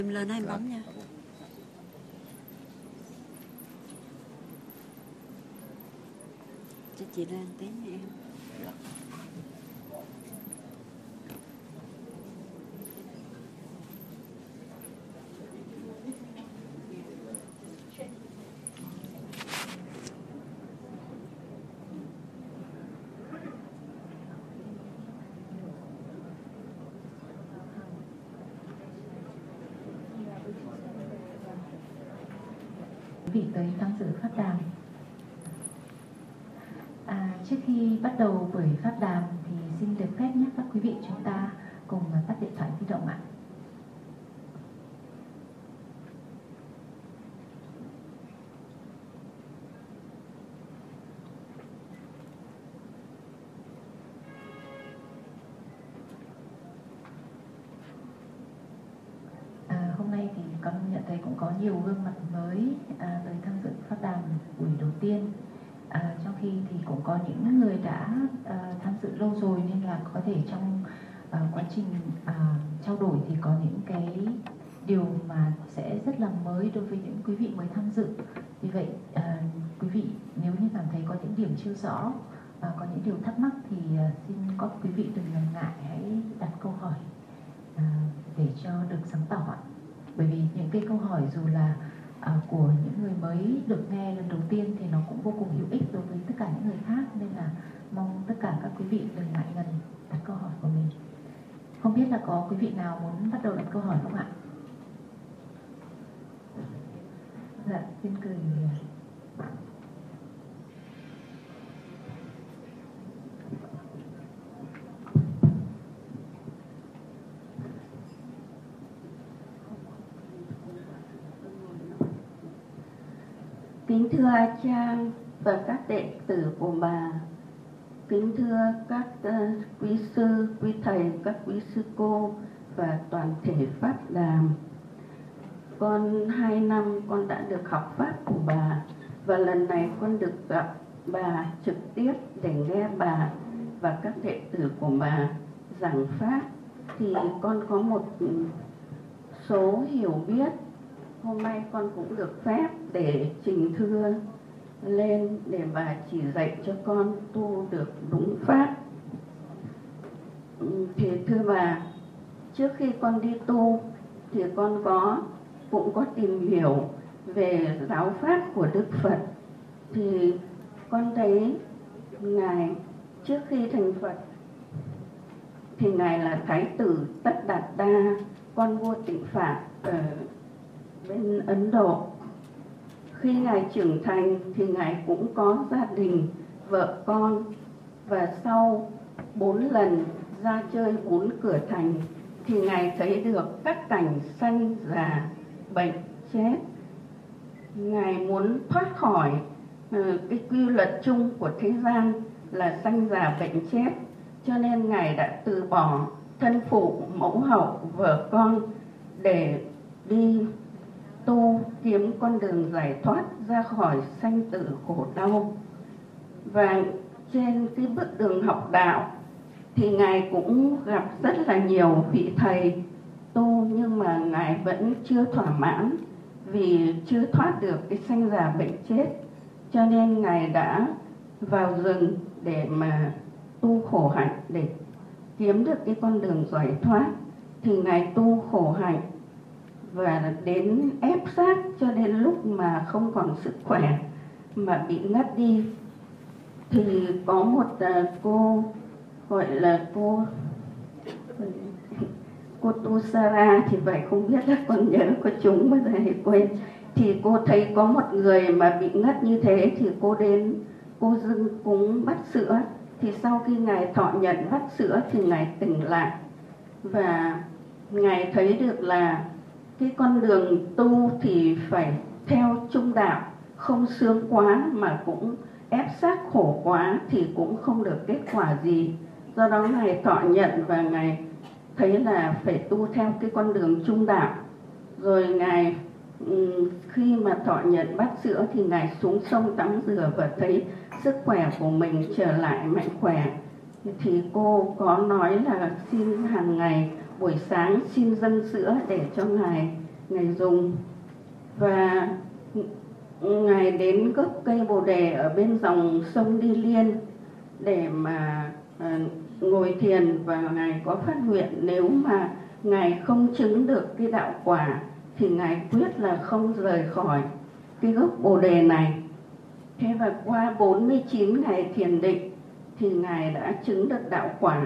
Em lên hai bấm nha. Cho chị lên tí nha em. Vị tới tham dự pháp đàm. Trước khi bắt đầu buổi pháp đàm thì xin được phép nhắc các quý vị chúng ta cùng tắt điện thoại di động ạ. Hôm nay thì con nhận thấy cũng có nhiều gương mặt mới tới tham dự pháp đàm buổi đầu tiên. Trong khi thì cũng có những người đã tham dự lâu rồi, nên là có thể trong quá trình trao đổi thì có những cái điều mà sẽ rất là mới đối với những quý vị mới tham dự. Vì vậy quý vị nếu như cảm thấy có những điểm chưa rõ, có những điều thắc mắc thì xin các quý vị đừng ngần ngại, hãy đặt câu hỏi để cho được sáng tỏ ạ. Bởi vì những cái câu hỏi dù là của những người mới được nghe lần đầu tiên thì nó cũng vô cùng hữu ích đối với tất cả những người khác, nên là mong tất cả các quý vị đừng ngại ngần đặt câu hỏi của mình. Không biết là có quý vị nào muốn bắt đầu đặt câu hỏi không ạ? Dạ, xin cười. Kính thưa A Trang và các đệ tử của bà, kính thưa các quý sư, quý thầy, các quý sư cô và toàn thể pháp đàm. Con 2 năm con đã được học pháp của bà, và lần này con được gặp bà trực tiếp để nghe bà và các đệ tử của bà giảng pháp. Thì con có một số hiểu biết. Hôm nay con cũng được phép để trình thưa lên để bà chỉ dạy cho con tu được đúng pháp. Thì thưa bà, trước khi con đi tu thì con cũng có tìm hiểu về giáo pháp của Đức Phật. Thì con thấy Ngài trước khi thành Phật thì Ngài là Thái tử Tất Đạt Đa, con vua Tịnh Phạn ở bên Ấn Độ. Khi Ngài trưởng thành thì Ngài cũng có gia đình, vợ con, và sau 4 lần ra chơi 4 cửa thành thì Ngài thấy được các cảnh sanh già bệnh chết. Ngài muốn thoát khỏi cái quy luật chung của thế gian là sanh già bệnh chết, cho nên Ngài đã từ bỏ thân phụ, mẫu hậu, vợ con để đi tu kiếm con đường giải thoát ra khỏi sanh tử khổ đau. Và trên cái bước đường học đạo thì Ngài cũng gặp rất là nhiều vị thầy tu, nhưng mà Ngài vẫn chưa thỏa mãn vì chưa thoát được cái sanh già bệnh chết, cho nên Ngài đã vào rừng để mà tu khổ hạnh để kiếm được cái con đường giải thoát. Thì Ngài tu khổ hạnh và đến ép sát cho đến lúc mà không còn sức khỏe mà bị ngất đi. Thì có một cô gọi là cô Tusara thì vậy, không biết là con nhớ có trúng bao giờ hay quên. Thì cô thấy có một người mà bị ngất như thế thì cô đến, cô dâng cúng bát sữa. Thì sau khi Ngài thọ nhận bát sữa thì Ngài tỉnh lại, và Ngài thấy được là cái con đường tu thì phải theo trung đạo, không sướng quá mà cũng ép sát khổ quá thì cũng không được kết quả gì. Do đó Ngài thọ nhận và Ngài thấy là phải tu theo cái con đường trung đạo. Rồi Ngài khi mà thọ nhận bát sữa thì Ngài xuống sông tắm rửa và thấy sức khỏe của mình trở lại mạnh khỏe. Thì cô có nói là xin hàng ngày buổi sáng xin dâng sữa để cho Ngài Ngài dùng. Và Ngài đến gốc cây Bồ Đề ở bên dòng sông Đi Liên để mà ngồi thiền, và Ngài có phát nguyện nếu mà Ngài không chứng được cái đạo quả thì Ngài quyết là không rời khỏi cái gốc Bồ Đề này. Thế và qua 49 ngày thiền định thì Ngài đã chứng được đạo quả.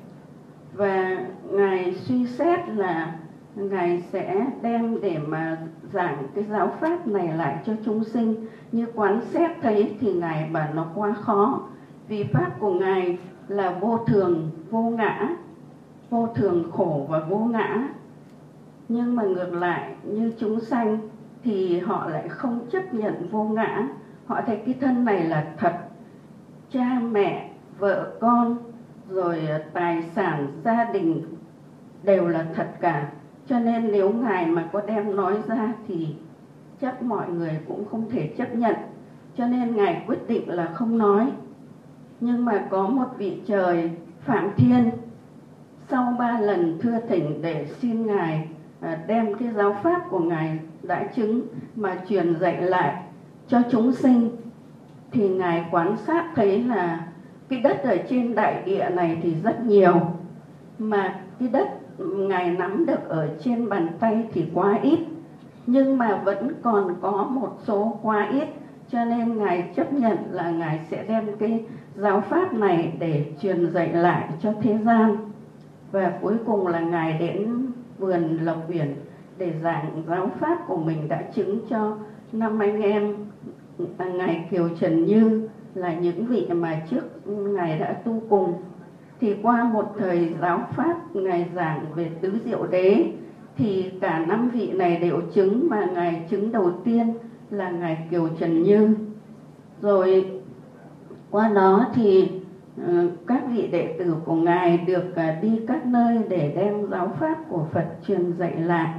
Và Ngài suy xét là Ngài sẽ đem để mà giảng cái giáo pháp này lại cho chúng sinh. Như quán xét thấy thì Ngài bảo nó quá khó, vì pháp của Ngài là vô thường, vô ngã, vô thường khổ và vô ngã. Nhưng mà ngược lại như chúng sanh thì họ lại không chấp nhận vô ngã. Họ thấy cái thân này là thật, cha mẹ, vợ con, rồi tài sản, gia đình đều là thật cả. Cho nên nếu Ngài mà có đem nói ra thì chắc mọi người cũng không thể chấp nhận. Cho nên Ngài quyết định là không nói. Nhưng mà có một vị trời Phạm Thiên sau 3 lần thưa thỉnh để xin Ngài đem cái giáo pháp của Ngài đã chứng mà truyền dạy lại cho chúng sinh, thì Ngài quan sát thấy là cái đất ở trên đại địa này thì rất nhiều, mà cái đất Ngài nắm được ở trên bàn tay thì quá ít, nhưng mà vẫn còn có một số quá ít. Cho nên Ngài chấp nhận là Ngài sẽ đem cái giáo pháp này để truyền dạy lại cho thế gian. Và cuối cùng là Ngài đến vườn Lộc Uyển để giảng giáo pháp của mình đã chứng cho 5 anh em Ngài Kiều Trần Như, là những vị mà trước Ngài đã tu cùng. Thì qua một thời giáo pháp Ngài giảng về tứ diệu đế thì cả 5 vị này đều chứng, mà Ngài chứng đầu tiên là Ngài Kiều Trần Như. Rồi qua đó thì các vị đệ tử của Ngài được đi các nơi để đem giáo pháp của Phật truyền dạy lại.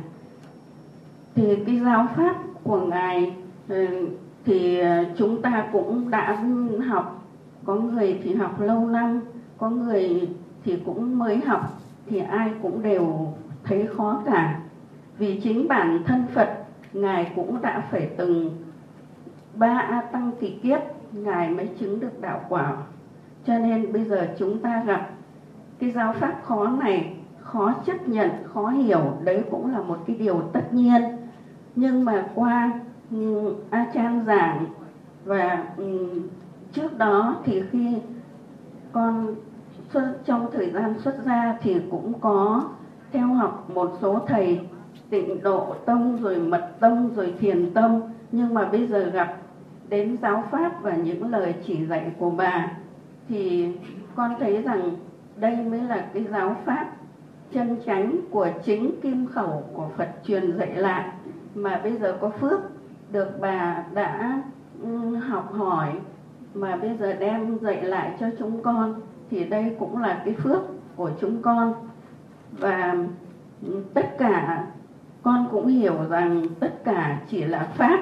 Thì cái giáo pháp của Ngài thì chúng ta cũng đã học. Có người thì học lâu năm, có người thì cũng mới học, thì ai cũng đều thấy khó cả. Vì chính bản thân Phật Ngài cũng đã phải từng 3 A Tăng kỳ kiếp Ngài mới chứng được đạo quả. Cho nên bây giờ chúng ta gặp cái giáo pháp khó này, khó chấp nhận, khó hiểu, đấy cũng là một cái điều tất nhiên. Nhưng mà qua A Chan giảng, và trước đó thì khi con trong thời gian xuất gia thì cũng có theo học một số thầy Tịnh Độ Tông, rồi Mật Tông, rồi Thiền Tông. Nhưng mà bây giờ gặp đến giáo pháp và những lời chỉ dạy của bà thì con thấy rằng đây mới là cái giáo pháp chân chánh của chính kim khẩu của Phật truyền dạy lại. Mà bây giờ có phước được bà đã học hỏi mà bây giờ đem dạy lại cho chúng con, thì đây cũng là cái phước của chúng con. Và tất cả con cũng hiểu rằng tất cả chỉ là pháp,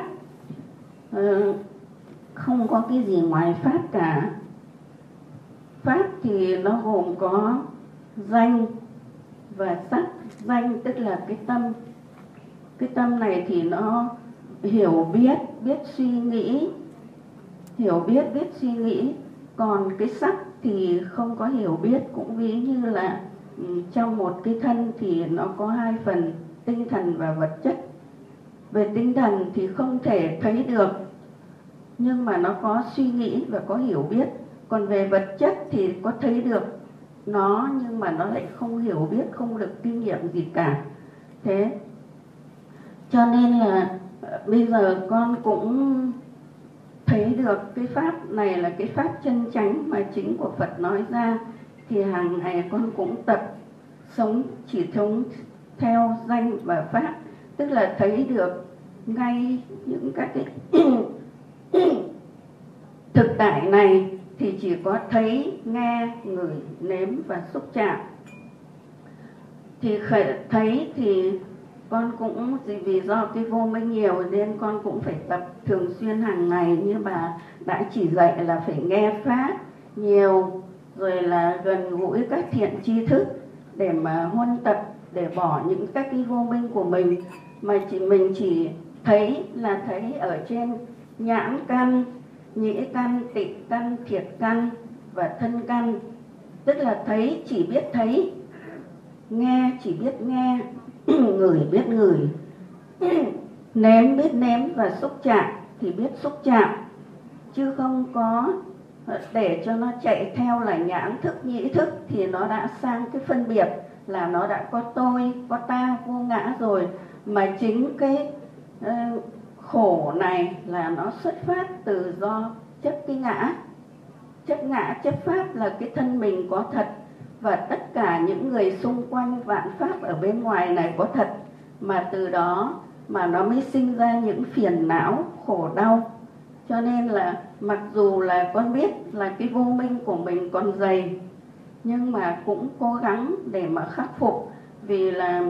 không có cái gì ngoài pháp cả. Pháp thì nó gồm có danh và sắc. Danh tức là cái tâm. Cái tâm này thì nó hiểu biết, biết suy nghĩ, hiểu biết, biết suy nghĩ. Còn cái sắc thì không có hiểu biết, cũng ví như là trong một cái thân thì nó có 2 phần, tinh thần và vật chất. Về tinh thần thì không thể thấy được, nhưng mà nó có suy nghĩ và có hiểu biết. Còn về vật chất thì có thấy được nó, nhưng mà nó lại không hiểu biết, không được kinh nghiệm gì cả. Thế cho nên là bây giờ con cũng thấy được cái pháp này là cái pháp chân chánh mà chính của Phật nói ra. Thì hàng ngày con cũng tập sống chỉ thống theo danh và pháp, tức là thấy được ngay những các cái thực tại này thì chỉ có thấy, nghe, ngửi, nếm và xúc chạm. Thì thấy thì con cũng vì do cái vô minh nhiều nên con cũng phải tập thường xuyên hàng ngày, như bà đã chỉ dạy là phải nghe pháp nhiều, rồi là gần gũi các thiện tri thức để mà huân tập, để bỏ những các cái vô minh của mình. mà mình chỉ thấy là thấy ở trên nhãn căn, nhĩ căn, tị căn, thiệt căn và thân căn. Tức là thấy chỉ biết thấy, nghe chỉ biết nghe, ngửi biết ngửi, nếm biết nếm và xúc chạm thì biết xúc chạm, chứ không có để cho nó chạy theo là nhãn thức, nhĩ thức thì nó đã sang cái phân biệt là nó đã có tôi, có ta, vô ngã rồi. Mà chính cái khổ này là nó xuất phát từ do chấp cái ngã. Chấp ngã, chấp pháp là cái thân mình có thật, và tất cả những người xung quanh vạn pháp ở bên ngoài này có thật, mà từ đó mà nó mới sinh ra những phiền não, khổ đau. Cho nên là mặc dù là con biết là cái vô minh của mình còn dày, nhưng mà cũng cố gắng để mà khắc phục. Vì là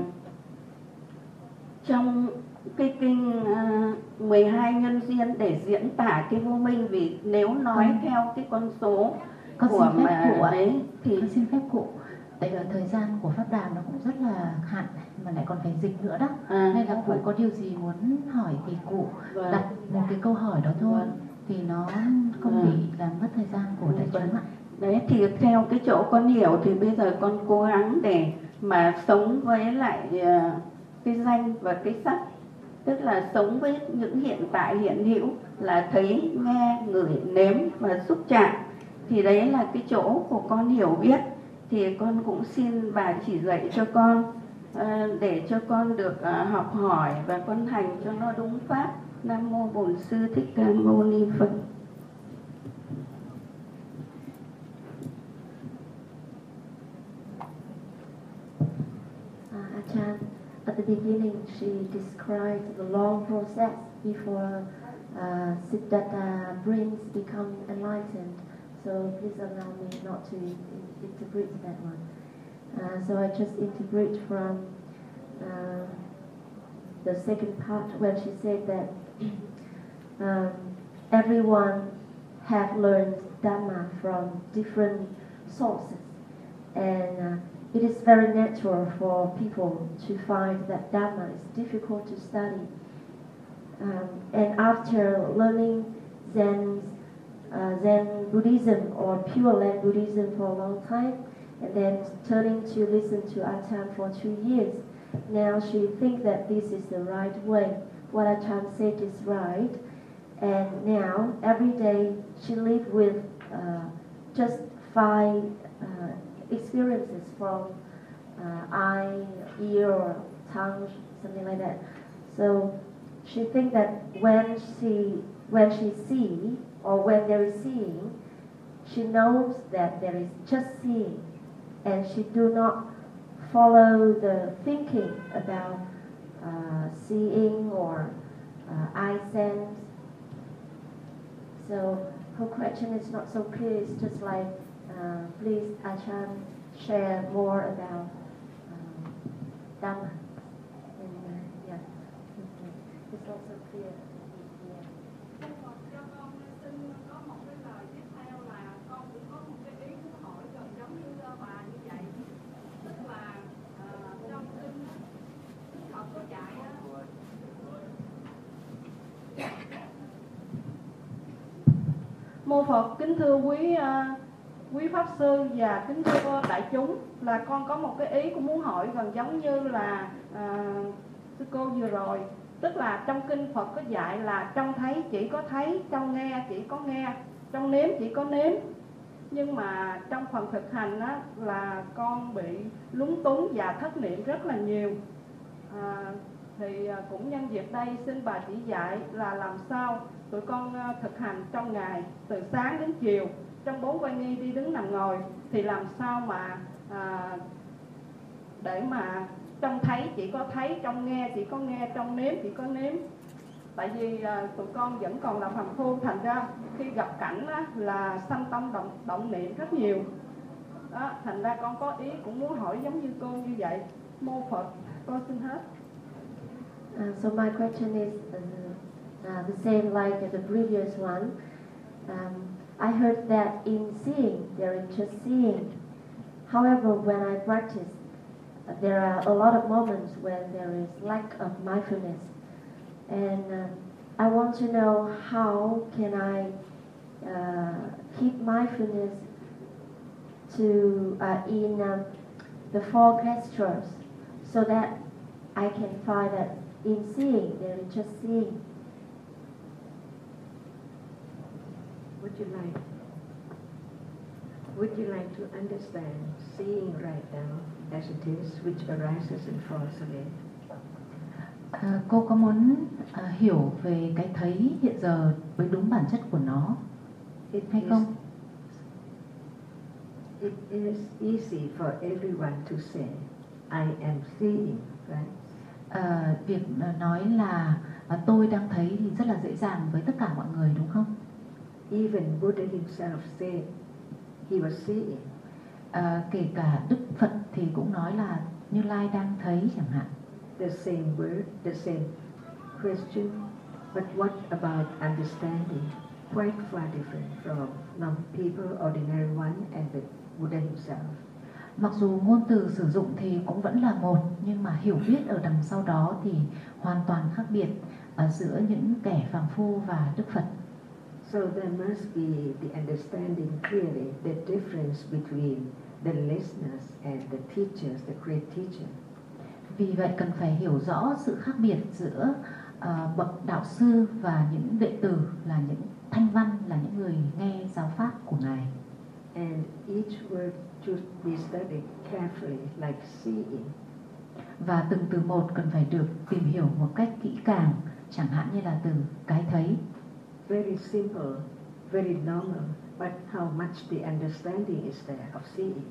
trong cái kinh 12 nhân duyên để diễn tả cái vô minh, vì nếu nói theo cái con số con của xin phép cụ đấy thì con xin phép cụ, tại vì thời gian của pháp đàm nó cũng rất là hạn mà lại còn phải dịch nữa đó, nên là cụ có điều gì muốn hỏi thì cụ đặt một cái câu hỏi đó thôi, thì nó không bị làm mất thời gian của đại chúng ạ. Đấy thì theo cái chỗ con hiểu thì bây giờ con cố gắng để mà sống với lại cái danh và cái sắc, tức là sống với những hiện tại hiện hữu là thấy, nghe, ngửi, nếm và xúc chạm. Thì đấy là cái chỗ của con hiểu biết, thì con cũng xin bà chỉ dạy cho con để cho con được học hỏi và con hành cho nó đúng pháp. Nam mô Bổn Sư Thích Ca Mâu Ni Phật. Ajahn, at the beginning she described the long process before Siddhartha brings become enlightened. So please allow me not to interpret that one. So I just interpret from the second part when she said that everyone have learned Dhamma from different sources, and it is very natural for people to find that Dhamma is difficult to study. And after learning Zen Buddhism or Pure Land Buddhism for a long time, and then turning to listen to Ajahn for 2 years, now she thinks that this is the right way. What Ajahn said is right, and now every day she lives with just 5 experiences from eye, ear, or tongue, something like that. So she thinks that when she sees or when there is seeing, she knows that there is just seeing, and she do not follow the thinking about seeing or eye sense. So her question is not so clear. It's just like, please, Ajahn, share more about Dhamma. And yeah, it's also clear. Mô Phật, kính thưa quý pháp sư và kính thưa đại chúng, là con có một cái ý cũng muốn hỏi gần giống như là sư cô vừa rồi. Tức là trong kinh Phật có dạy là trong thấy chỉ có thấy, trong nghe chỉ có nghe, trong nếm chỉ có nếm. Nhưng mà trong phần thực hành á, là con bị lúng túng và thất niệm rất là nhiều. Thì cũng nhân dịp đây xin bà chỉ dạy là làm sao tụi con thực hành trong ngày từ sáng đến chiều trong 4 quay nghi đi đứng nằm ngồi, thì làm sao mà để mà trong thấy chỉ có thấy, trong nghe chỉ có nghe, trong nếm chỉ có nếm. Tại vì tụi con vẫn còn là phàm phu, thành ra khi gặp cảnh á, là sanh tâm động niệm rất nhiều đó, thành ra con có ý cũng muốn hỏi giống như cô như vậy. Mô Phật, con xin hết. So my question is the same like the previous one. I heard that in seeing, there is just seeing. However, when I practice, there are a lot of moments when there is lack of mindfulness, and I want to know how can I keep mindfulness to in the four gestures, so that I can find that in seeing there is just seeing. Would you like to understand seeing right now as it is, which arises and falls away? Cô có muốn hiểu về cái thấy hiện giờ với đúng bản chất của nó hay không? It is easy for everyone to say, I am seeing, right? Việc nói là tôi đang thấy thì rất là dễ dàng với tất cả mọi người, đúng không? Even Buddha himself said he was seeing. Kể cả Đức Phật thì cũng nói là Như Lai đang thấy chẳng hạn. The same word, the same question, but what about understanding? Quite far different from non-people, ordinary one, and the Buddha himself. Mặc dù ngôn từ sử dụng thì cũng vẫn là một, nhưng mà hiểu biết ở đằng sau đó thì hoàn toàn khác biệt giữa những kẻ phàm phu và Đức Phật. So there must be the understanding clearly the difference between the listeners and the teachers, the great teacher. Vì vậy cần phải hiểu rõ sự khác biệt giữa bậc đạo sư và những đệ tử là những thanh văn, là những người nghe giáo pháp của Ngài. And each word should be studied carefully, like seeing. Và từng từ một cần phải được tìm hiểu một cách kỹ càng, chẳng hạn như là từ cái thấy. Very simple, very normal, but how much the understanding is there of seeing?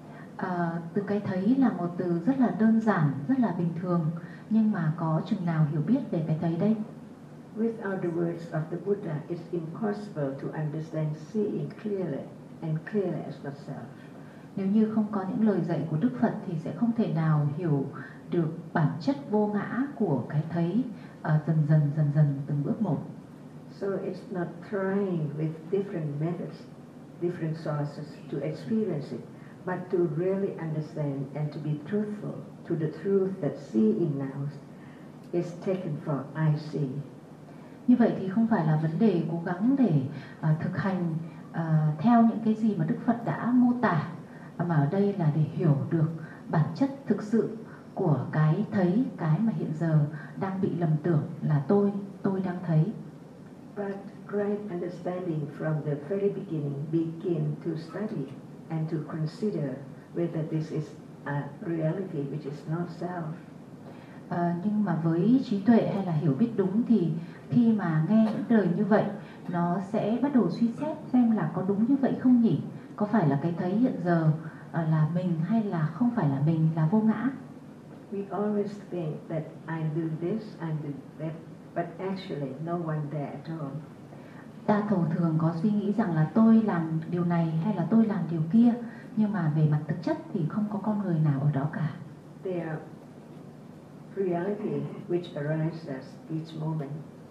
Từ cái thấy là một từ rất là đơn giản, rất là bình thường, nhưng mà có chừng nào hiểu biết về cái thấy đây? Without the words of the Buddha, it's impossible to understand seeing clearly and clearly as not self. Nếu như không có những lời dạy của Đức Phật thì sẽ không thể nào hiểu được bản chất vô ngã của cái thấy dần dần từng bước một. So it's not trying with different methods, different sources to experience it, but to really understand and to be truthful to the truth that seeing now is taken for I see. Như vậy thì không phải là vấn đề cố gắng để thực hành theo những cái gì mà Đức Phật đã mô tả, mà ở đây là để hiểu được bản chất thực sự của cái thấy, cái mà hiện giờ đang bị lầm tưởng là tôi đang thấy. But great understanding from the very beginning begin to study and to consider whether this is a reality which is not self. Nhưng mà với trí tuệ hay là hiểu biết đúng thì khi mà nghe những lời như vậy, nó sẽ bắt đầu suy xét xem là có đúng như vậy không nhỉ? Có phải là cái thấy hiện giờ là mình hay là không phải là mình, là vô ngã? We always think that I do this, I do that, but actually no one there at all. Ta thường có suy nghĩ rằng là tôi làm điều này hay là tôi làm điều kia, nhưng mà về mặt thực chất thì không có con người nào ở đó cả. They are reality which arises each moment.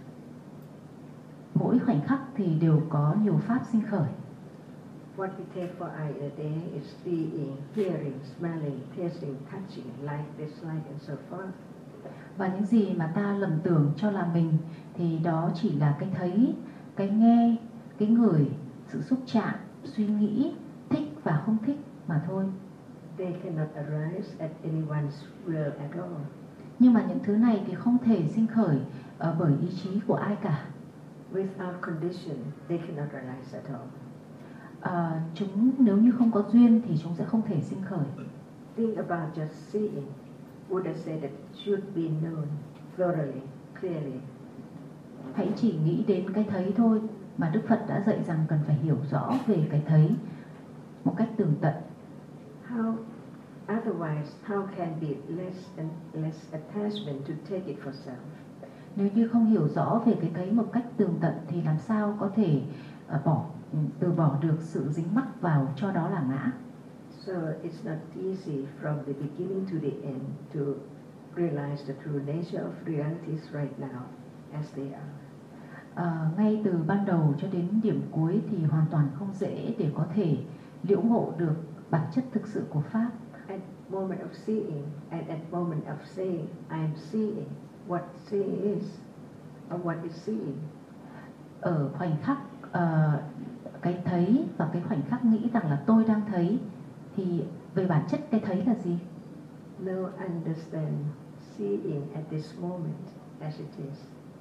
Mỗi khoảnh khắc thì đều có nhiều pháp sinh khởi. What we take for eye a day is seeing, hearing, smelling, tasting, touching, like, dislike, and so forth. Và những gì mà ta lầm tưởng cho là mình thì đó chỉ là cái thấy, cái nghe, cái ngửi, sự xúc chạm, suy nghĩ, thích và không thích mà thôi. They cannot arise at anyone's will at all. Nhưng mà những thứ này thì không thể sinh khởi bởi ý chí của ai cả. Without condition, they cannot arise at all. Chúng nếu như không có duyên thì chúng sẽ không thể sinh khởi. Think about just seeing. Buddha said that should be known thoroughly, clearly. Hãy chỉ nghĩ đến cái thấy thôi, mà Đức Phật đã dạy rằng cần phải hiểu rõ về cái thấy một cách tường tận. Otherwise, how can be less attachment to take it for self? Nếu như không hiểu rõ về cái thấy một cách tường tận thì làm sao có thể từ bỏ được sự dính mắc vào cho đó là ngã. So it's not easy from the beginning to the end to realize the true nature of realities right now as they are. Ngay từ ban đầu cho đến điểm cuối thì hoàn toàn không dễ để có thể liễu ngộ được bản chất thực sự của pháp. moment of seeing and at moment of saying, I am seeing, what seeing is, or what is seeing. Ở khoảnh khắc cái thấy và cái khoảnh khắc nghĩ rằng là tôi đang thấy, thì về bản chất cái thấy là gì? No understand seeing at this moment as it is.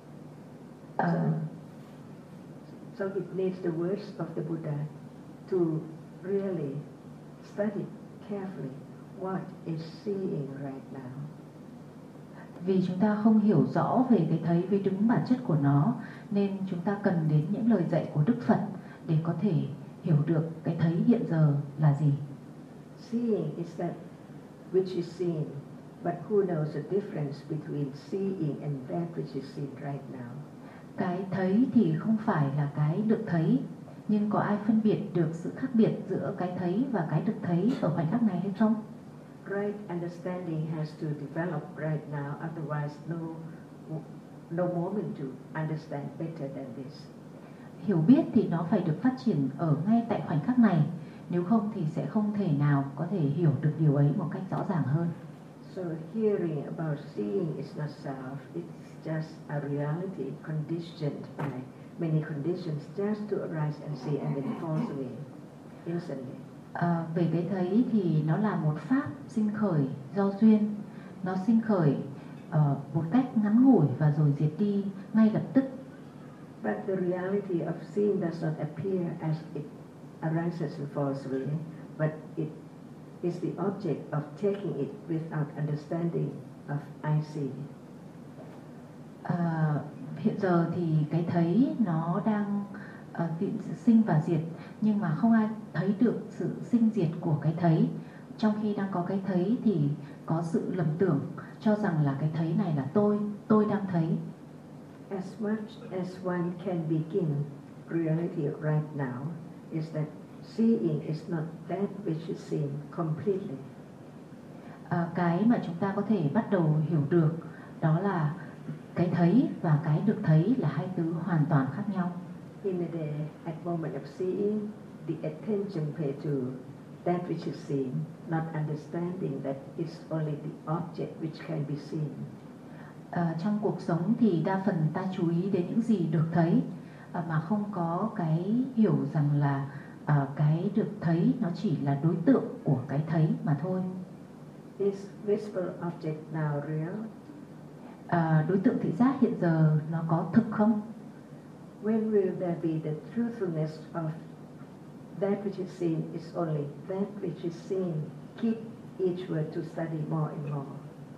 So it needs the words of the Buddha to really study carefully what is seeing right now. Vì chúng ta không hiểu rõ về cái thấy với đúng bản chất của nó, nên chúng ta cần đến những lời dạy của Đức Phật để có thể hiểu được cái thấy hiện giờ là gì. Seeing is that which is seen, but who knows the difference between seeing and that which is seen right now? Cái thấy thì không phải là cái được thấy, nhưng có ai phân biệt được sự khác biệt giữa cái thấy và cái được thấy ở khoảnh khắc này hay không? Right understanding has to develop right now, otherwise no moment to understand better than this. Hiểu biết thì nó phải được phát triển ở ngay tại khoảnh khắc này, nếu không thì sẽ không thể nào có thể hiểu được điều ấy một cách rõ ràng hơn. So hearing about seeing is not self, it's just a reality conditioned by many conditions just to arise and see and then falls away instantly. Về cái thấy thì nó là một pháp sinh khởi do duyên, nó sinh khởi một cách ngắn ngủi và rồi diệt đi ngay lập tức. But the reality of seeing does not appear as it arises and falls away, but it is the object of taking it without understanding of I see. Hiện giờ thì cái thấy nó đang sinh và diệt, nhưng mà không ai thấy được sự sinh diệt của cái thấy. Trong khi đang có cái thấy thì có sự lầm tưởng cho rằng là cái thấy này là tôi đang thấy. As much as one can begin reality right now is that seeing is not that which is seen completely. Cái mà chúng ta có thể bắt đầu hiểu được đó là cái thấy và cái được thấy là hai thứ hoàn toàn khác nhau. In a day, at moment of seeing, the attention paid to that which is seen, not understanding that it's only the object which can be seen. Trong cuộc sống thì đa phần ta chú ý đến những gì được thấy, mà không có cái hiểu rằng là cái được thấy nó chỉ là đối tượng của cái thấy mà thôi. Is visible object now real? Đối tượng thị giác hiện giờ nó có thực không? When will there be the truthfulness of that which is seen is only that which is seen? Keep each word to study more and more.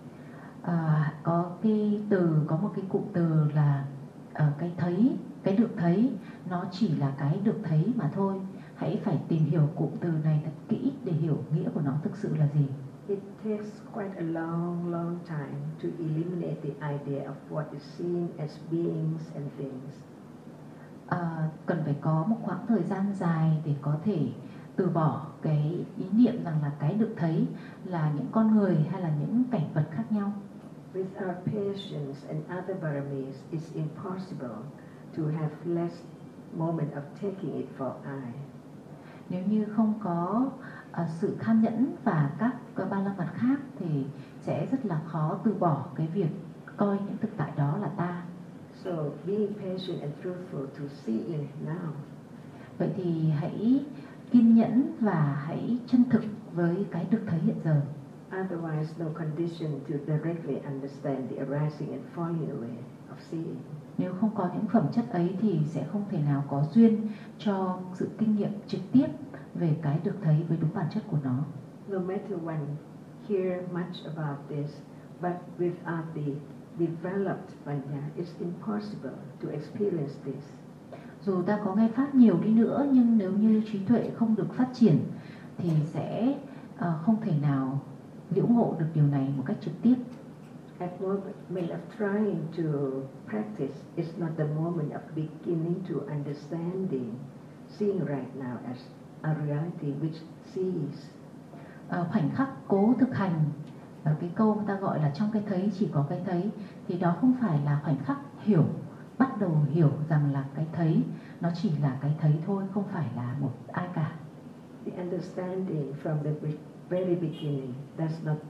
Có một cái cụm từ là cái thấy, cái được thấy nó chỉ là cái được thấy mà thôi. Hãy phải tìm hiểu cụm từ này thật kỹ để hiểu nghĩa của nó thực sự là gì. It takes quite a long time to eliminate the idea of what is seen as beings and things. Cần phải có một khoảng thời gian dài để có thể từ bỏ cái ý niệm rằng là cái được thấy là những con người hay là những cảnh vật khác nhau. Without patience and other paramis, it's impossible to have less moment of taking it for I. Nếu như không có sự kham nhẫn và các ba la mật khác thì sẽ rất là khó từ bỏ cái việc coi những thực tại đó là ta. So being patient and truthful to seeing now. Vậy thì hãy kiên nhẫn và hãy chân thực với cái được thấy hiện giờ. Otherwise, no condition to directly understand the arising and falling away of seeing. Nếu không có những phẩm chất ấy thì sẽ không thể nào có duyên cho sự kinh nghiệm trực tiếp về cái được thấy với đúng bản chất của nó. No matter one hear much about this, but without the developed panya, it's impossible to experience this. Dù ta có nghe pháp nhiều đi nữa, nhưng nếu như trí tuệ không được phát triển thì sẽ không thể nào liễu ngộ được điều này một cách trực tiếp. At moment of trying to practice, it's not the moment of beginning to understanding, seeing right now as a reality which sees. Khoảnh khắc cố thực hành, cái câu ta gọi là trong cái thấy chỉ có cái thấy, thì đó không phải là khoảnh khắc hiểu, bắt đầu hiểu rằng là cái thấy nó chỉ là cái thấy thôi, không phải là một ai cả. The understanding from the very beginning does not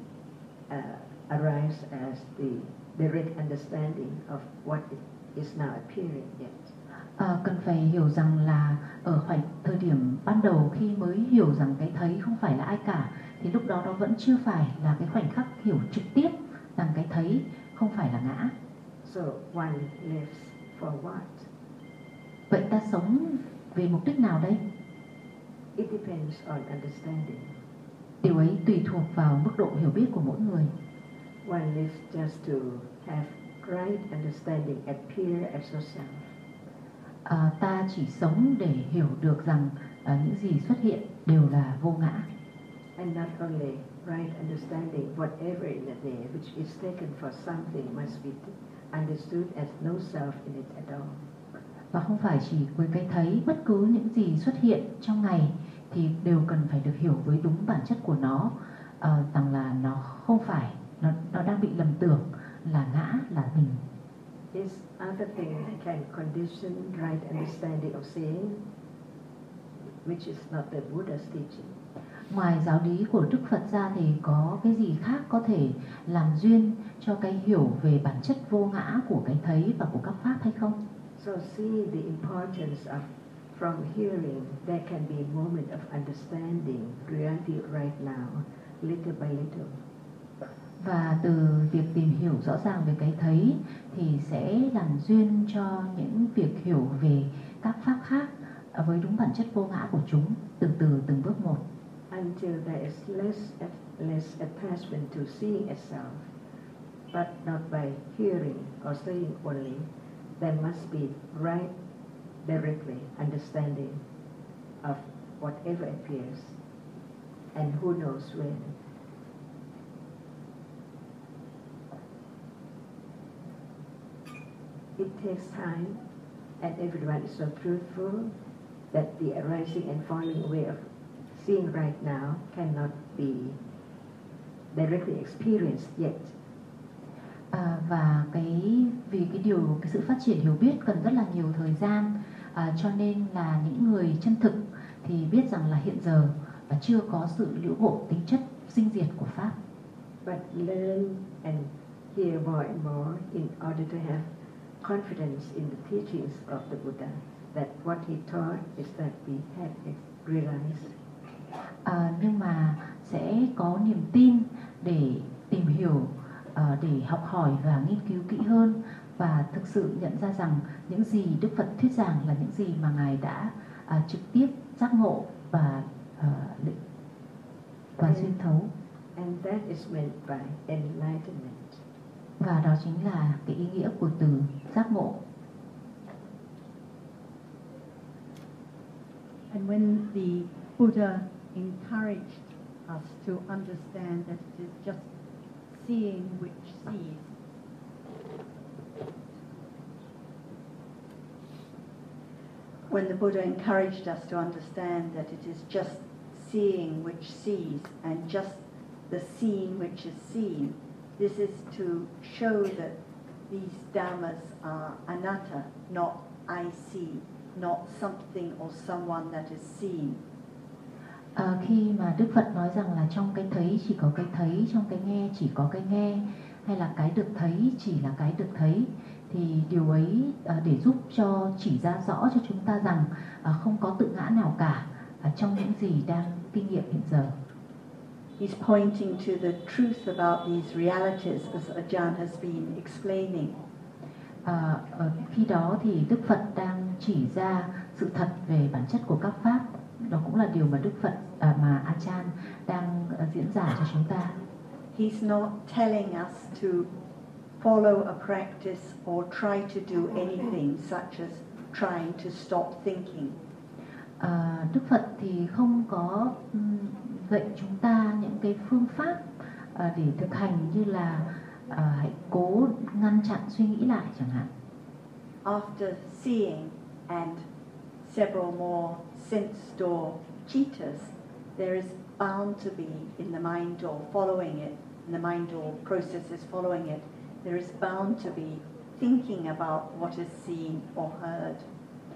arise as the direct understanding of what is now appearing yet. Cần phải hiểu rằng là ở thời điểm ban đầu khi mới hiểu rằng cái thấy không phải là ai cả, thì lúc đó nó vẫn chưa phải là cái khoảnh khắc hiểu trực tiếp rằng cái thấy không phải là ngã. So one lives for what? Vậy ta sống vì mục đích nào đây? It depends on understanding. Điều ấy tùy thuộc vào mức độ hiểu biết của mỗi người. One lives just to have right understanding appear as yourself. Ta chỉ sống để hiểu được rằng những gì xuất hiện đều là vô ngã. And not only right understanding, whatever in it there which is taken for something must be understood as no self in it at all. Và không phải chỉ với cái thấy, bất cứ những gì xuất hiện trong ngày thì đều cần phải được hiểu với đúng bản chất của nó, rằng là nó không phải, nó đang bị lầm tưởng là ngã, là mình. Is other thing can condition right understanding of seeing, which is not the Buddha's teaching. Ngoài giáo lý của Đức Phật ra thì có cái gì khác có thể làm duyên cho cái hiểu về bản chất vô ngã của cái thấy và của các pháp hay không? So see the importance of from hearing there can be a moment of understanding reality right now, little by little. Và từ việc tìm hiểu rõ ràng về cái thấy thì sẽ làm duyên cho những việc hiểu về các pháp khác với đúng bản chất vô ngã của chúng, từ từ từng bước một. Until there is less attachment to seeing itself, but not by hearing or saying only, there must be right, directly understanding of whatever appears, and who knows when. It takes time, and everyone is so truthful that the arising and falling away of seeing right now cannot be directly experienced yet. Và vì cái sự phát triển hiểu biết cần rất là nhiều thời gian, cho nên là những người chân thực thì biết rằng là hiện giờ chưa có sự liễu ngộ tính chất sinh diệt của pháp. But learn and hear more and more in order to have confidence in the teachings of the Buddha, that what he taught is that we have realized. Nhưng mà sẽ có niềm tin để tìm hiểu, để học hỏi và nghiên cứu kỹ hơn, và thực sự nhận ra rằng những gì Đức Phật thuyết giảng là những gì mà Ngài đã trực tiếp giác ngộ và xuyên thấu. And that is meant by enlightenment. Và đó chính là cái ý nghĩa của từ giác ngộ. And when the Buddha encouraged us to understand that it is just seeing which sees, when the Buddha encouraged us to understand that it is just seeing which sees and just the seen which is seen, this is to show that these dhammas are anatta, not I see, not something or someone that is seen. Khi mà Đức Phật nói rằng là trong cái thấy chỉ có cái thấy, trong cái nghe chỉ có cái nghe, hay là cái được thấy chỉ là cái được thấy, thì điều ấy để giúp cho chỉ ra rõ cho chúng ta rằng không có tự ngã nào cả trong những gì đang kinh nghiệm hiện giờ. He's pointing to the truth about these realities, as Ajahn has been explaining. Khi đó thì Đức Phật đang chỉ ra sự thật về bản chất của các pháp. Đó cũng là điều mà Đức Phật mà Ajahn đang diễn giải cho chúng ta. He's not telling us to follow a practice or try to do anything such as trying to stop thinking. Đức Phật thì không có dạy chúng ta những cái phương pháp để thực hành như là hãy cố ngăn chặn suy nghĩ lại chẳng hạn. After seeing and several more sense door cheetahs, there is bound to be in the mind door following it, in the mind door processes following it, there is bound to be thinking about what is seen or heard.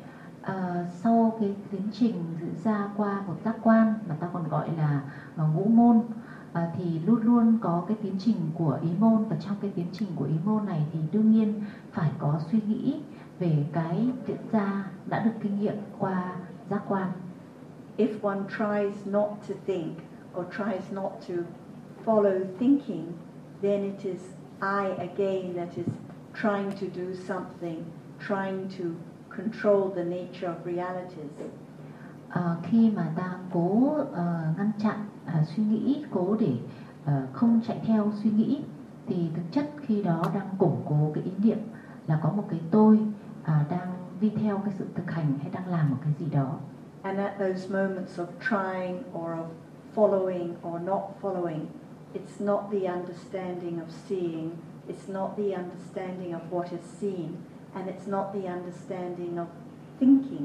Sau cái tiến trình diễn ra qua một giác quan mà ta còn gọi là ngũ môn, thì luôn luôn có cái tiến trình của ý môn, và trong cái tiến trình của ý môn này thì đương nhiên phải có suy nghĩ về cái diễn ra đã được kinh nghiệm qua giác quan. If one tries not to think or tries not to follow thinking, then it is I again that is trying to do something, trying to control the nature of realities. Khi mà ta cố ngăn chặn suy nghĩ, cố để không chạy theo suy nghĩ, thì thực chất khi đó đang củng cố cái ý niệm là có một cái tôi đang đi theo cái sự thực hành hay đang làm một cái gì đó. And at those moments of trying or of following or not following, it's not the understanding of seeing, it's not the understanding of what is seen, and it's not the understanding of thinking.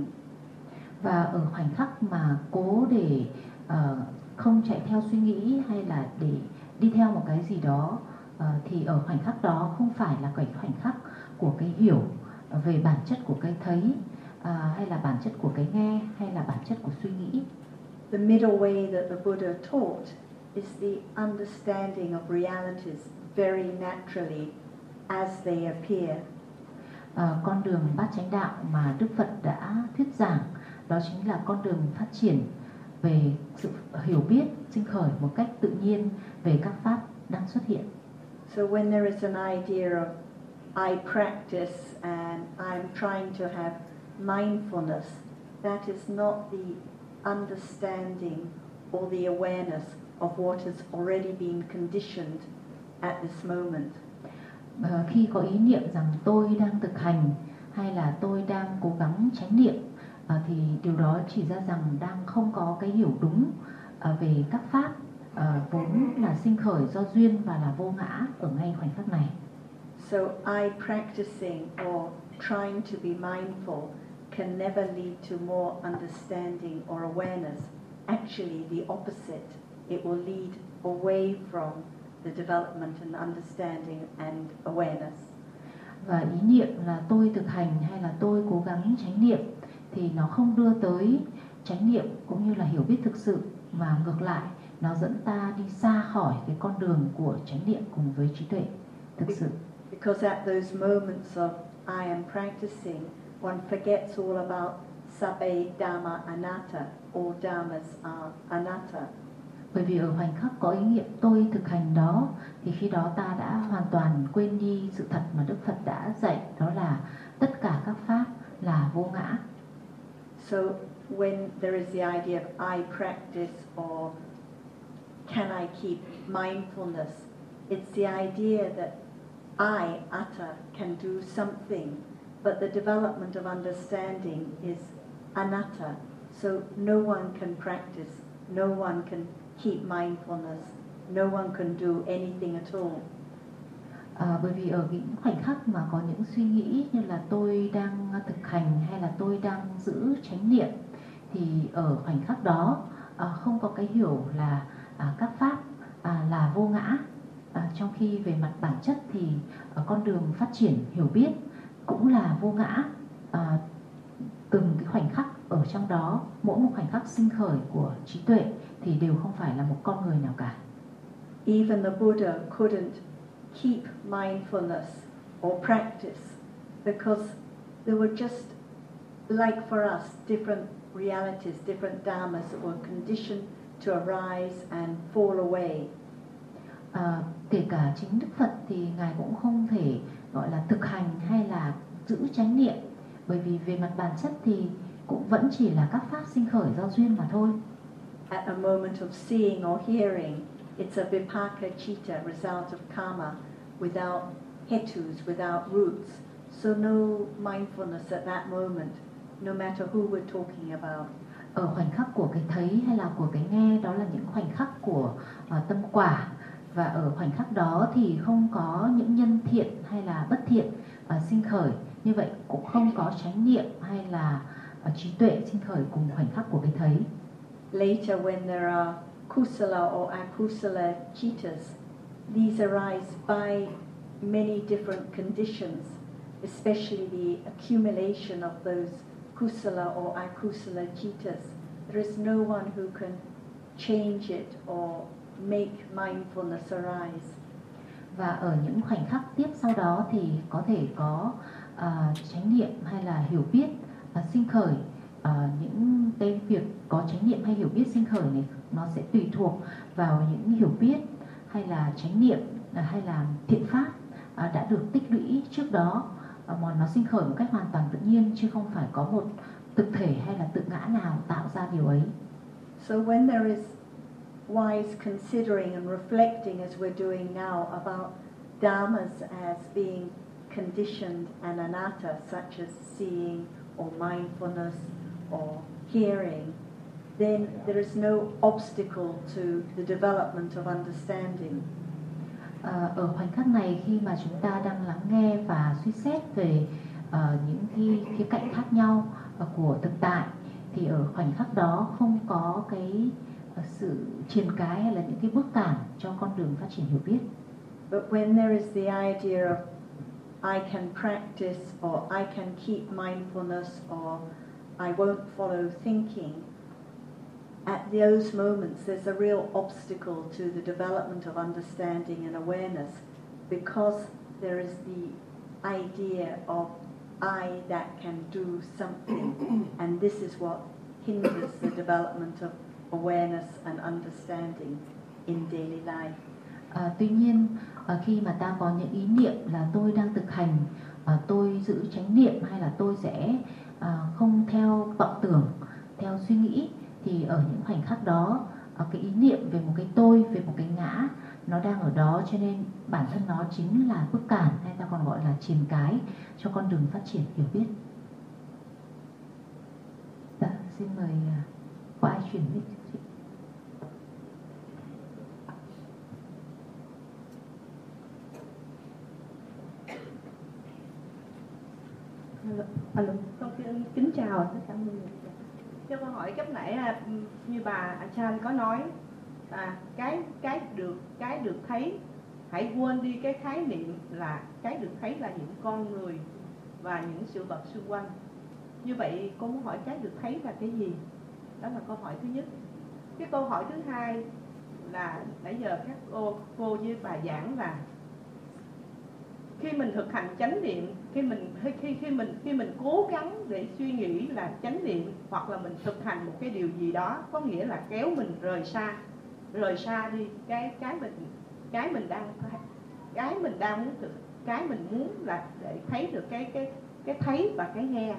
Và ở khoảnh khắc mà cố để không chạy theo suy nghĩ hay là để đi theo một cái gì đó, thì ở khoảnh khắc đó không phải là cái khoảnh khắc của cái hiểu về bản chất của cái thấy, hay là bản chất của cái nghe, hay là bản chất của suy nghĩ. The middle way that the Buddha taught is the understanding of realities very naturally as they appear. Con đường bát chánh đạo mà Đức Phật đã thuyết giảng, đó chính là con đường phát triển về sự hiểu biết sinh khởi một cách tự nhiên về các pháp đang xuất hiện. So when there is an idea of I practice and I'm trying to have mindfulness, that is not the understanding or the awareness of what has already been conditioned at this moment. Khi có ý niệm rằng tôi đang thực hành hay là tôi đang cố gắng chánh niệm, thì điều đó chỉ ra rằng đang không có cái hiểu đúng về các pháp vốn là sinh khởi do duyên và là vô ngã ở ngay khoảnh khắc này. So I practicing or trying to be mindful can never lead to more understanding or awareness. Actually, the opposite. It will lead away from the development and understanding and awareness. Và ý niệm là tôi thực hành hay là tôi cố gắng chánh niệm thì nó không đưa tới chánh niệm cũng như là hiểu biết thực sự, mà ngược lại nó dẫn ta đi xa khỏi cái con đường của chánh niệm cùng với trí tuệ thực sự. Because at those moments of I am practicing, one forgets all about sabbe dhamma anatta, all dhammas are anatta. Bởi vì ở khoảnh khắc có ý niệm tôi thực hành đó, thì khi đó ta đã hoàn toàn quên đi sự thật mà Đức Phật đã dạy, đó là tất cả các pháp là vô ngã. So when there is the idea of I practice or can I keep mindfulness, it's the idea that I, atta, can do something, but the development of understanding is anatta. So no one can practice, no one can keep mindfulness, no one can do anything at all. Bởi vì ở những khoảnh khắc mà có những suy nghĩ như là tôi đang thực hành hay là tôi đang giữ chánh niệm, thì ở khoảnh khắc đó không có cái hiểu là các pháp là vô ngã. Trong khi về mặt bản chất thì con đường phát triển hiểu biết cũng là vô ngã. Từng cái khoảnh khắc ở trong đó, mỗi một khoảnh khắc sinh khởi của trí tuệ thì đều không phải là một con người nào cả. Even the Buddha couldn't keep mindfulness or practice because there were just, like for us, different realities, different dhammas that were conditioned to arise and fall away. Kể cả chính Đức Phật thì Ngài cũng không thể gọi là thực hành hay là giữ chánh niệm, bởi vì về mặt bản chất thì cũng vẫn chỉ là các pháp sinh khởi do duyên mà thôi. At a moment of seeing or hearing, it's a vipaka citta, result of karma, without hetus, without roots. So no mindfulness at that moment, no matter who we're talking about. Ở khoảnh khắc của cái thấy hay là của cái nghe, đó là những khoảnh khắc của tâm quả. Và ở khoảnh khắc đó thì không có những nhân thiện hay là bất thiện sinh khởi. Như vậy cũng không có chánh niệm hay là trí tuệ sinh khởi cùng khoảnh khắc của cái thấy. Later when there are kusala or akusala cittas, these arise by many different conditions, especially the accumulation of those kusala or akusala citas. There is no one who can change it or make mindfulness arise. Và ở những khoảnh khắc tiếp sau đó thì có thể có chánh niệm hay là hiểu biết sinh khởi. Những cái việc có chánh niệm hay hiểu biết sinh khởi này nó sẽ tùy thuộc vào những hiểu biết hay là chánh niệm hay là thiện pháp đã được tích lũy trước đó, mà nó sinh khởi một cách hoàn toàn tự nhiên chứ không phải có một thực thể hay là tự ngã nào tạo ra điều ấy. So when there is wise considering and reflecting as we're doing now about dharmas as being conditioned and anatta, such as seeing or mindfulness or hearing, then there is no obstacle to the development of understanding. Ở khoảnh khắc này khi mà chúng ta đang lắng nghe và suy xét về những khía cạnh khác nhau của thực tại, thì ở khoảnh khắc đó không có cái sự triền cái hay là những cái bước cản cho con đường phát triển hiểu biết. But when there is the idea of I can practice or I can keep mindfulness or I won't follow thinking, at those moments there's a real obstacle to the development of understanding and awareness, because there is the idea of I that can do something, and this is what hinders the development of awareness and understanding in daily life. Tuy nhiên khi mà ta có những ý niệm là tôi đang thực hành, tôi giữ chánh niệm hay là tôi sẽ không theo vọng tưởng, theo suy nghĩ, thì ở những khoảnh khắc đó cái ý niệm về một cái tôi, về một cái ngã nó đang ở đó, cho nên bản thân nó chính là bức cản hay ta còn gọi là triền cái cho con đường phát triển hiểu biết. Dạ, xin mời có ai chuyển mic cho chị? Alo, con kính chào tất cả mọi người. Cho con hỏi cấp nãy như bà Achan có nói cái được thấy, hãy quên đi cái khái niệm là cái được thấy là những con người và những sự vật xung quanh. Như vậy con muốn hỏi cái được thấy là cái gì? Đó là câu hỏi thứ nhất. Cái câu hỏi thứ hai là nãy giờ các cô với bà giảng là khi mình thực hành chánh niệm, khi mình cố gắng để suy nghĩ là chánh niệm, hoặc là mình thực hành một cái điều gì đó, có nghĩa là kéo mình rời xa đi cái mình đang muốn thực, cái mình muốn là để thấy được cái thấy và cái nghe.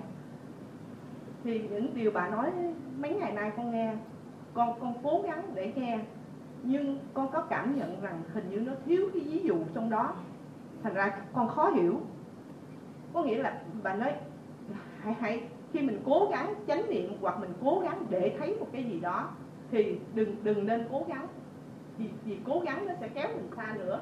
Thì những điều bà nói mấy ngày nay con nghe, con cố gắng để nghe, nhưng con có cảm nhận rằng hình như nó thiếu cái ví dụ trong đó, thành ra con khó hiểu. Có nghĩa là bà nói hãy khi mình cố gắng chánh niệm hoặc mình cố gắng để thấy một cái gì đó thì đừng nên cố gắng, vì cố gắng nó sẽ kéo mình xa nữa.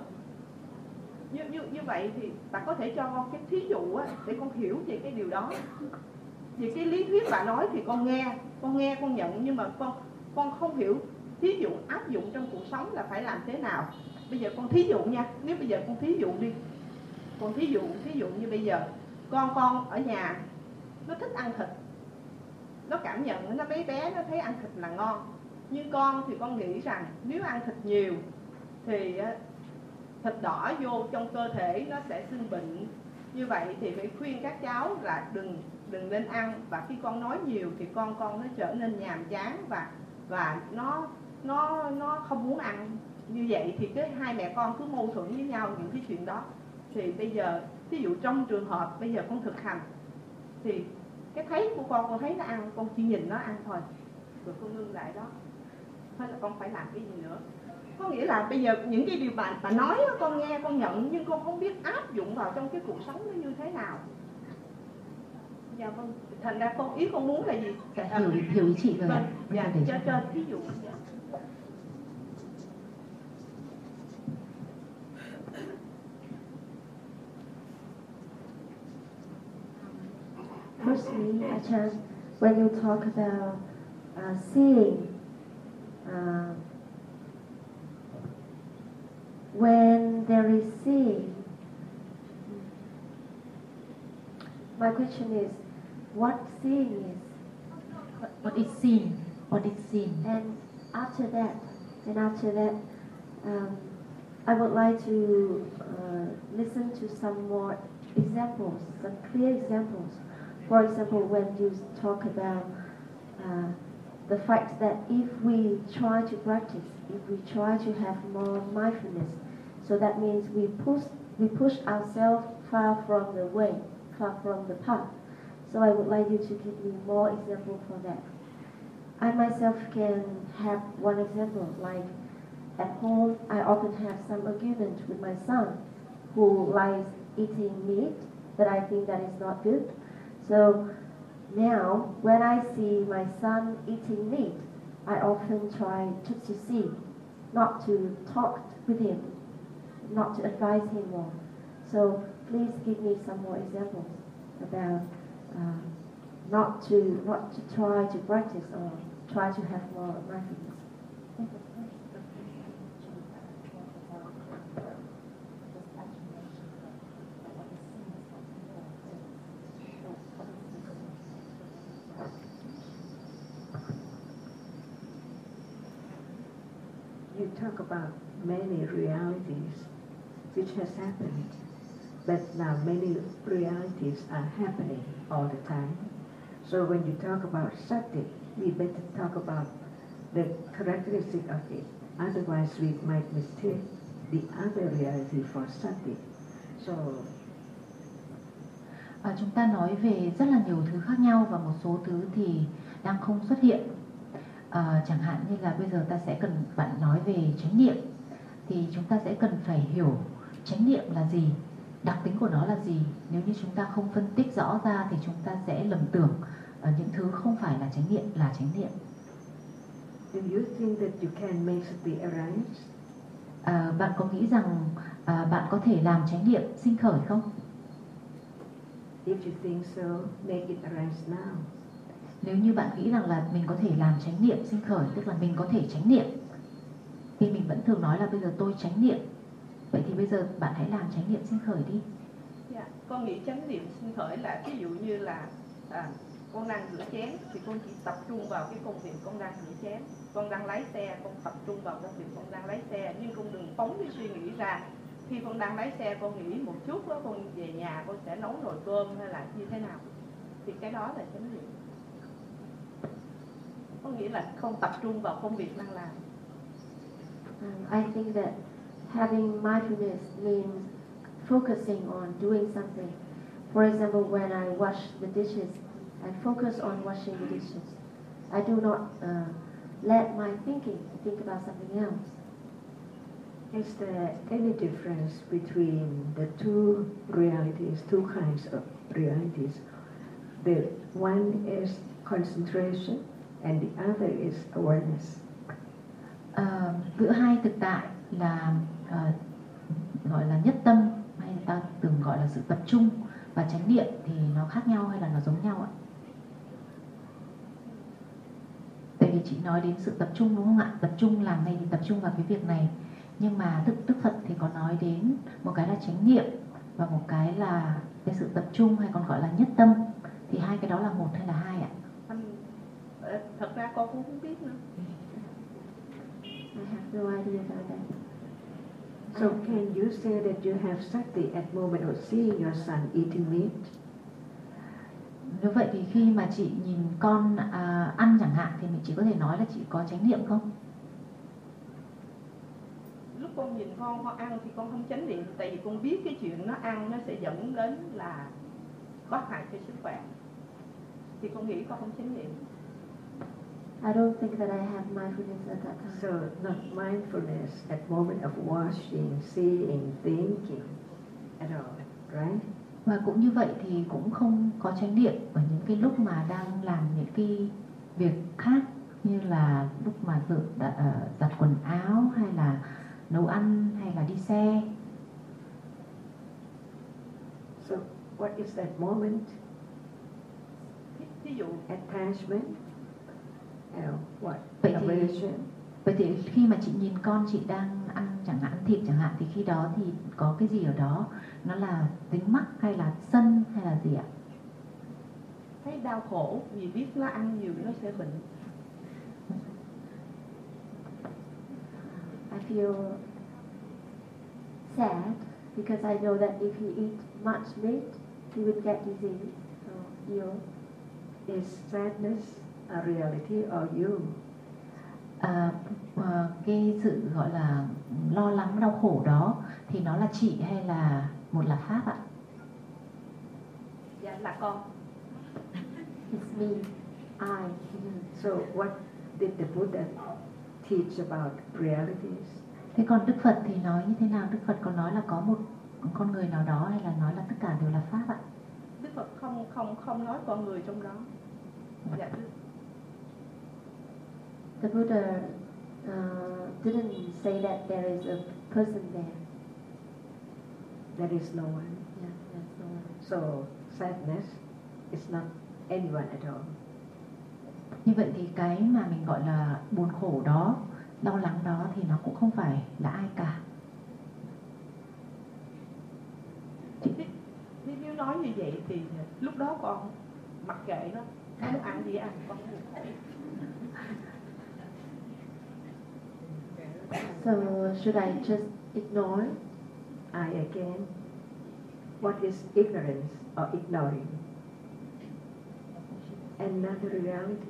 Như vậy thì bà có thể cho con cái thí dụ để con hiểu về cái điều đó. Vì cái lý thuyết bà nói thì con nghe con nhận, nhưng mà con không hiểu thí dụ áp dụng trong cuộc sống là phải làm thế nào. Bây giờ con thí dụ nha, nếu bây giờ con thí dụ đi, con thí dụ như bây giờ con ở nhà nó thích ăn thịt, nó cảm nhận nó bé nó thấy ăn thịt là ngon, nhưng con thì con nghĩ rằng nếu ăn thịt nhiều thì thịt đỏ vô trong cơ thể nó sẽ sinh bệnh. Như vậy thì phải khuyên các cháu là đừng nên ăn, và khi con nói nhiều thì con nó trở nên nhàm chán và nó không muốn ăn. Như vậy thì cái hai mẹ con cứ mâu thuẫn với nhau những cái chuyện đó. Thì bây giờ ví dụ trong trường hợp bây giờ con thực hành thì cái thấy của con thấy nó ăn, con chỉ nhìn nó ăn thôi, rồi con ngưng lại đó, hay là con phải làm cái gì nữa. Có nghĩa là bây giờ những cái điều bà nói con nghe con nhận, nhưng con không biết áp dụng vào trong cái cuộc sống nó như thế nào. Dạ vâng, thành ra ý con muốn là gì? Hiểu ý chị rồi. Vâng, dạ, cho ví dụ. Dạ. Firstly, Achan, when you talk about seeing, when there is seeing, my question is, what seeing is. What is seen? What is seen? And after that, I would like to listen to some more examples, some clear examples. For example, when you talk about the fact that if we try to practice, if we try to have more mindfulness, so that means we push ourselves far from the way, far from the path. So I would like you to give me more example for that. I myself can have one example, like at home I often have some argument with my son who likes eating meat, but I think that is not good. So now when I see my son eating meat, I often try to see, not to talk with him, not to advise him more. So please give me some more examples about not to try to practice or try to have more mindfulness. You talk about many realities which has happened, but now many realities are happening all the time. So when you talk about sati, we better talk about the characteristic of it. Otherwise we might mistake the other reality for sati. So Chúng ta nói về rất là nhiều thứ khác nhau và một số thứ thì đang không xuất hiện. Chẳng hạn như là bây giờ ta sẽ cần bạn nói về chánh niệm, thì chúng ta sẽ cần phải hiểu chánh niệm là gì, đặc tính của nó là gì. Nếu như chúng ta không phân tích rõ ra thì chúng ta sẽ lầm tưởng những thứ không phải là chánh niệm là chánh niệm. Do you think that you can make sati arise? Bạn có nghĩ rằng bạn có thể làm chánh niệm sinh khởi không? If you think so, make it arise now. Nếu như bạn nghĩ rằng là mình có thể làm chánh niệm sinh khởi, tức là mình có thể chánh niệm, thì mình vẫn thường nói là bây giờ tôi chánh niệm. Vậy thì bây giờ bạn hãy làm chánh niệm sinh khởi đi. Dạ, con nghĩ chánh niệm sinh khởi là ví dụ như là con đang rửa chén thì con chỉ tập trung vào cái công việc con đang rửa chén. Con đang lái xe, con tập trung vào công việc con đang lái xe, nhưng con đừng phóng cái suy nghĩ ra. Khi con đang lái xe con nghĩ một chút đó, con về nhà con sẽ nấu nồi cơm hay là như thế nào, thì cái đó là chánh niệm. Có nghĩa là không tập trung vào công việc đang làm. I think that having mindfulness means focusing on doing something. For example, when I wash the dishes, I focus on washing the dishes. I do not let my thinking think about something else. Is there any difference between the two realities, two kinds of realities? The one is concentration and the other is awareness. Giữa hai thực tại là gọi là nhất tâm, hay ta từng gọi là sự tập trung, và chánh niệm thì nó khác nhau hay là nó giống nhau ạ? Tại vì chị nói đến sự tập trung đúng không ạ? Tập trung làm này thì tập trung vào cái việc này. Nhưng mà Đức Phật thì có nói đến một cái là chánh niệm và một cái là cái sự tập trung hay còn gọi là nhất tâm. Thì hai cái đó là một hay là hai ạ? Thật ra con cũng không biết nữa. I have no idea about that. So can you say that you have sati at moment of seeing your son eating meat? Nếu vậy thì khi mà chị nhìn con ăn chẳng hạn thì mình chỉ có thể nói là chị có chánh niệm không? Lúc con nhìn con ăn thì con không chánh niệm, tại vì con biết cái chuyện nó ăn nó sẽ dẫn đến là có hại cho sức khỏe, thì con nghĩ con không chánh niệm. I don't think that I have mindfulness at that time. So not mindfulness at moment of washing, seeing, thinking at all, right? Và cũng như vậy thì cũng không có chánh niệm ở những cái lúc mà đang làm những cái việc khác, như là lúc mà giặt quần áo hay là nấu ăn hay là đi xe. So what is that moment? Ví dụ Attachment? What? Vậy thì khi mà chị nhìn con chị đang ăn chẳng hạn, ăn thịt chẳng hạn, thì khi đó thì có cái gì ở đó, nó là tính mắc hay là sân hay là gì ạ? thấy thấy đau khổ vì biết nó ăn nhiều nó sẽ bệnh. I feel sad because I know that if he eat much meat, he will get disease or ill. Is sadness a reality or you? Cái sự gọi là lo lắng đau khổ đó thì nó là chị hay là một là pháp ạ? Dạ là con. It's me, I. So what did the Buddha teach about realities? Thế còn Đức Phật thì nói như thế nào? Đức Phật có nói là có một con người nào đó hay là nói là tất cả đều là pháp ạ? Đức Phật không nói con người trong đó. Dạ. The Buddha didn't say that there is a person there. There is no one. Yeah, there's no one. So sadness is not anyone at all. Như vậy thì cái mà mình gọi là buồn khổ đó, lo lắng đó thì nó cũng không phải là ai cả. Nếu nói như vậy thì lúc đó con mặc kệ nó muốn ăn gì ăn, con buồn khổ. So should I just ignore? I again. What is ignorance or ignoring? Another reality.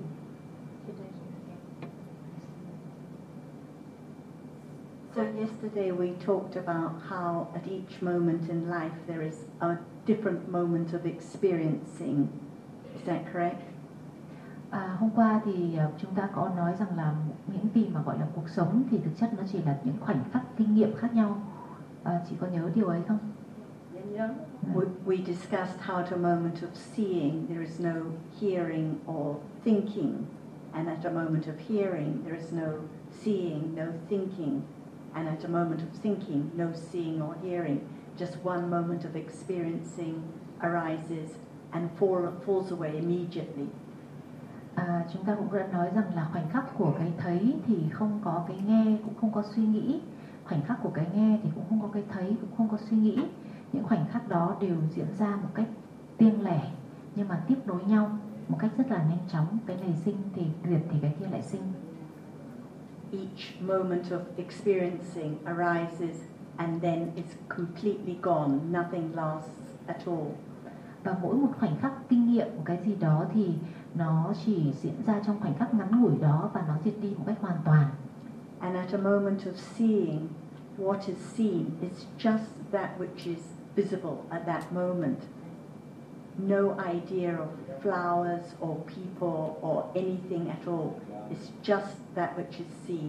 So yesterday we talked about how at each moment in life there is a different moment of experiencing. Is that correct? Hôm qua thì chúng ta có nói rằng là những gì mà gọi là cuộc sống thì thực chất nó chỉ là những khoảnh khắc kinh nghiệm khác nhau. Chị có nhớ điều ấy không? Dạ nhớ. We discussed how at a moment of seeing there is no hearing or thinking, and at a moment of hearing there is no seeing, no thinking, and at a moment of thinking, no seeing or hearing. Just one moment of experiencing arises and falls away immediately. Chúng ta cũng đã nói rằng là khoảnh khắc của cái thấy thì không có cái nghe, cũng không có suy nghĩ. Khoảnh khắc của cái nghe thì cũng không có cái thấy, cũng không có suy nghĩ. Những khoảnh khắc đó đều diễn ra một cách riêng lẻ nhưng mà tiếp nối nhau một cách rất là nhanh chóng. Cái này sinh thì diệt thì cái kia lại sinh. Each moment of experiencing arises and then it's completely gone. Nothing lasts at all. Và mỗi một khoảnh khắc kinh nghiệm một cái gì đó thì nó chỉ diễn ra trong khoảnh khắc ngắn ngủi đó và nó diệt đi một cách hoàn toàn. And at a moment of seeing, what is seen is just that which is visible at that moment. No idea of flowers or people or anything at all. It's just that which is seen.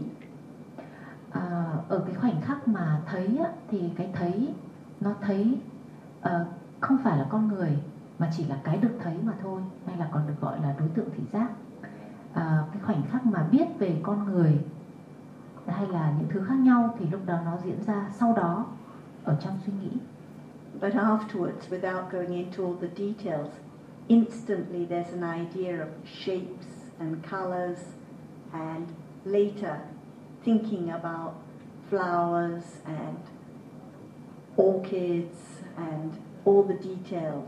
Ở cái khoảnh khắc mà thấy á, thì cái thấy nó thấy không phải là con người mà chỉ là cái được thấy mà thôi, hay là còn được gọi là đối tượng thị giác. Cái khoảnh khắc mà biết về con người hay là những thứ khác nhau thì lúc đó nó diễn ra sau đó ở trong suy nghĩ. But afterwards, without going into all the details, instantly there's an idea of shapes and colors, and later thinking about flowers and orchids and all the details.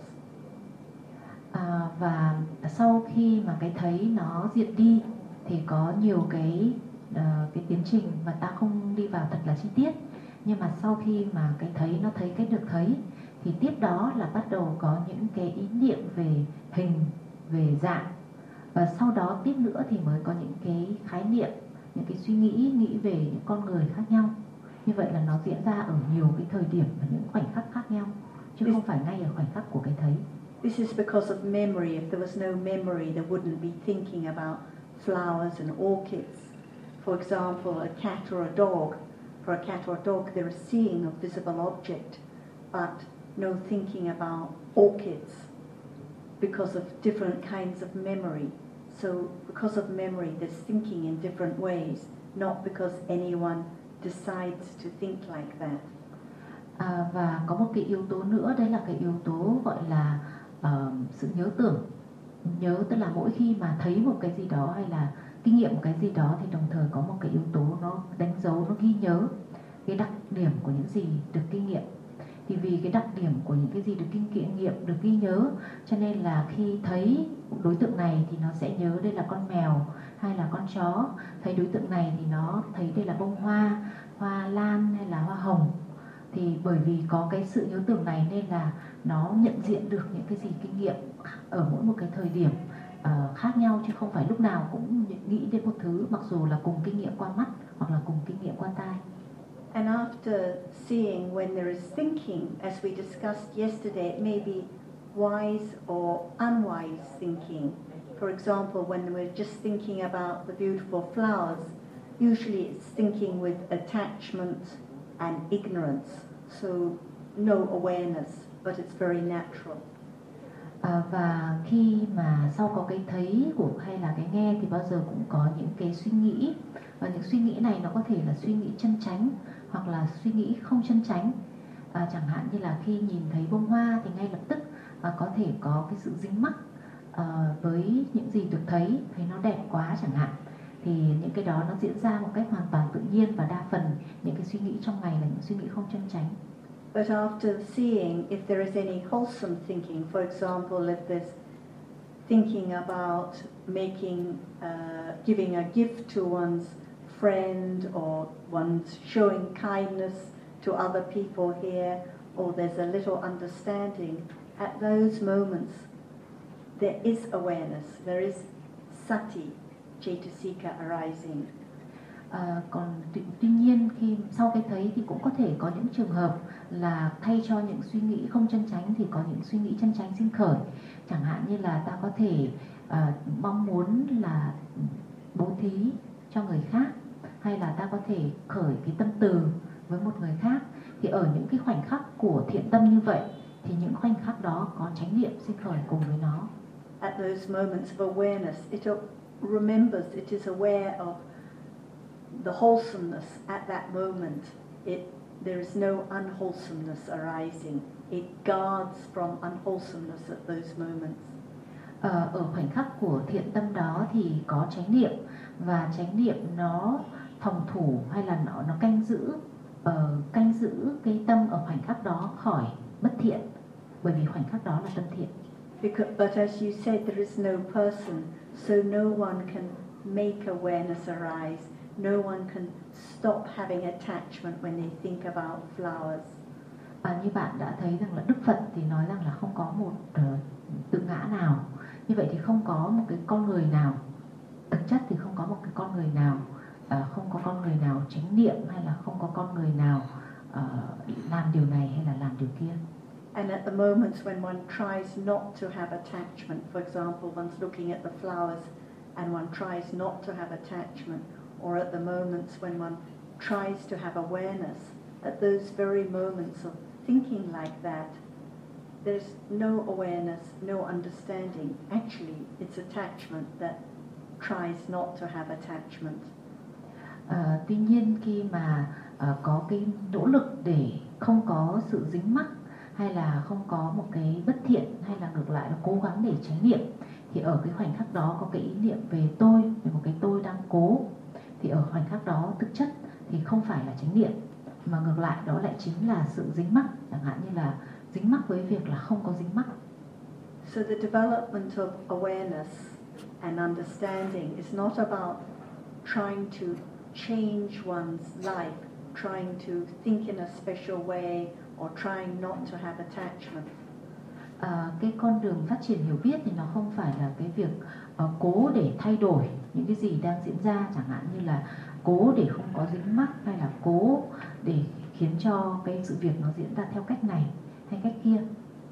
Và sau khi mà cái thấy nó diệt đi thì có nhiều cái tiến trình mà ta không đi vào thật là chi tiết, nhưng mà sau khi mà cái thấy nó thấy cái được thấy thì tiếp đó là bắt đầu có những cái ý niệm về hình, về dạng, và sau đó tiếp nữa thì mới có những cái khái niệm, những cái suy nghĩ về những con người khác nhau. Như vậy là nó diễn ra ở nhiều cái thời điểm và những khoảnh khắc khác nhau, chứ không phải ngay ở khoảnh khắc của cái thấy. This is because of memory. If there was no memory, there wouldn't be thinking about flowers and orchids. For example, a cat or a dog. For a cat or a dog, there is seeing of visible object, but no thinking about orchids because of different kinds of memory. So because of memory, there's thinking in different ways, not because anyone decides to think like that. Và có một cái yếu tố nữa, đấy là cái yếu tố gọi là sự nhớ tưởng. Nhớ tức là mỗi khi mà thấy một cái gì đó hay là kinh nghiệm một cái gì đó thì đồng thời có một cái yếu tố nó đánh dấu, nó ghi nhớ cái đặc điểm của những gì được kinh nghiệm. Thì vì cái đặc điểm của những cái gì được kinh nghiệm, được ghi nhớ, cho nên là khi thấy đối tượng này thì nó sẽ nhớ đây là con mèo hay là con chó. Thấy đối tượng này thì nó thấy đây là bông hoa, hoa lan hay là hoa hồng. Thì bởi vì có cái sự nhớ tưởng này nên là nó nhận diện được những cái gì kinh nghiệm ở mỗi một cái thời điểm khác nhau, chứ không phải lúc nào cũng nghĩ đến một thứ, mặc dù là cùng kinh nghiệm qua mắt hoặc là cùng kinh nghiệm qua tai. And after seeing, when there is thinking, as we discussed yesterday, it may be wise or unwise thinking. For example, when we're just thinking about the beautiful flowers, usually it's thinking with attachment and ignorance, so no awareness, but it's very natural. Và khi mà sau có cái thấy của hay là cái nghe thì bao giờ cũng có những cái suy nghĩ, và những suy nghĩ này nó có thể là suy nghĩ chân chánh hoặc là suy nghĩ không chân chánh. Chẳng hạn như là khi nhìn thấy bông hoa thì ngay lập tức có thể có cái sự dính mắc với những gì được thấy nó đẹp quá chẳng hạn. Thì những cái đó nó diễn ra một cách hoàn toàn tự nhiên, và đa phần những cái suy nghĩ trong ngày là những suy nghĩ không chân chánh. But after seeing, if there is any wholesome thinking, for example, if there's thinking about making, giving a gift to one's friend, or one's showing kindness to other people here, or there's a little understanding, at those moments there is awareness, there is sati, cetasika arising. Còn tuy nhiên khi sau cái thấy thì cũng có thể có những trường hợp là thay cho những suy nghĩ không chân chánh thì có những suy nghĩ chân chánh sinh khởi. Chẳng hạn như là ta có thể mong muốn là bố thí cho người khác, hay là ta có thể khởi cái tâm từ với một người khác. Thì ở những cái khoảnh khắc của thiện tâm như vậy thì những khoảnh khắc đó có chánh niệm sinh khởi cùng với nó. At those moments of awareness, it remembers, it is aware of the wholesomeness at that moment. There is no unwholesomeness arising. It guards from unwholesomeness at those moments. Ở khoảnh khắc của thiện tâm đó thì có chánh niệm, và chánh niệm nó phòng thủ hay là nó canh giữ cái tâm ở khoảnh khắc đó khỏi bất thiện, bởi vì khoảnh khắc đó là tâm thiện. But as you said, there is no person, so no one can make awareness arise. No one can stop having attachment when they think about flowers. Như bạn đã thấy rằng là Đức Phật thì nói rằng là không có một tự ngã nào. Như vậy thì không có một cái con người nào, thực chất thì không có một cái con người nào, không có con người nào chánh niệm, hay là không có con người nào làm điều này hay là làm điều kia. And at the moments when one tries not to have attachment, for example, one's looking at the flowers and one tries not to have attachment, or at the moments when one tries to have awareness, at those very moments of thinking like that, there's no awareness, no understanding. Actually, it's attachment that tries not to have attachment. Tuy nhiên khi mà có cái nỗ lực để không có sự dính mắc, hay là không có một cái bất thiện, hay là ngược lại là cố gắng để chánh niệm, thì ở cái khoảnh khắc đó có cái ý niệm về tôi, về một cái tôi đang cố, thì ở khoảnh khắc đó thực chất thì không phải là chánh niệm, mà ngược lại đó lại chính là sự dính mắc, chẳng hạn như là dính mắc với việc là không có dính mắc. So the development of awareness and understanding is not about trying to change one's life, trying to think in a special way, or trying not to have attachment. Cái con đường phát triển hiểu biết thì nó không phải là cái việc cố để thay đổi những cái gì đang diễn ra, chẳng hạn như là cố để không có dính mắc, hay là cố để khiến cho cái sự việc nó diễn ra theo cách này hay cách kia.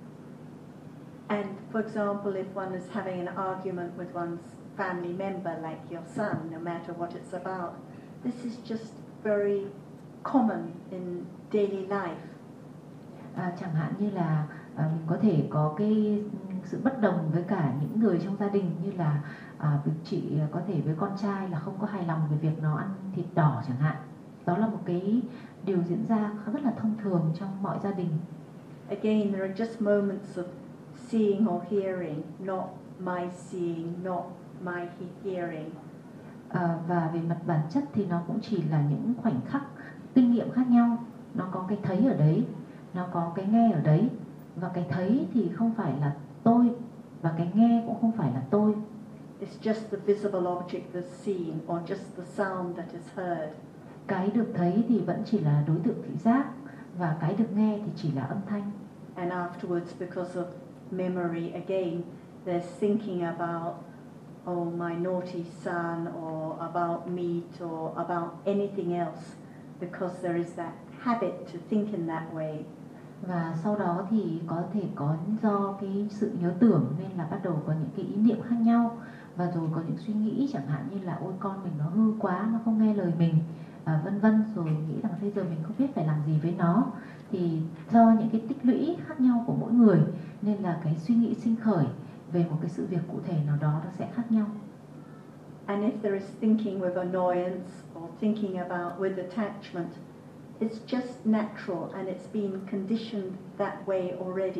And for example, if one is having an argument with one's family member, like your son, no matter what it's about, this is just very common in daily life. Chẳng hạn như là mình có thể có cái sự bất đồng với cả những người trong gia đình, như là việc chị có thể với con trai là không có hài lòng về việc nó ăn thịt đỏ chẳng hạn. Đó là một cái điều diễn ra rất là thông thường trong mọi gia đình. Again, there are just moments of seeing or hearing, not my seeing, not my hearing. Và về mặt bản chất thì nó cũng chỉ là những khoảnh khắc kinh nghiệm khác nhau. Nó có cái thấy ở đấy, nó có cái nghe ở đấy, và cái thấy thì không phải là tôi, và cái nghe cũng không phải là tôi. It's just the visible object that's seen, or just the sound that is heard. Cái được thấy thì vẫn chỉ là đối tượng thị giác, và cái được nghe thì chỉ là âm thanh. And afterwards, because of memory again, there's thinking about, oh, my naughty son, or about meat, or about anything else, because there is that habit to think in that way. Và sau đó thì có thể có do cái sự nhớ tưởng nên là bắt đầu có những cái ý niệm khác nhau, và rồi có những suy nghĩ chẳng hạn như là ôi con mình nó hư quá, nó không nghe lời mình, vân vân, rồi nghĩ rằng bây giờ mình không biết phải làm gì với nó. Thì do những cái tích lũy khác nhau của mỗi người nên là cái suy nghĩ sinh khởi về một cái sự việc cụ thể nào đó nó sẽ khác nhau. And if there is thinking with annoyance or thinking about with attachment, it's just natural and it's been conditioned that way already.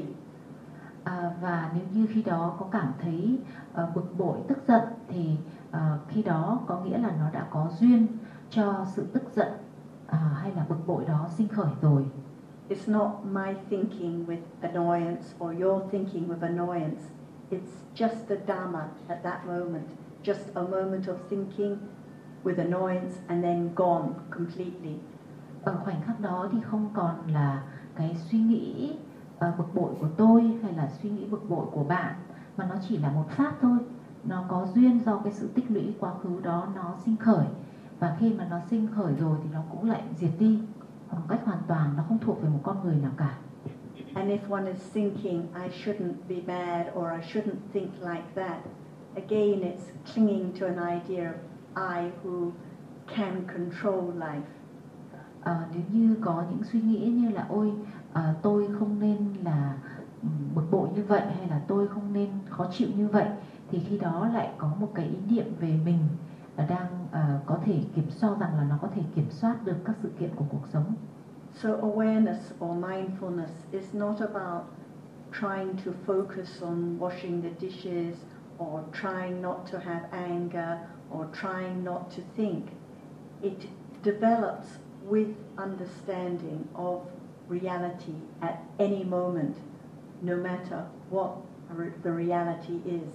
Và nếu như khi đó có cảm thấy bực bội, tức giận thì khi đó có nghĩa là nó đã có duyên cho sự tức giận hay là bực bội đó sinh khởi rồi. It's not my thinking with annoyance or your thinking with annoyance. It's just the Dhamma at that moment. Just a moment of thinking with annoyance and then gone completely. Ở khoảnh khắc đó thì không còn là cái suy nghĩ bực bội của tôi hay là suy nghĩ bực bội của bạn, mà nó chỉ là một pháp thôi. Nó có duyên do cái sự tích lũy quá khứ đó nó sinh khởi, và khi mà nó sinh khởi rồi thì nó cũng lại diệt đi một cách hoàn toàn, nó không thuộc về một con người nào cả. And if one is thinking, I shouldn't be mad or I shouldn't think like that, again it's clinging to an idea of I who can control life. Nếu như có những suy nghĩ như là ôi tôi không nên là bực bội như vậy, hay là tôi không nên khó chịu như vậy, thì khi đó lại có một cái ý niệm về mình đang có thể cho rằng là nó có thể kiểm soát được các sự kiện của cuộc sống. So awareness or mindfulness is not about trying to focus on washing the dishes or trying not to have anger or trying not to think. It develops with understanding of reality at any moment, no matter what the reality is.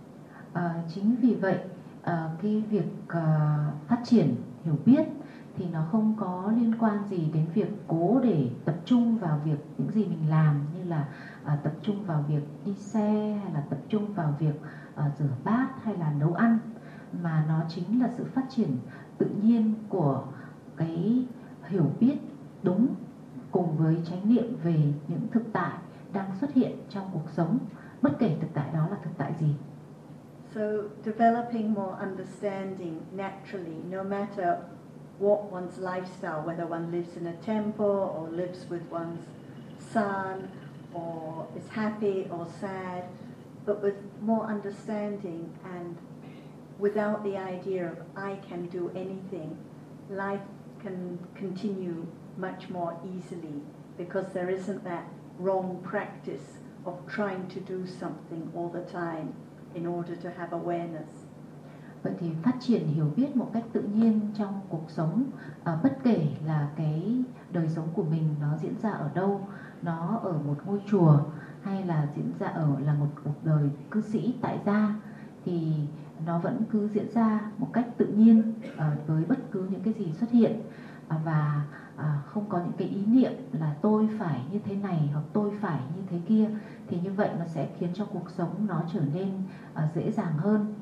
Chính vì vậy cái việc phát triển hiểu biết thì nó không có liên quan gì đến việc cố để tập trung vào việc những gì mình làm, như là tập trung vào việc đi xe, hay là tập trung vào việc rửa bát hay là nấu ăn, mà nó chính là sự phát triển tự nhiên của cái hiểu biết đúng cùng với chánh niệm về những thực tại đang xuất hiện trong cuộc sống, bất kể thực tại đó là thực tại gì. So developing more understanding naturally, no matter what one's lifestyle, whether one lives in a temple or lives with one's son or is happy or sad, but with more understanding and without the idea of I can do anything, life can continue much more easily because there isn't that wrong practice of trying to do something all the time in order to have awareness. Vậy thì phát triển hiểu biết một cách tự nhiên trong cuộc sống, bất kể là cái đời sống của mình nó diễn ra ở đâu, nó ở một ngôi chùa hay là diễn ra là một cuộc đời cư sĩ tại gia, thì nó vẫn cứ diễn ra một cách tự nhiên với bất cứ những cái gì xuất hiện, và không có những cái ý niệm là tôi phải như thế này hoặc tôi phải như thế kia. Thì như vậy nó sẽ khiến cho cuộc sống nó trở nên dễ dàng hơn.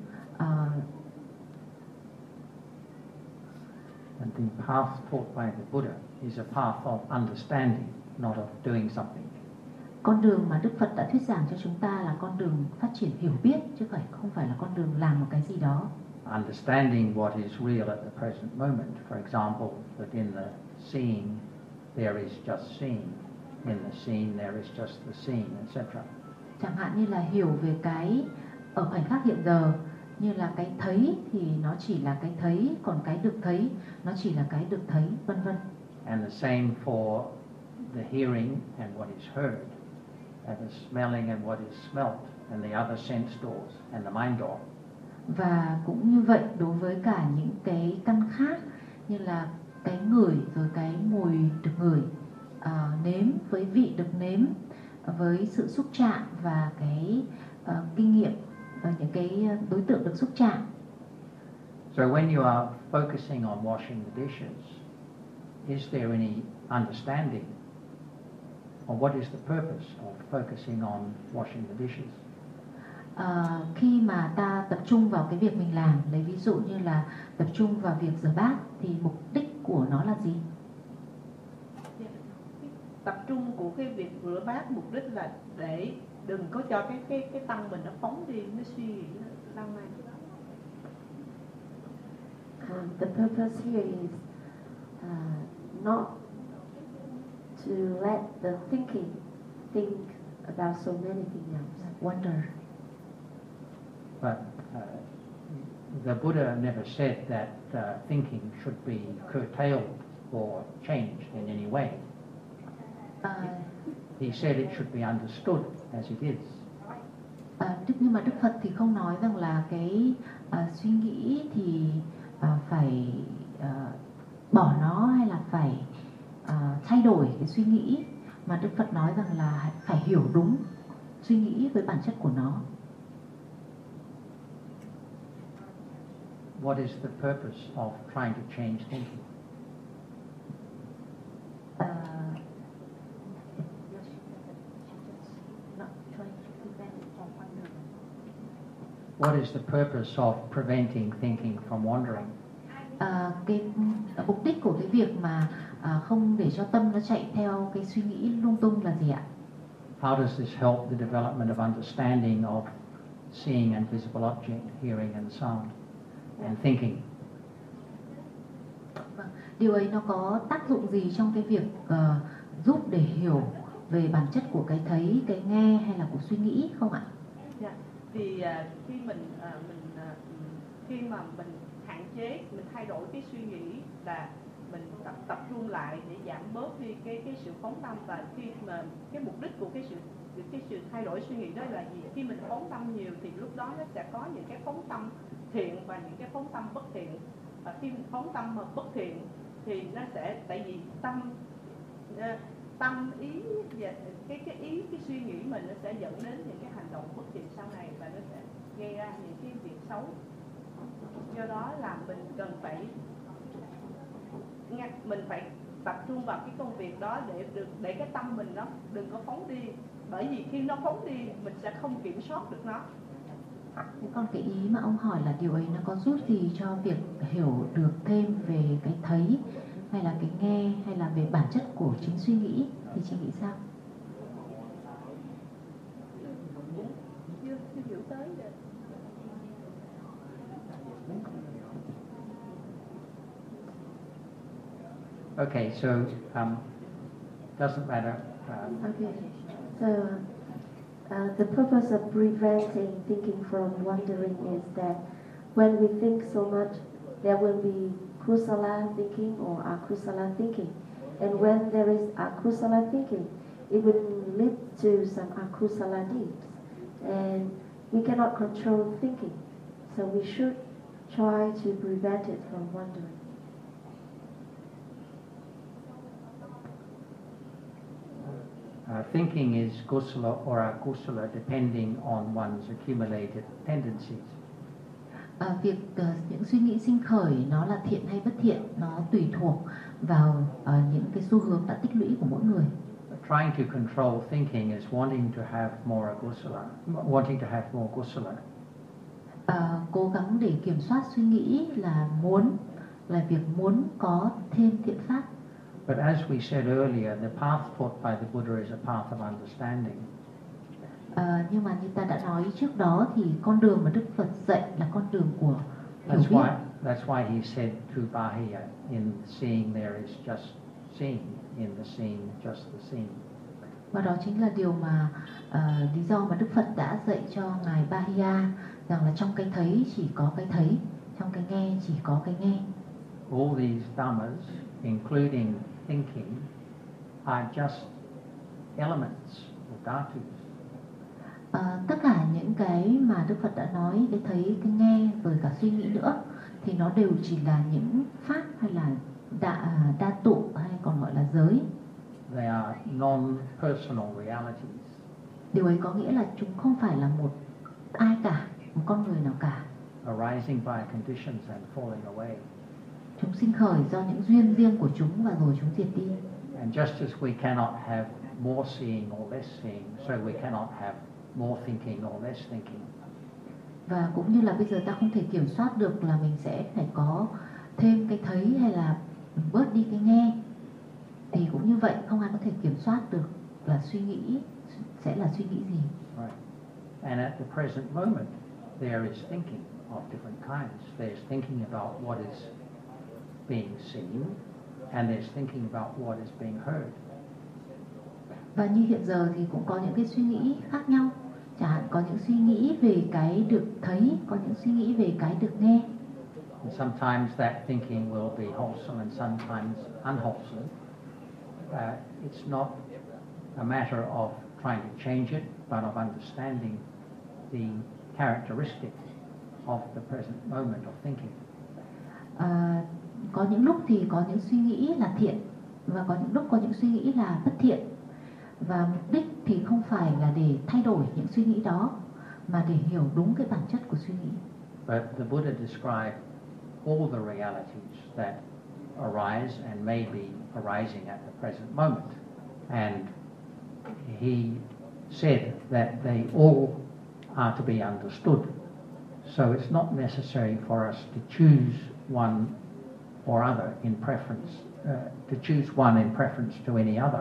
And the path taught by the Buddha is a path of understanding, not of doing something. Con đường mà Đức Phật đã thuyết giảng cho chúng ta là con đường phát triển hiểu biết, chứ không phải là con đường làm một cái gì đó. Understanding what is real at the present moment. For example, that in the seeing there is just seeing, in the seen there is just the seen, etc. Chẳng hạn như là hiểu về cái ở khoảnh khắc hiện giờ, như là cái thấy thì nó chỉ là cái thấy, còn cái được thấy nó chỉ là cái được thấy, vân vân. And the same for the hearing and what is heard, and the smelling and what is smelt, and the other sense doors and the mind door. Và cũng như vậy đối với cả những cái căn khác, như là cái ngửi rồi cái mùi được ngửi, nếm với vị được nếm, với sự xúc chạm và cái kinh nghiệm và những cái đối tượng được xúc chạm. So when you are focusing on washing the dishes, is there any understanding? Or what is the purpose of focusing on washing the dishes? Khi mà ta tập trung vào cái việc mình làm, lấy ví dụ như là tập trung vào việc rửa bát, thì mục đích của nó là gì? Tập trung của cái việc rửa bát mục đích là để đừng có cho cái tâm mình nó phóng đi, nó suy nghĩ nó lan man. The purpose here is not to let the thinking think about so many things else. Wonder. But the Buddha never said that thinking should be curtailed or changed in any way. He said it should be understood as it is. Nhưng mà Đức Phật thì không nói rằng là cái suy nghĩ thì phải bỏ nó hay là phải thay đổi cái suy nghĩ, mà Đức Phật nói rằng là phải hiểu đúng suy nghĩ với bản chất của nó. What is the purpose of trying to change thinking? What is the purpose of preventing thinking from wandering? Cái mục đích của cái việc mà không để cho tâm nó chạy theo cái suy nghĩ lung tung là gì ạ? How does this help the development of understanding of seeing and visible object, hearing and sound, and thinking? Điều ấy nó có tác dụng gì trong cái việc giúp để hiểu về bản chất của cái thấy, cái nghe hay là của suy nghĩ không ạ? Dạ. Thì khi khi mà mình hạn chế, mình thay đổi cái suy nghĩ là mình tập trung lại để giảm bớt đi cái sự phóng tâm, và khi mà cái mục đích của cái sự thay đổi suy nghĩ đó là gì? Khi mình phóng tâm nhiều thì lúc đó nó sẽ có những cái phóng tâm thiện và những cái phóng tâm bất thiện. Và khi mình phóng tâm mà bất thiện thì nó sẽ, tại vì tâm ý và cái suy nghĩ mình nó sẽ dẫn đến những cái hành động bất thiện sau này, và nó sẽ gây ra những cái việc xấu. Do đó là mình cần phải tập trung vào cái công việc đó để cái tâm mình nó đừng có phóng đi, bởi vì khi nó phóng đi mình sẽ không kiểm soát được nó. Còn cái ý mà ông hỏi là điều ấy nó có giúp gì cho việc hiểu được thêm về cái thấy hay là cái nghe hay là về bản chất của chính suy nghĩ, thì chị nghĩ sao? Chưa hiểu tới được. Okay, so doesn't matter. Okay, so the purpose of preventing thinking from wandering is that when we think so much, there will be kusala thinking or akusala thinking, and when there is akusala thinking, it will lead to some akusala deeds, and we cannot control thinking, so we should try to prevent it from wandering. Thinking is kusala or akusala depending on one's accumulated tendencies. Những suy nghĩ sinh khởi nó là thiện hay bất thiện, nó tùy thuộc vào những cái xu hướng đã tích lũy của mỗi người. Trying to control thinking is wanting to have more kusala. Cố gắng để kiểm soát suy nghĩ là việc muốn có thêm thiện pháp. But as we said earlier, the path taught by the Buddha is a path of understanding. Nhưng mà như ta đã nói trước đó thì con đường mà Đức Phật dạy là con đường của hiểu biết. That's why he said to Bahiya, in seeing there is just seeing, in the seeing just the seeing. Và đó chính là điều mà lý do mà Đức Phật đã dạy cho ngài Bahiya, rằng là trong cái thấy chỉ có cái thấy, trong cái nghe chỉ có cái nghe. All these dhammas, including thinking, are just elements or dhatus. Tất cả những cái mà Đức Phật đã nói, cái thấy, cái nghe, rồi cả suy nghĩ nữa, thì nó đều chỉ là những pháp hay là đa tụ hay còn gọi là giới. they are non-personal realities. Điều ấy có nghĩa là chúng không phải là một ai cả, một con người nào cả. Arising by conditions and falling away. Chúng sinh khởi do những duyên riêng của chúng và rồi chúng diệt đi. And just as we cannot have more seeing or less seeing, so we cannot have more thinking or less thinking. Và cũng như là bây giờ ta không thể kiểm soát được là mình sẽ phải có thêm cái thấy hay là bớt đi cái nghe, thì cũng như vậy không ai có thể kiểm soát được là suy nghĩ sẽ là suy nghĩ gì. Right. And at the present moment, there is thinking of different kinds. There's thinking about what is being seen, and there's thinking about what is being heard. Và như hiện giờ thì cũng có những cái suy nghĩ khác nhau. Chẳng hạn có những suy nghĩ về cái được thấy, có những suy nghĩ về cái được nghe. And sometimes that thinking will be wholesome and sometimes unwholesome. It's not a matter of trying to change it, but of understanding the characteristics of the present moment of thinking. Có những lúc thì có những suy nghĩ là thiện, và có những lúc có những suy nghĩ là bất thiện. Và mục đích thì không phải là để thay đổi những suy nghĩ đó, mà để hiểu đúng cái bản chất của suy nghĩ. But the Buddha described all the realities that arise and may be arising at the present moment. And he said that they all are to be understood. So it's not necessary for us to choose one or other in preference, to choose one in preference to any other.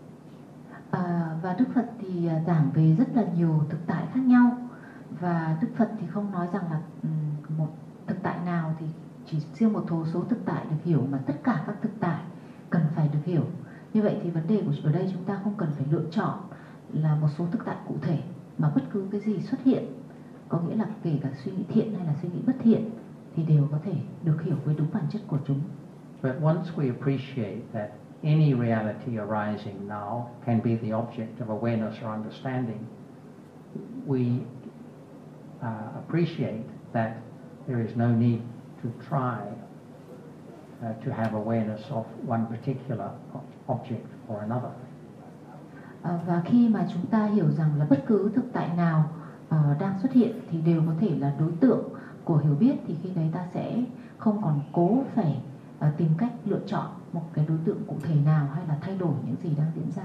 Và Đức Phật thì giảng về rất là nhiều thực tại khác nhau, và Đức Phật thì không nói rằng là một thực tại nào thì chỉ riêng một số thực tại được hiểu, mà tất cả các thực tại cần phải được hiểu. Như vậy thì vấn đề của ở đây chúng ta không cần phải lựa chọn là một số thực tại cụ thể, mà bất cứ cái gì xuất hiện, có nghĩa là kể cả suy nghĩ thiện hay là suy nghĩ bất thiện, thì đều có thể được hiểu với đúng bản chất của chúng. But once we appreciate that any reality arising now can be the object of awareness or understanding, we appreciate that there is no need to try to have awareness of one particular object or another. Và khi mà chúng ta hiểu rằng là bất cứ thực tại nào đang xuất hiện thì đều có thể là đối tượng của hiểu biết, thì khi đấy ta sẽ không còn cố phải tìm cách lựa chọn một cái đối tượng cụ thể nào hay là thay đổi những gì đang diễn ra.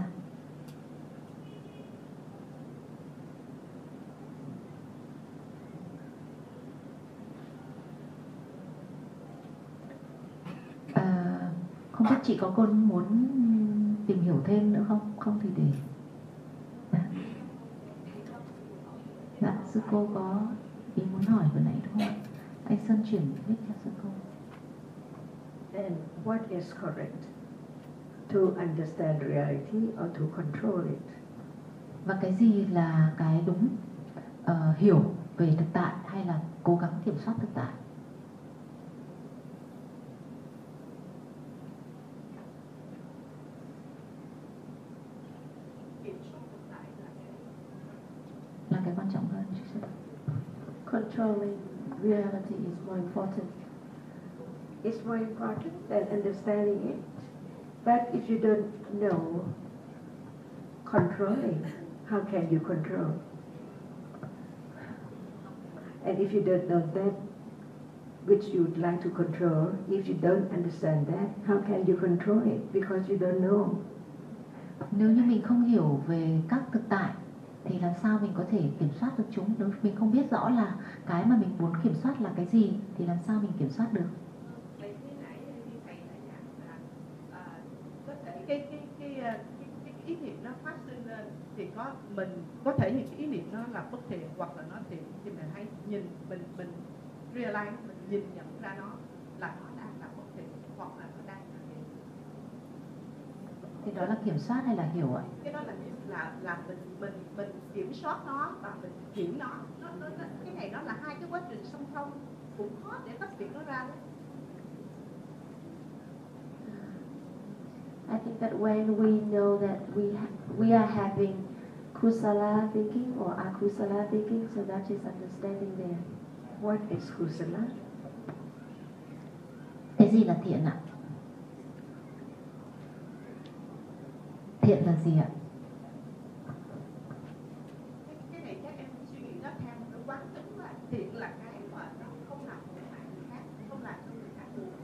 Không biết chị có con muốn tìm hiểu thêm nữa không? Không thì để dạ, sư cô có ý muốn hỏi vừa nãy đúng không? Anh Sơn chuyển mic cho sư cô. And what is correct? To understand reality or to control it? Và cái gì là cái đúng, hiểu về thực tại hay là cố gắng kiểm soát thực tại? Là cái quan trọng hơn. Controlling reality is more important. It's more important than understanding it. But if you don't know controlling, how can you control? And if you don't know that which you would like to control, if you don't understand that, how can you control it? Because you don't know. Nếu như mình không hiểu về các thực tại thì làm sao mình có thể kiểm soát được chúng? Nếu mình không biết rõ là cái mà mình muốn kiểm soát là cái gì thì làm sao mình kiểm soát được? Cái ý niệm nó phát sinh lên thì mình có thể những cái ý niệm nó là bất thiện hoặc là nó thiện, thì mình hãy nhìn mình realize, mình nhìn nhận ra nó là nó đang là bất thiện hoặc là nó đang là thiện. Thì đó là kiểm soát hay là hiểu ạ? Cái đó là mình kiểm soát nó và mình hiểu nó. Cái này nó là hai cái quá trình song song, cũng khó để tách biệt nó ra đấy. I think that when we know that we are having kusala thinking or akusala thinking, so that is understanding there. What is kusala? Cái gì là thiện ạ? Thiện là gì ạ? Cái này chắc em suy nghĩ nó theo một cái quán tính là thiện là cái mà nó không làm tổn hại người khác, không làm cho người khác buồn.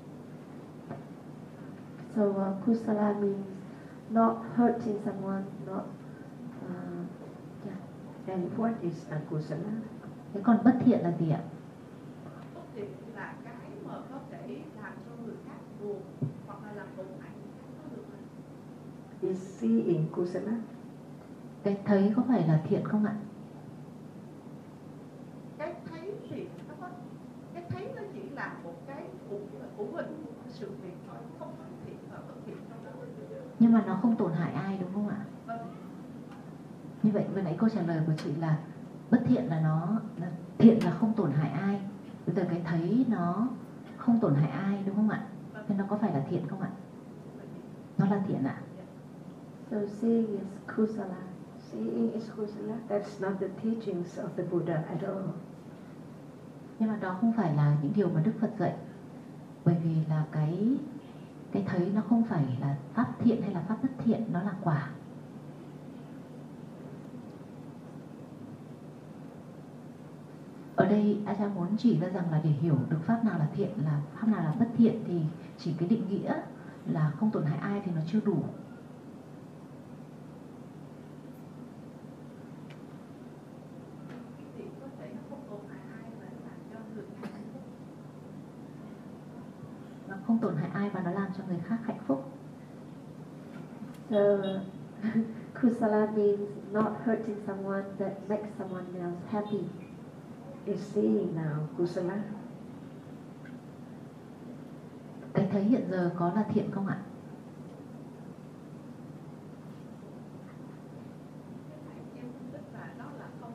So kusala means not hurting someone, not yeah. And what is akusala? Thế còn bất thiện là gì ạ? Bất thiện là cái mà có thể làm cho người khác buồn hoặc là làm tổn hại người khác, có được không? Is seeing kusala? Cái thấy có phải là thiện không ạ? Cái thấy thì nó có, cái thấy nó chỉ là một cái ủ hình của sự việc thôi, không có thiện và bất thiện trong đó. Nhưng mà nó không tổn hại ai đúng không ạ? Vâng. Như vậy vừa nãy câu trả lời của chị là bất thiện là thiện là không tổn hại ai. Bây giờ cái thấy nó không tổn hại ai đúng không ạ? Thế nó có phải là thiện không ạ? Nó là thiện ạ. So seeing is kusala. Seeing is kusala. That's not the teachings of the Buddha at all. Nhưng mà đó không phải là những điều mà Đức Phật dạy. Bởi vì là cái thấy nó không phải là pháp thiện hay là pháp bất thiện, nó là quả. Ở đây Acha muốn chỉ ra rằng là để hiểu được pháp nào là thiện, là pháp nào là bất thiện thì chỉ cái định nghĩa là không tổn hại ai thì nó chưa đủ. Thì có thể nó không tổn hại ai mà nó làm cho người khác hạnh phúc. Nó không tổn hại ai và nó làm cho người khác hạnh phúc. So kusala means not hurting someone that makes someone else happy. Is seeing now kusala? Cái thấy hiện giờ có là thiện không ạ? Em phân tích là nó là không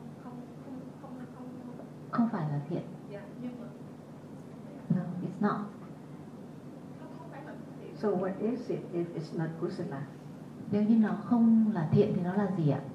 Không phải là thiện. dạ, nhưng mà No, it's not. nó không phải là thiện. So what is it if it's not kusala? Nếu như nó không là thiện thì nó là gì ạ?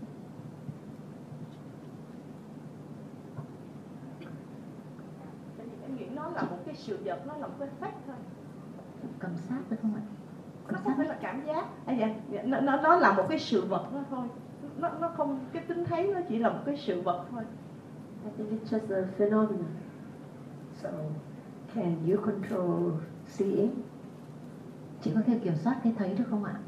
Em nghĩ nó là một cái sự vật, nó là một cái fact thôi. Cầm sát được không ạ? Nó Cầm không sát. phải là cảm giác. Nó là một cái sự vật đó thôi. Nó không, cái tính thấy nó chỉ là một cái sự vật thôi. I think it's just a phenomenon. So can you control seeing? Chị có thể kiểm soát cái thấy được không ạ?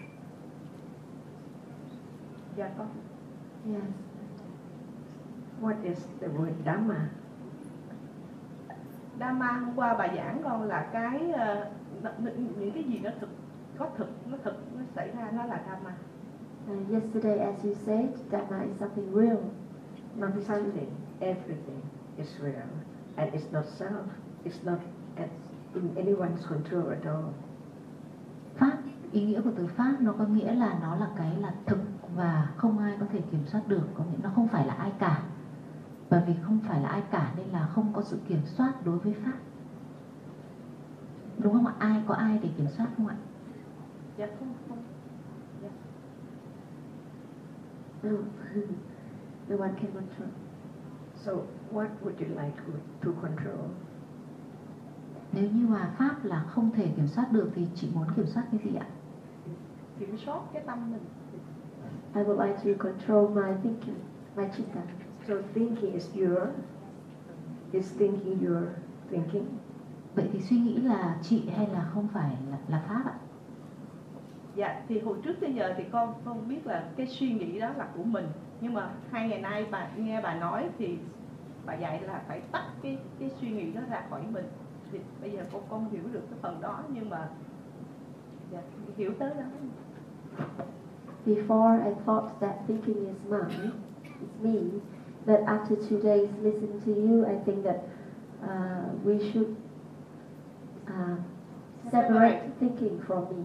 Dạ con. Yes. What is the word Dhamma? Dhamma hôm qua bà giảng con là cái những cái gì nó xảy ra, nó là Dhamma. Yesterday, as you said, Dhamma is something real. Not something. Everything is real, and it's not self. It's not in anyone's control at all. Pháp, ý nghĩa của từ pháp nó có nghĩa là nó là cái là thực và không ai có thể kiểm soát được, có nghĩa nó không phải là ai cả. Bởi vì không phải là ai cả nên là không có sự kiểm soát đối với pháp. Đúng không ạ? Có ai để kiểm soát không ạ? Dạ không. Dạ. No, no one can control. So what would you like to control? Nếu như mà pháp là không thể kiểm soát được thì chị muốn kiểm soát cái gì ạ? Kiểm soát cái tâm mình. I would like to control my thinking, my chitta. So thinking is your. Is thinking your thinking? Vậy thì suy nghĩ là chị hay là không phải là pháp ạ? Dạ, thì hồi trước tới giờ thì con biết là cái suy nghĩ đó là của mình. Nhưng mà 2 ngày nay nghe bà nói thì bà dạy là phải tách cái suy nghĩ đó ra khỏi mình. Thì bây giờ con hiểu được cái phần đó, nhưng mà dạ, hiểu tới đó. Before I thought that thinking is mine, it's me. But after 2 days listening to you, I think that we should separate thinking from me.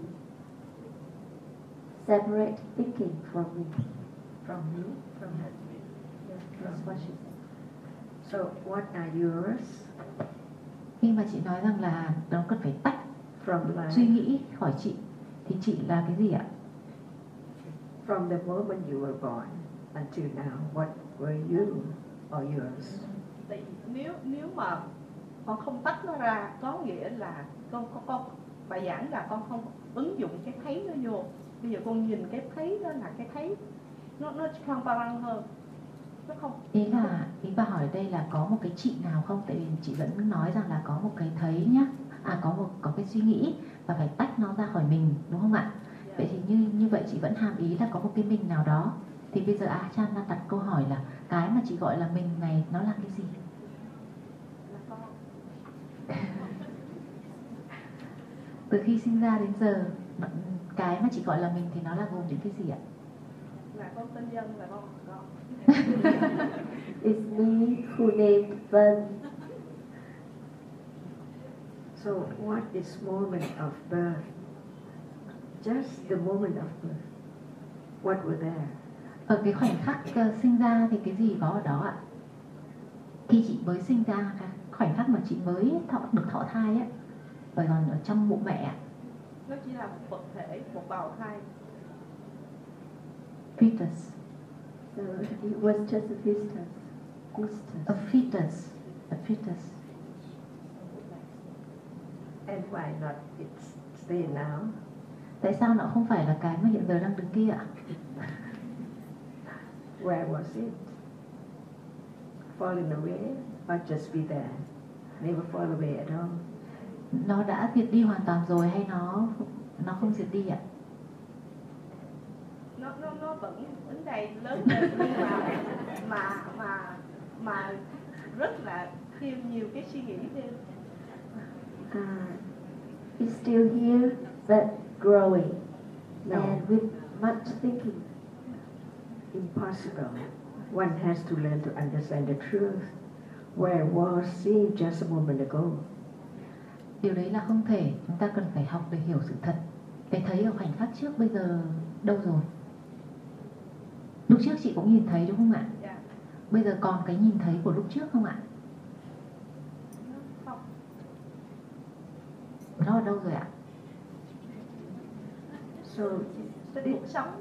Separate thinking from me. From me? From her? That's what she said. So what are yours? Khi mà chị nói rằng là nó cần phải tách From life. suy nghĩ khỏi chị thì chị là cái gì ạ? From the moment you were born until now, what were you or yours? Tại nếu mà con không tách nó ra, có nghĩa là con bà giảng là con không ứng dụng cái thấy nó vô. bây giờ con nhìn cái thấy đó là cái thấy nó transparent hơn, nó không. Ý bà hỏi đây là có một cái chị nào không? Tại vì chị vẫn nói rằng là có một cái thấy nhá, có cái suy nghĩ và phải tách nó ra khỏi mình, đúng không ạ? Vậy thì như vậy chị vẫn hàm ý là có một cái mình nào đó. Thì bây giờ Chan đang đặt câu hỏi là cái mà chị gọi là mình này nó là cái gì? Từ khi sinh ra đến giờ, cái mà chị gọi là mình thì nó là gồm những cái gì ạ? Là con tên Dân, là con. It's me who named Vân. So what is moment of birth? Just the moment of birth. What were there? Ở cái khoảnh khắc sinh ra thì cái gì có ở đó ạ? Khi chị mới sinh ra, khoảnh khắc mà chị mới được thọ thai á, và còn ở trong bụng mẹ. Nó chỉ là một vật thể, một bào thai. Fetus. So it was just a fetus. A fetus. A fetus. And why not it's stay now? Tại sao nó không phải là cái mà hiện giờ đang đứng kia ạ? Where was it? Falling away or just be there? Never fall away at all. Nó đã diệt đi hoàn toàn rồi hay nó không diệt đi ạ? Nó vẫn đến đây lớn lên, nhưng mà rất là thêm nhiều cái suy nghĩ thêm. It's still here but growing No. and with much thinking. Impossible. One has to learn to understand the truth. Where was seen just a moment ago? Điều đấy là không thể. Chúng ta cần phải học để hiểu sự thật. Cái thấy ở khoảnh khắc trước bây giờ đâu rồi? Lúc trước chị cũng nhìn thấy đúng không ạ? Yeah. Bây giờ còn cái nhìn thấy của lúc trước không ạ? Không. Nó ở đâu rồi ạ? So Trên cuộc sống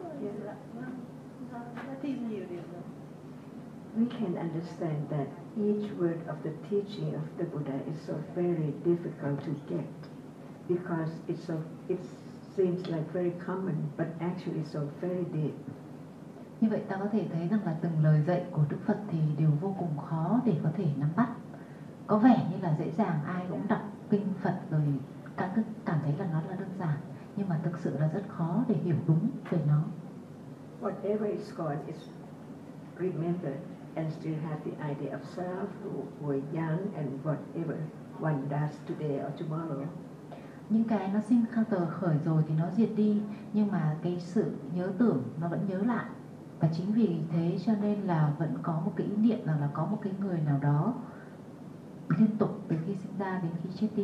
nó thêm nhiều điều nữa. we can understand that each word of the teaching of the Buddha is so very difficult to get because it seems like very common but actually so very deep. Như vậy ta có thể thấy rằng là từng lời dạy của Đức Phật thì đều vô cùng khó để có thể nắm bắt. Có vẻ như là dễ dàng, ai cũng đọc kinh Phật rồi cảm thấy là nó là đơn giản, nhưng mà thực sự là rất khó để hiểu đúng về nó. Whatever is gone is remembered and still have the idea of self who are young and whatever one does today or tomorrow. Những cái nó sinh khởi rồi thì nó diệt đi, nhưng mà cái sự nhớ tưởng nó vẫn nhớ lại. Và chính vì thế cho nên là vẫn có một cái ý niệm rằng là có một cái người nào đó liên tục từ khi sinh ra đến khi chết đi.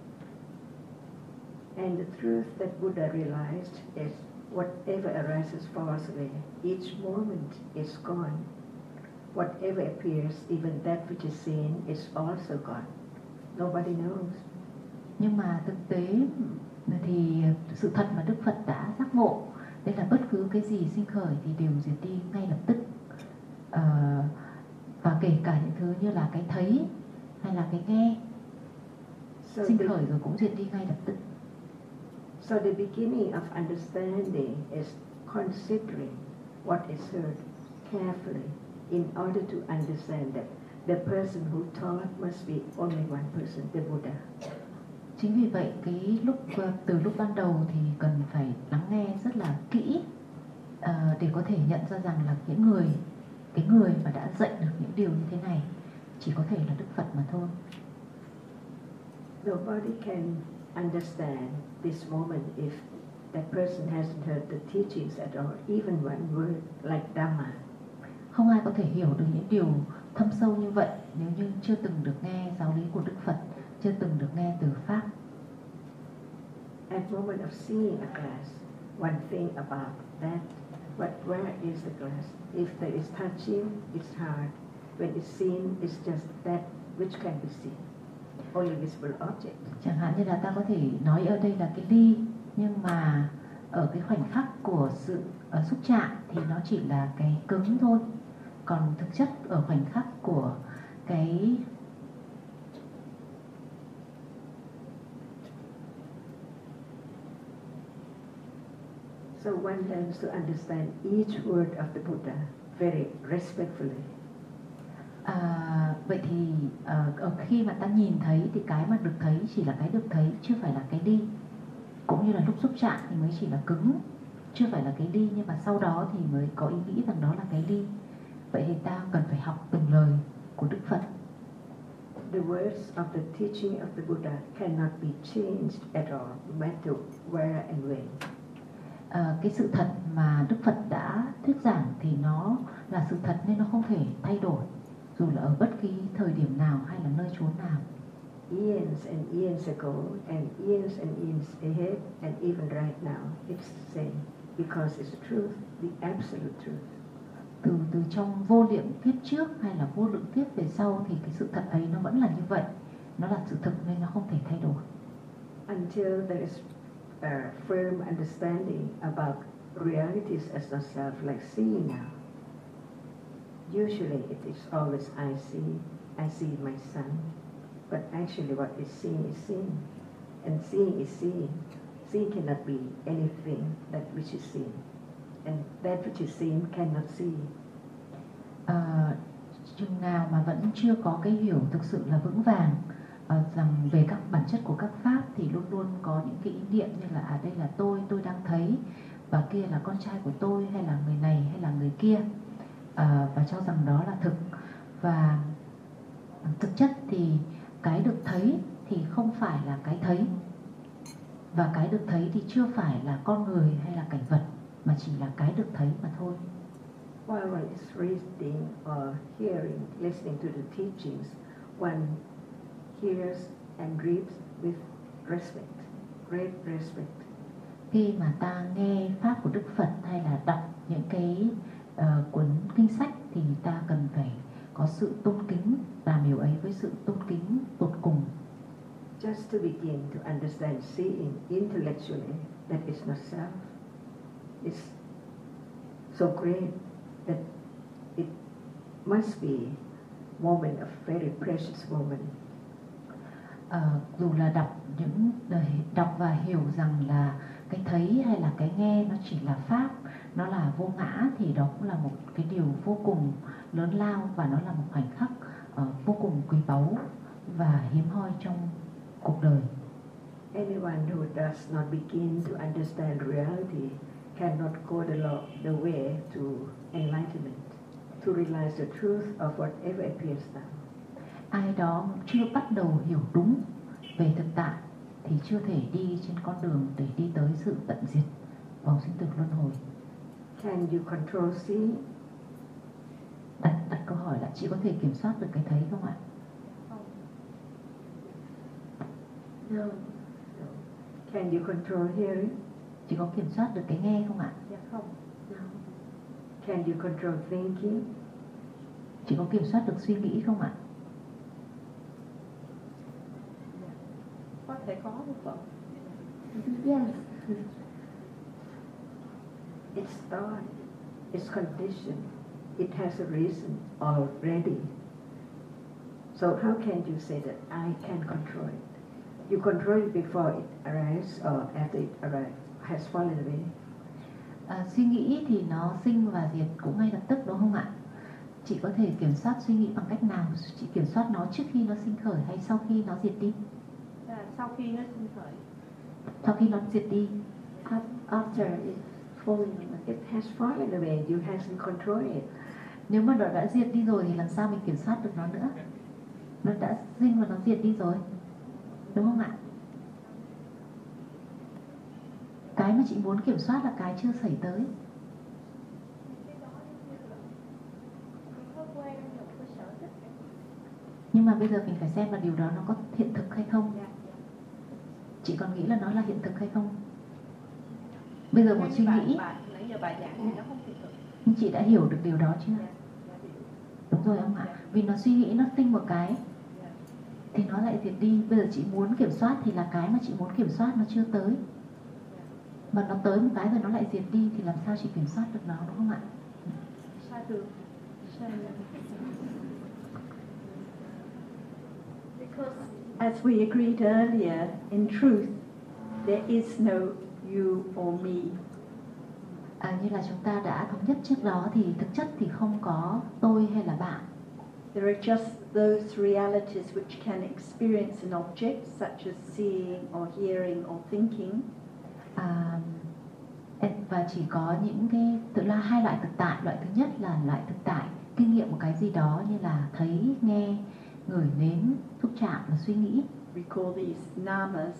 And the truth that Buddha realized is whatever arises falls away. Each moment is gone. Whatever appears, even that which is seen, is also gone. Nobody knows. Nhưng mà thực tế thì sự thật mà Đức Phật đã giác ngộ, đây là bất cứ cái gì sinh khởi thì đều diệt đi ngay lập tức. Và kể cả những thứ như là cái thấy hay là cái nghe, sinh khởi rồi cũng diệt đi ngay lập tức. So the beginning of understanding is considering what is heard carefully in order to understand that the person who taught must be only one person, the Buddha. Chính vì vậy từ lúc ban đầu thì cần phải lắng nghe rất là kỹ để có thể nhận ra rằng là cái người mà đã dạy được những điều như thế này chỉ có thể là Đức Phật mà thôi. Nobody can understand this moment if that person hasn't heard the teachings at all, even one word like Dhamma. Không ai có thể hiểu được những điều thâm sâu như vậy nếu như chưa từng được nghe giáo lý của Đức Phật, chưa từng được nghe từ Pháp. At moment of seeing a glass, one thing about that, where is the glass? If there is touching, it's hard. When it's seen, it's just that which can be seen. Only visible object. Chẳng hạn như là ta có thể nói ở đây là cái ly, nhưng mà ở cái khoảnh khắc của sự xúc chạm thì nó chỉ là cái cứng thôi. Còn thực chất ở khoảnh khắc của cái So So one learns to understand each word of the Buddha very respectfully. Vậy thì ở khi mà ta nhìn thấy thì cái mà được thấy chỉ là cái được thấy, chưa phải là cái đi. Cũng như là lúc xúc chạm thì mới chỉ là cứng, chưa phải là cái đi, nhưng mà sau đó thì mới có ý nghĩ rằng đó là cái đi. Vậy thì ta cần phải học từng lời của Đức Phật. The words of the teaching of the Buddha cannot be changed at all, no matter where and when. Cái sự thật mà Đức Phật đã thuyết giảng thì nó là sự thật nên nó không thể thay đổi, dù là ở bất kỳ thời điểm nào hay là nơi chốn nào. Years and years ago, and years ahead, and even right now, it's the same, because it's the truth, the absolute truth. Từ trong vô lượng kiếp trước hay là vô lượng kiếp về sau thì cái sự thật ấy nó vẫn là như vậy, nó là sự thực nên nó không thể thay đổi. Until there is a firm understanding about realities as the self, like seeing now. Usually it is always I see my son, but actually what is seen, and seeing is seeing. Seeing cannot be anything that which is seen, and that which is seen cannot see. Chừng nào mà vẫn chưa có cái hiểu thực sự là vững vàng rằng về các bản chất của các pháp thì luôn luôn có những cái ý niệm như là đây là tôi đang thấy, và kia là con trai của tôi, hay là người này hay là người kia, và cho rằng đó là thực. Và thực chất thì cái được thấy thì không phải là cái thấy, và cái được thấy thì chưa phải là con người hay là cảnh vật, mà chỉ là cái được thấy mà thôi. While one is reading or hearing, listening to the teachings, one hears and reads with respect, great respect. Khi mà ta nghe pháp của Đức Phật hay là đọc những cái cuốn kinh sách thì ta cần phải có sự tôn kính, làm điều ấy với sự tôn kính tột cùng. Just to begin to understand seeing intellectually that is not self, it's so great that it must be moment of very precious moment. Dù là đọc và hiểu rằng là cái thấy hay là cái nghe nó chỉ là pháp, nó là vô ngã, thì đó cũng là một cái điều vô cùng lớn lao, và nó là một khoảnh khắc vô cùng quý báu và hiếm hoi trong cuộc đời. Anyone who does not begin to understand reality cannot go the way to enlightenment, to realize the truth of whatever appears now. Ai đó chưa bắt đầu hiểu đúng về thực tại thì chưa thể đi trên con đường để đi tới sự tận diệt vòng sinh tử luân hồi. Can you control seeing? Đặt câu hỏi là chị có thể kiểm soát được cái thấy không ạ? No. Can you control hearing? Chị có kiểm soát được cái nghe không ạ? Dạ không. No. Can you control thinking? Chị có kiểm soát được suy nghĩ không ạ? Có thể có một phần. Yes. It's thought, it's condition, it has a reason already. So how can you say that I can control it? You control it before it arrives or after it arrives, has fallen away. Suy nghĩ thì nó sinh và diệt cũng ngay lập tức, đúng không ạ? Chị có thể kiểm soát suy nghĩ bằng cách nào? Chị kiểm soát nó trước khi nó sinh khởi hay sau khi nó diệt đi? Sau khi nó sinh khởi. Sau khi nó diệt đi. After it falling away. It has fallen away, you hasn't controlled it. Nếu mà nó đã diệt đi rồi thì làm sao mình kiểm soát được nó nữa? Nó đã sinh và nó diệt đi rồi, đúng không ạ? Cái mà chị muốn kiểm soát là cái chưa xảy tới. Nhưng mà bây giờ mình phải xem là điều đó nó có hiện thực hay không. Chị còn nghĩ là nó là hiện thực hay không? Bây giờ một suy nghĩ, Nãy giờ bà giảng thì nó không hiện thực. nhưng chị đã hiểu được điều đó chưa? Đúng rồi ông ạ. Vì nó suy nghĩ, nó sinh một cái thì nó lại diệt đi. Bây giờ chị muốn kiểm soát thì là cái mà chị muốn kiểm soát nó chưa tới, mà nó tới một cái rồi nó lại diệt đi thì làm sao chị kiểm soát được nó, đúng không ạ? Sai thường. As we agreed earlier, in truth, there is no you or me. Như là chúng ta đã thống nhất trước đó thì thực chất thì không có tôi hay là bạn. There are just those realities which can experience an object, such as seeing or hearing or thinking. Và chỉ có những cái tự là hai loại thực tại. Loại thứ nhất là loại thực tại kinh nghiệm một cái gì đó như là thấy, nghe, ngửi, nếm, xúc chạm và suy nghĩ. We call these namas.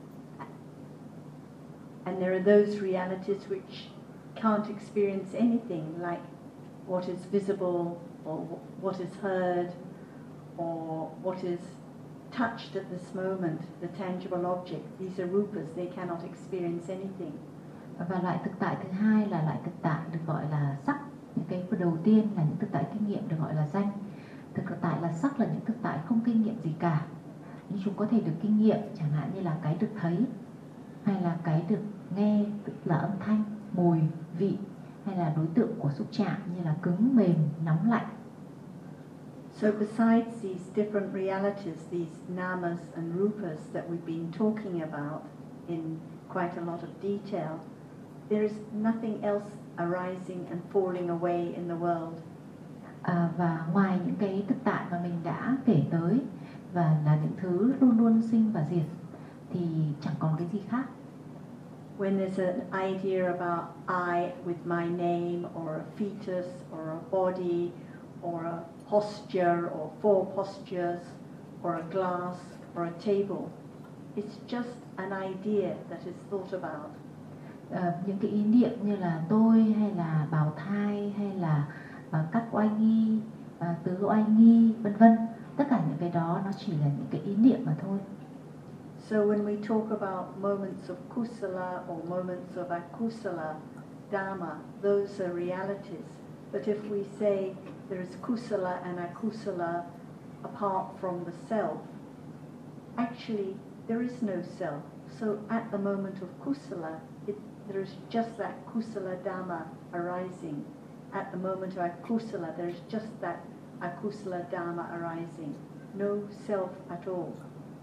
And there are those realities which can't experience anything, like what is visible or what is heard or what is touched at this moment, the tangible object. These are rupas, they cannot experience anything. Và loại thực tại thứ hai là loại thực tại được gọi là sắc. Những cái đầu tiên là những thực tại kinh nghiệm được gọi là danh. Thực tại là sắc là những thực tại không kinh nghiệm gì cả. Nhưng chúng có thể được kinh nghiệm, chẳng hạn như là cái được thấy, hay là cái được nghe, tức là âm thanh, mùi, vị, hay là đối tượng của xúc chạm như là cứng, mềm, nóng, lạnh. So besides these different realities, these namas and rupas that we've been talking about in quite a lot of detail, there is nothing else arising and falling away in the world. Và ngoài những cái thực tại mà mình đã kể tới và là những thứ luôn luôn sinh và diệt thì chẳng còn cái gì khác. When there's an idea about I with my name or a fetus or a body or a posture or four postures or a glass or a table, it's just an idea that is thought about. Những cái ý niệm như là tôi hay là bào thai hay là các oai nghi, tứ oai nghi, vân vân, tất cả những cái đó nó chỉ là những cái ý niệm mà thôi. So when we talk about moments of kusala or moments of akusala dhamma, those are realities. But if we say there is kusala and akusala apart from the self, actually there is no self. So at the moment of kusala, there is just that kusala dhamma arising. At the moment of akusala, there is just that akusala dhamma arising. No self at all.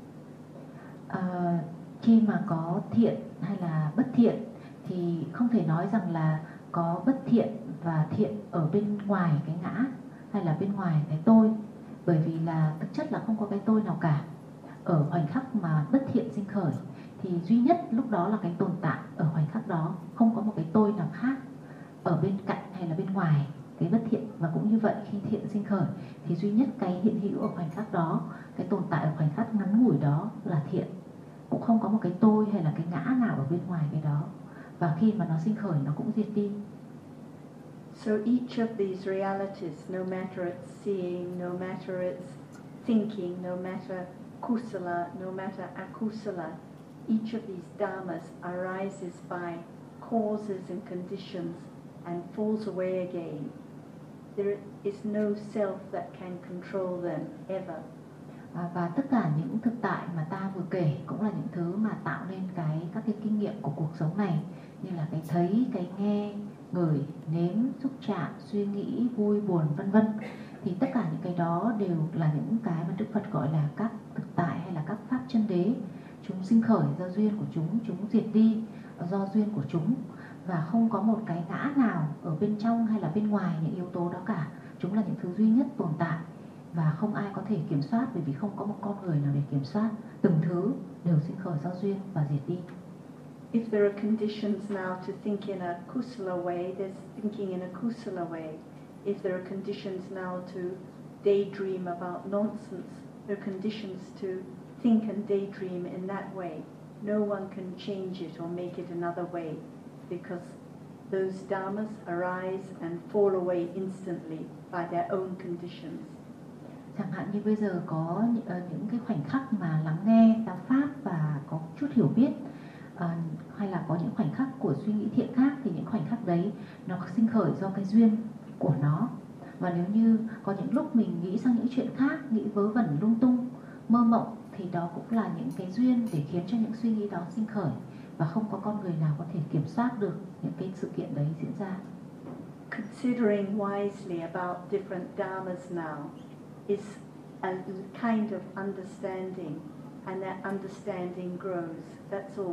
Khi mà có thiện hay là bất thiện thì không thể nói rằng là có bất thiện và thiện ở bên ngoài cái ngã hay là bên ngoài cái tôi, bởi vì là thực chất là không có cái tôi nào cả. Ở khoảnh khắc mà bất thiện sinh khởi thì duy nhất lúc đó là cái tồn tại ở khoảnh khắc đó, không có một cái tôi nào khác ở bên cạnh hay là bên ngoài cái bất thiện. Và cũng như vậy, khi thiện sinh khởi thì duy nhất cái hiện hữu ở khoảnh khắc đó, cái tồn tại ở khoảnh khắc ngắn ngủi đó là thiện, cũng không có một cái tôi hay là cái ngã nào ở bên ngoài cái đó. Và khi mà nó sinh khởi nó cũng diệt đi. So each of these realities, no matter it's seeing, no matter it's thinking, no matter kusala, no matter akusala, each of these dhammas arises by causes and conditions and falls away again. There is no self that can control them ever. Và tất cả những thực tại mà ta vừa kể cũng là những thứ mà tạo nên các cái kinh nghiệm của cuộc sống này, như là cái thấy, cái nghe, ngửi, nếm, xúc chạm, suy nghĩ, vui, buồn, vân vân. Thì tất cả những cái đó đều là những cái mà Đức Phật gọi là các thực tại hay là các pháp chân đế. Chúng sinh khởi do duyên của chúng diệt đi do duyên của chúng, và không có một cái ngã nào ở bên trong hay là bên ngoài những yếu tố đó cả. Chúng là những thứ duy nhất tồn tại và không ai có thể kiểm soát, bởi vì không có một con người nào để kiểm soát. Từng thứ đều sinh khởi do duyên và diệt đi. If there are conditions now to think in a kusala way, there's thinking in a kusala way. If there are conditions now to daydream about nonsense, there are conditions to think and daydream in that way. No one can change it or make it another way, because those dhammas arise and fall away instantly by their own conditions. Chẳng hạn như bây giờ có những cái khoảnh khắc mà lắng nghe giáo pháp và có chút hiểu biết, hay là có những khoảnh khắc của suy nghĩ thiện khác, thì những khoảnh khắc đấy nó sinh khởi do cái duyên của nó. Và nếu như có những lúc mình nghĩ sang những chuyện khác, nghĩ vớ vẩn lung tung, mơ mộng, thì đó cũng là những cái duyên để khiến cho những suy nghĩ đó sinh khởi, và không có con người nào có thể kiểm soát được những cái sự kiện đấy diễn ra. Considering wisely about different dhammas now is a kind of understanding, and that understanding grows. That's all.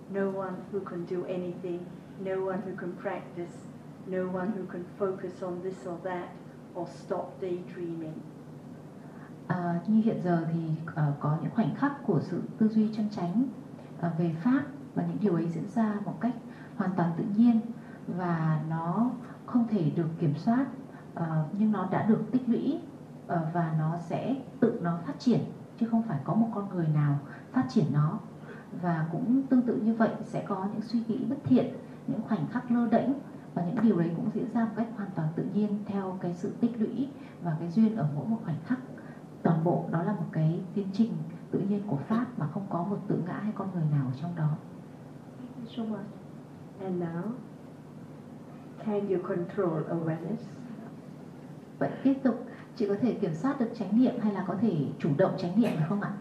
no one who can do anything, no one who can practice, no one who can focus on this or that, or stop daydreaming. Như hiện giờ thì có những khoảnh khắc của sự tư duy chân chánh về pháp, và những điều ấy diễn ra một cách hoàn toàn tự nhiên và nó không thể được kiểm soát, nhưng nó đã được tích lũy và nó sẽ tự nó phát triển, chứ không phải có một con người nào phát triển nó. Và cũng tương tự như vậy, sẽ có những suy nghĩ bất thiện, những khoảnh khắc lơ đễnh, và những điều đấy cũng diễn ra một cách hoàn toàn tự nhiên theo cái sự tích lũy và cái duyên ở mỗi một khoảnh khắc. Toàn bộ đó là một cái tiến trình tự nhiên của pháp mà không có một tự ngã hay con người nào ở trong đó. Thank you so much. And now, can you control awareness? Vậy tiếp tục, chị có thể kiểm soát được chánh niệm hay là có thể chủ động chánh niệm phải không ạ?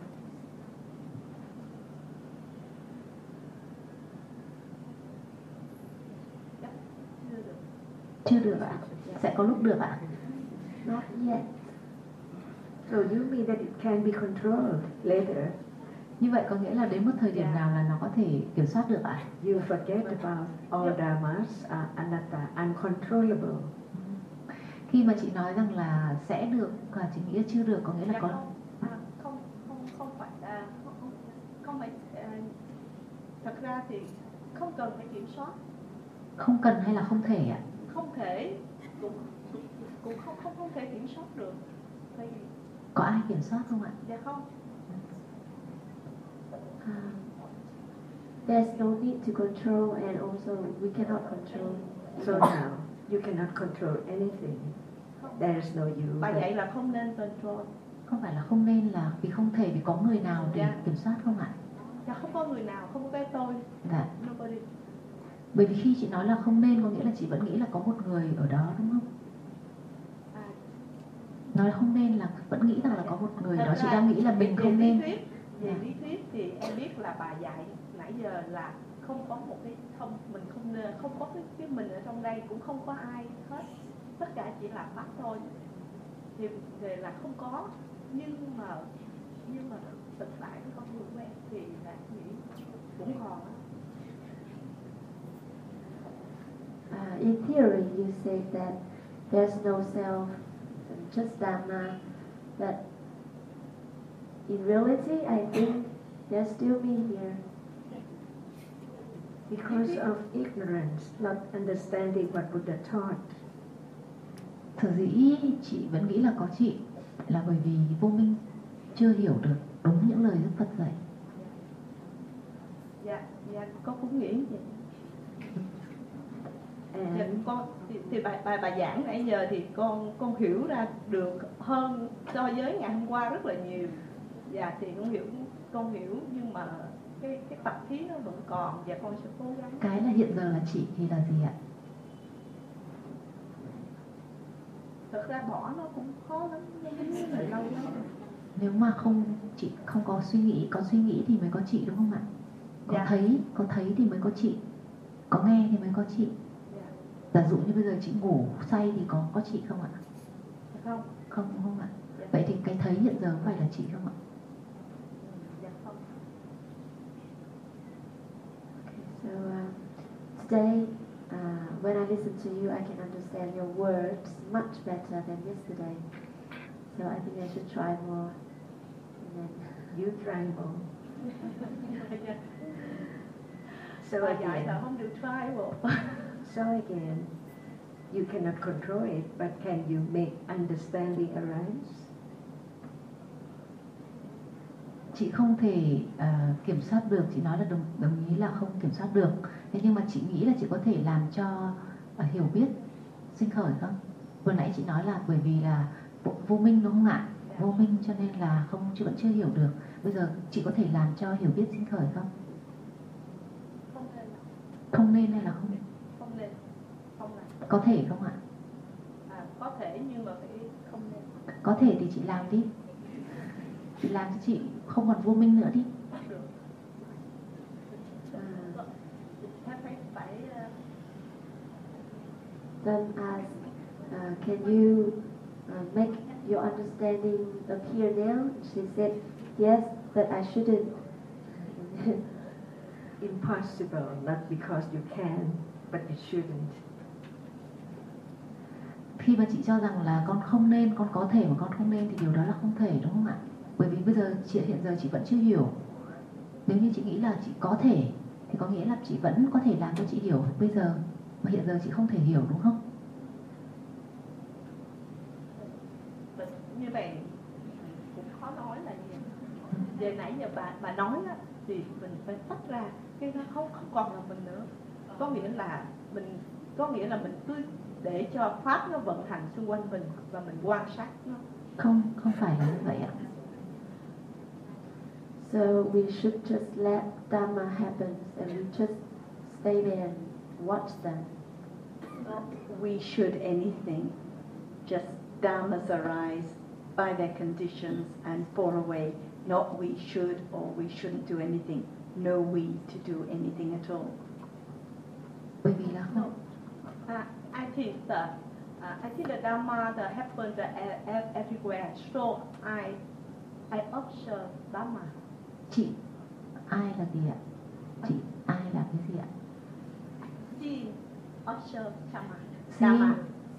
Chưa được ạ. Sẽ có lúc được ạ. Not yet. So you mean that it can be controlled later? Như vậy có nghĩa là đến một thời điểm nào là nó có thể kiểm soát được ạ? You forget about all dharmas are anatta, uncontrollable. Khi mà chị nói rằng là sẽ được và chị nghĩ là chưa được, có nghĩa là có không phải thật ra thì không cần phải kiểm soát. Không cần hay là không thể ạ? Không thể, cũng không thể kiểm soát được. Tại vì có ai kiểm soát không ạ? Dạ không. There's no need to control, and also we cannot control. So now you cannot control anything. There is no you. Bà dạy là không nên control. Không phải là không nên, là vì không thể, vì có người nào để kiểm soát không ạ? Dạ không có người nào, không có cái tôi. Dạ. Nobody. Bởi vì khi chị nói là không nên có nghĩa là chị vẫn nghĩ là có một người ở đó đúng không? Nói không nên là vẫn nghĩ rằng là có một người đó, chị đang nghĩ là mình không nên. Về lý thuyết thì em biết là bà dạy nãy giờ là không có một cái mình không có cái mình ở trong đây, cũng không có ai hết, tất cả chỉ là pháp thôi. Thì là không có, nhưng mà thực tại cái con người của em thì là nghĩ cũng còn. In theory, you say that there's no self, just Dhamma, but in reality, I think there's still me here. Because of ignorance, not understanding what Buddha taught. Sở dĩ chị vẫn nghĩ là có chị là bởi vì vô minh chưa hiểu được đúng những lời Đức Phật dạy. Dạ, con cũng nghĩ vậy. Dạ, con thì bà giảng nãy giờ thì con hiểu ra được hơn so với ngày hôm qua rất là nhiều. Dạ thì con hiểu nhưng mà cái tập khí nó vẫn còn và con sẽ cố gắng. Cái là hiện giờ là chị thì là gì ạ? Thực ra bỏ nó cũng khó lắm, nhưng lâu lắm. Nếu mà chị không có suy nghĩ thì mới có chị đúng không ạ? Có thấy thì mới có chị, có nghe thì mới có chị. Giả dụ như bây giờ chị ngủ say thì có chị không ạ? Không ạ. Vậy thì cái thấy hiện giờ phải là chị không ạ? So today, when I listen to you, I can understand your words much better than yesterday. So I think I should try more. And then You try more. So bà dạy again, là không được try bộ. so again, you cannot control it, but can you make understanding arise? Chị không thể kiểm soát được, chị nói là đồng ý là không kiểm soát được. Thế nhưng mà chị nghĩ là chị có thể làm cho hiểu biết sinh khởi không? Vừa nãy chị nói là bởi vì là vô minh đúng không ạ? Vô minh cho nên là vẫn chưa hiểu được. Bây giờ chị có thể làm cho hiểu biết sinh khởi không? Không nên hay là không nên? Không nên. Không là. Có thể không ạ? Có thể nhưng mà phải không nên. Có thể thì chị làm đi. Chị làm cho chị không còn vô minh nữa đi. Được. then ask, can you make your understanding appear now? She said, yes, but I shouldn't. impossible, not because you can, but you shouldn't. Khi mà chị cho rằng là con không nên, con có thể mà con không nên thì điều đó là không thể, đúng không ạ? Bởi vì bây giờ hiện giờ chị vẫn chưa hiểu. Nếu như chị nghĩ là chị có thể thì có nghĩa là chị vẫn có thể làm cho chị hiểu bây giờ, mà hiện giờ chị không thể hiểu, đúng không? Như vậy cũng khó nói là gì. Về nãy giờ bà nói á, thì mình phải tách ra cái nó không còn là mình nữa. Có nghĩa là mình cứ để cho pháp nó vận hành xung quanh mình và mình quan sát nó. Không phải là như vậy ạ. So we should just let Dhamma happen and we just stay there and watch them. Not we should anything, just dhammas arise by their conditions and fall away. Not we should or we shouldn't do anything. No we to do anything at all. Bởi vì là không. I think the Dhamma that happens everywhere. So I observe Dhamma. Chị ai là gì ạ? Chị ai là cái gì ạ? See, observe Dhamma. Dhamma.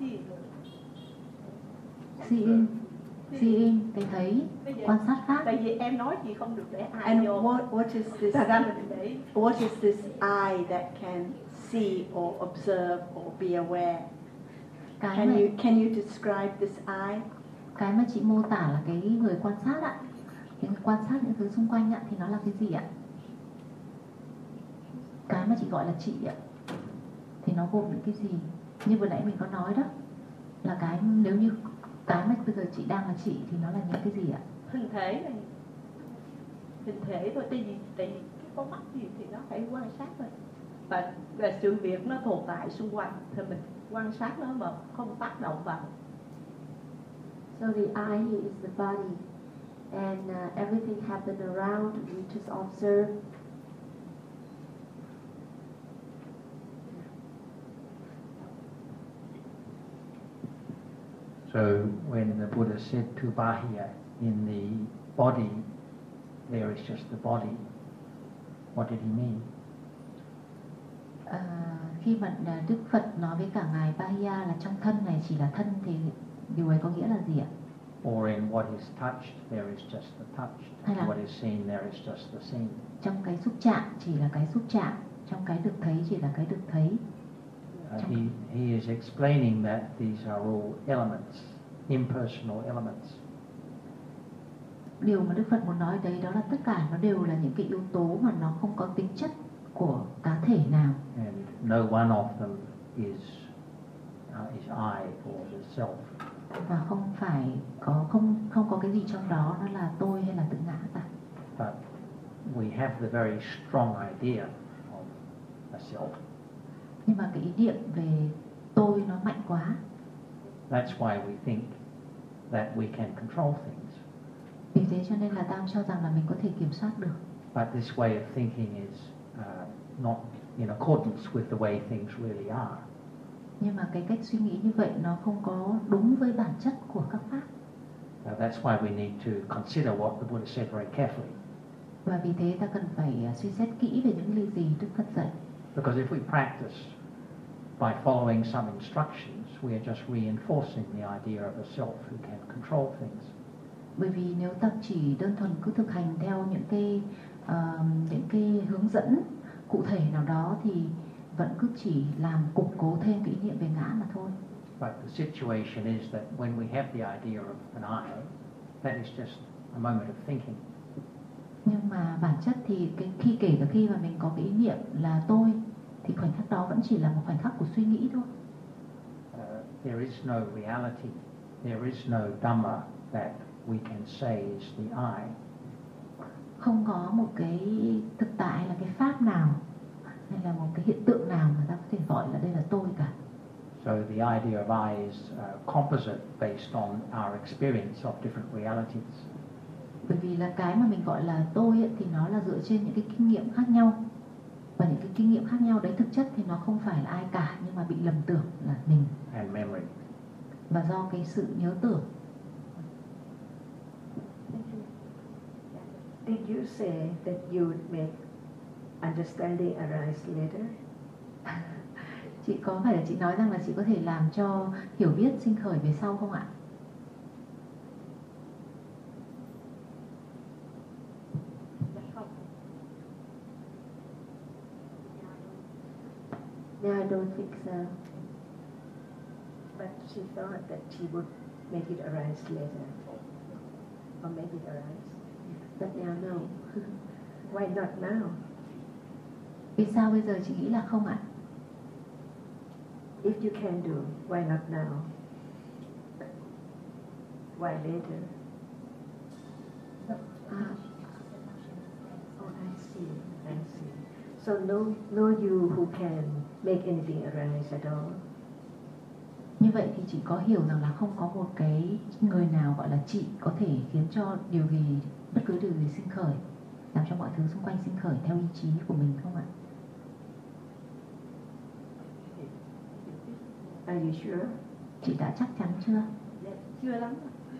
Seeing, cái thấy, quan sát pháp. Tại vì em nói chị không được để ai And vô. what is this? What is this I that can see or observe or be aware? Can you describe this I? Cái mà chị mô tả là cái người quan sát ạ. Cái người quan sát những thứ xung quanh ạ thì nó là cái gì ạ? Cái mà chị gọi là chị ạ thì nó gồm những cái gì? Như vừa nãy mình có nói đó, là cái nếu như cái mà bây giờ chị đang là chị thì nó là những cái gì ạ? Hình thể này, hình thể thôi. Tại vì có mắt gì thì nó phải quan sát thôi. Và sự việc nó tồn tại xung quanh thì mình quan sát nó mà không tác động vào. So the I here is the body, and everything happen around. We just observe. So when the Buddha said to Bahya, in the body, there is just the body, what did he mean? Khi mà Đức Phật nói với cả ngài Bahya là trong thân này chỉ là thân thì điều ấy có nghĩa là gì ạ? Or in what is touched, there is just the touched. What is seen, there is just the seen. Trong cái xúc chạm chỉ là cái xúc chạm, trong cái được thấy chỉ là cái được thấy. He is explaining that these are all elements, impersonal elements. Điều mà Đức Phật muốn nói đấy đó là tất cả nó đều là những cái yếu tố mà nó không có tính chất của cá thể nào. And no one of them is I or the self. Và không có cái gì trong đó nó là tôi hay là tự ngã cả. But we have the very strong idea of a self. Nhưng mà cái ý niệm về tôi nó mạnh quá. That's why we think that we can control things. Vì thế cho nên là Tam cho rằng là mình có thể kiểm soát được. But this way of thinking is not in accordance with the way things really are. Nhưng mà cái cách suy nghĩ như vậy nó không có đúng với bản chất của các pháp. That's why we need to consider what the Buddha said very carefully. Và vì thế ta cần phải suy xét kỹ về những lời gì Đức Phật dạy. Because if we practice by following some instructions, we are just reinforcing the idea of a self who can control things. Bởi vì nếu ta chỉ đơn thuần cứ thực hành theo những cái hướng dẫn cụ thể nào đó thì vẫn cứ chỉ làm củng cố thêm cái ý niệm về ngã mà thôi. But the situation is that when we have the idea of an I, that is just a moment of thinking. Nhưng mà bản chất thì kể cả khi mà mình có cái ý niệm là tôi thì khoảnh khắc đó vẫn chỉ là một khoảnh khắc của suy nghĩ thôi. There is no reality, there is no Dhamma that we can say is the I. Không có một cái thực tại là cái pháp nào hay là một cái hiện tượng nào mà ta có thể gọi là đây là tôi cả. So the idea of I is composite based on our experience of different realities. Bởi vì là cái mà mình gọi là tôi ấy, thì nó là dựa trên những cái kinh nghiệm khác nhau. Và những cái kinh nghiệm khác nhau đấy thực chất thì nó không phải là ai cả nhưng mà bị lầm tưởng là mình. And memory. Và do cái sự nhớ tưởng. Did you say that you would make understanding arise later? Chị có phải là chị nói rằng là chị có thể làm cho hiểu biết sinh khởi về sau không ạ? No, I don't think so. But she thought that she would make it arise later. Or make it arise. But now, no. Why not now? Vì sao bây giờ chị nghĩ là không ạ? If you can do, why not now? Why later? Oh, I see. I see. So no you who can make anything arise at all. Như vậy thì chị có hiểu rằng là không có một cái người nào gọi là chị có thể khiến cho điều gì, bất cứ điều gì sinh khởi, làm cho mọi thứ xung quanh sinh khởi theo ý chí của mình không ạ? Are you sure? Chị đã chắc chắn chưa? Chưa lắm.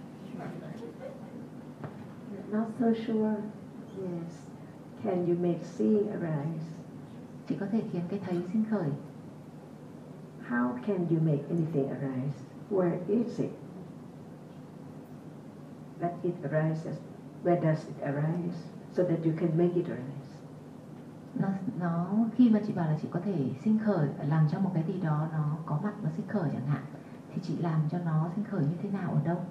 Not so sure. Yes. Can you make seeing arise? Chị có thể khiến cái thấy sinh khởi. How can you make anything arise? Where is it? That it arises. Where does it arise? So that you can make it arise. Nó khi mà chị bảo là chị có thể sinh khởi, làm cho một cái gì đó nó có mặt nó sinh khởi chẳng hạn, thì chị làm cho nó sinh khởi như thế nào, ở đâu?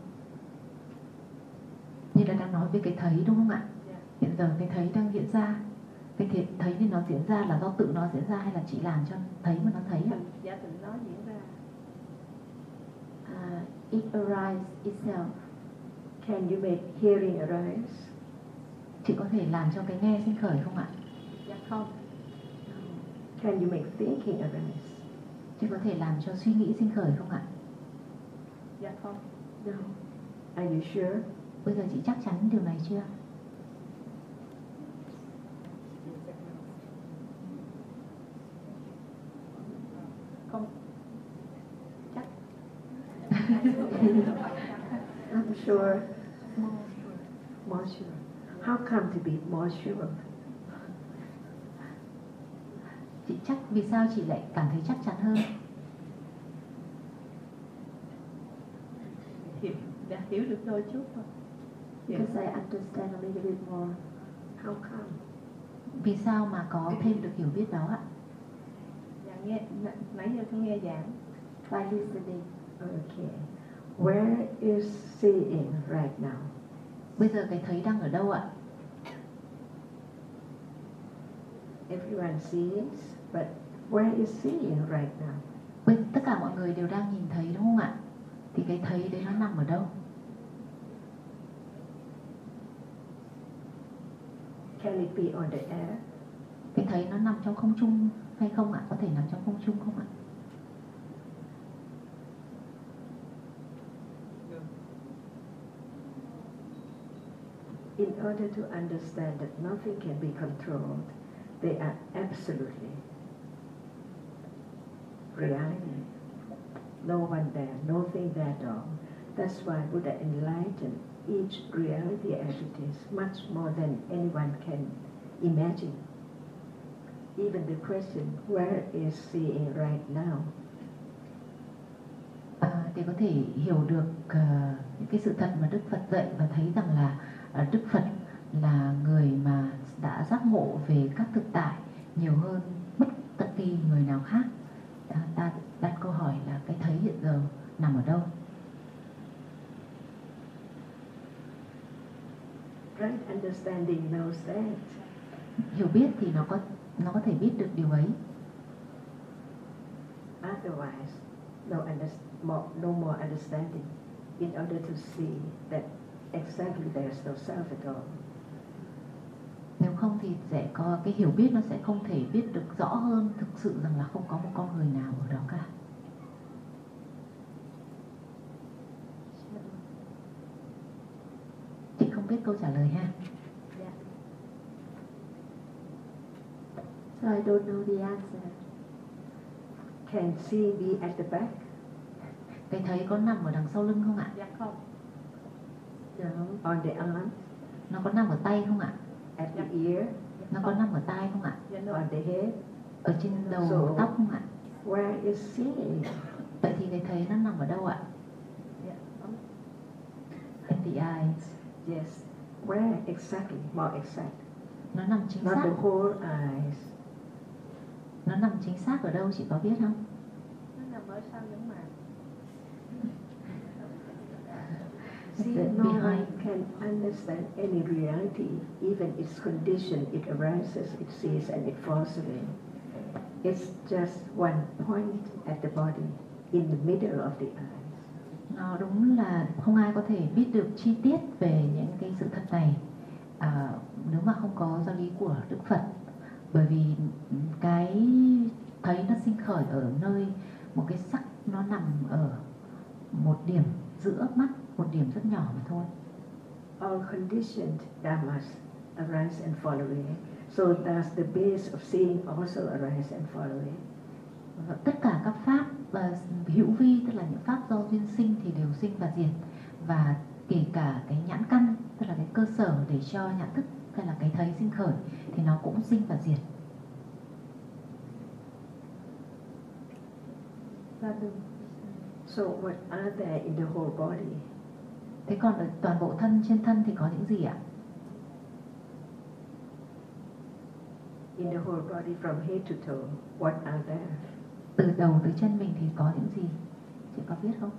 Như là đang nói về cái thấy đúng không ạ? Hiện giờ cái thấy đang diễn ra. Cái thấy thì nó diễn ra là do tự nó diễn ra hay là chị làm cho thấy mà nó thấy ạ? Dạ tự nó diễn ra. It arises itself. Can you make hearing arise? Chị có thể làm cho cái nghe sinh khởi không ạ? Dạ không. Can you make thinking arise? Chị có thể làm cho suy nghĩ sinh khởi không ạ? Dạ không. No. Are you sure? Bây giờ chị chắc chắn điều này chưa? Không. Chắc. I'm sure. More sure. How come to be more sure? Chị chắc, vì sao chị lại cảm thấy chắc chắn hơn? Hiểu được đôi chút thôi. Because I understand a little bit more. How come? Vì sao mà có thêm được hiểu biết đó ạ? Dạ nghe, nãy giờ con nghe giảng. By listening. Okay. Where is seeing right now? Bây giờ cái thấy đang ở đâu ạ? Everyone sees, but where is seeing right now? Tất cả mọi người đều đang nhìn thấy đúng không ạ? Thì cái thấy đấy nó nằm ở đâu? Can it be on the air? Cái thấy nó nằm trong không trung hay không ạ? Có thể nằm trong không trung không ạ? In order to understand that nothing can be controlled, they are absolutely reality. No one there, nothing there at all. That's why Buddha enlightened each reality as it is, much more than anyone can imagine. Even the question, where is seeing right now? Để có thể hiểu được những cái sự thật mà Đức Phật dạy và thấy rằng là Đức Phật là người mà đã giác ngộ về các thực tại nhiều hơn bất kỳ người nào khác. Ta đặt câu hỏi là cái thấy hiện giờ nằm ở đâu? Right understanding knows that. Hiểu biết thì nó có thể biết được điều ấy. Otherwise, no more understanding in order to see that exactly there's no self at all. Nếu không thì sẽ có cái hiểu biết, nó sẽ không thể biết được rõ hơn thực sự rằng là không có một con người nào ở đó cả. Chị không biết câu trả lời ha. So I don't know the answer. Can seeing be at the back? Cái thấy có nằm ở đằng sau lưng không ạ? Dạ không. No. On the arm? Nó có nằm ở tay không ạ? At the ear, Nó có nằm ở tai không ạ? Dạ được. on the head. Ở trên đầu So- tóc không ạ? Where is seeing? Vậy thì cái thấy nó nằm ở đâu ạ? Dạ. In the eyes. Yes. Where exactly? More exact. Nó nằm chính Not xác. the whole eyes. Nó nằm chính xác ở đâu chị có biết không? Nó nằm ở sau những màng. See, Then no one behind. can understand any reality, even its condition. It arises, it sees, and it falls away. It's just one point at the body, in the middle of the eyes. Nó đúng là không ai có thể biết được chi tiết về những cái sự thật này nếu mà không có giáo lý của Đức Phật, bởi vì cái thấy nó sinh khởi ở nơi một cái sắc nó nằm ở một điểm giữa mắt, một điểm rất nhỏ mà thôi. All conditioned dhammas arise and fall away. So does the base of seeing also arise and fall away? Và tất cả các pháp hữu vi, tức là những pháp do duyên sinh thì đều sinh và diệt, và kể cả cái nhãn căn, tức là cái cơ sở để cho nhãn thức hay là cái thấy sinh khởi thì nó cũng sinh và diệt. So what are there in the whole body? Thế còn ở toàn bộ thân, trên thân thì có những gì ạ? In the whole body from head to toe, what are there? Từ đầu tới chân mình thì có những gì? Chị có biết không?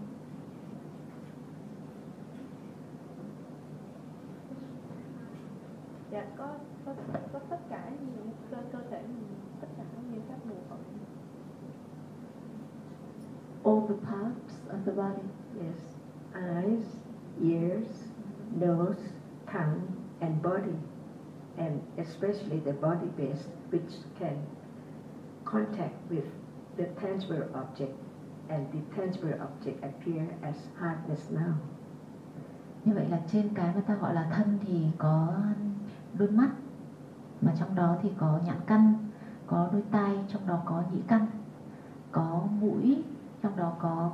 Dạ có tất cả những cơ thể mình, tất cả những các bộ phận. All the parts of the body. Yes. Eyes, ears, nose, tongue, and body. And especially the body base, which can contact with the tangible object, and the tangible object appear as hardness now. Như vậy là trên cái mà ta gọi là thân thì có đôi mắt, mà trong đó thì có nhãn căn, có đôi tai, trong đó có nhĩ căn, có mũi, trong đó có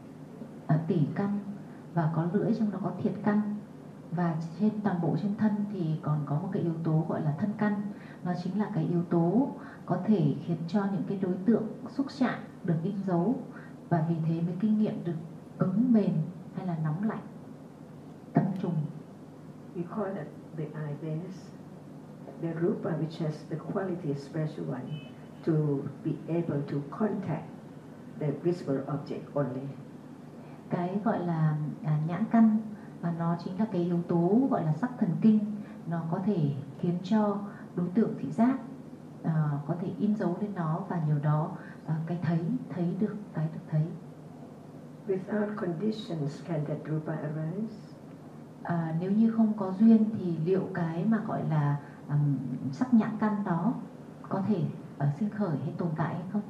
tỷ căn, và có lưỡi, trong đó có thiệt căn. Và trên toàn bộ trên thân thì còn có một cái yếu tố gọi là thân căn. Nó chính là cái yếu tố có thể khiến cho những cái đối tượng xúc chạm được in dấu, và vì thế mới kinh nghiệm được cứng mềm hay là nóng lạnh, tâm trùng. We call it the eye base, the rupa, which has the quality special one to be able to contact the visible object only. Cái gọi là nhãn căn, và nó chính là cái yếu tố gọi là sắc thần kinh. Nó có thể khiến cho đối tượng thị giác có thể in dấu lên nó, và nhờ đó cái thấy được cái được thấy. Without conditions, can that rupa arise? Nếu như không có duyên thì liệu cái mà gọi là sắc nhãn căn đó có thể sinh khởi hay tồn tại hay không?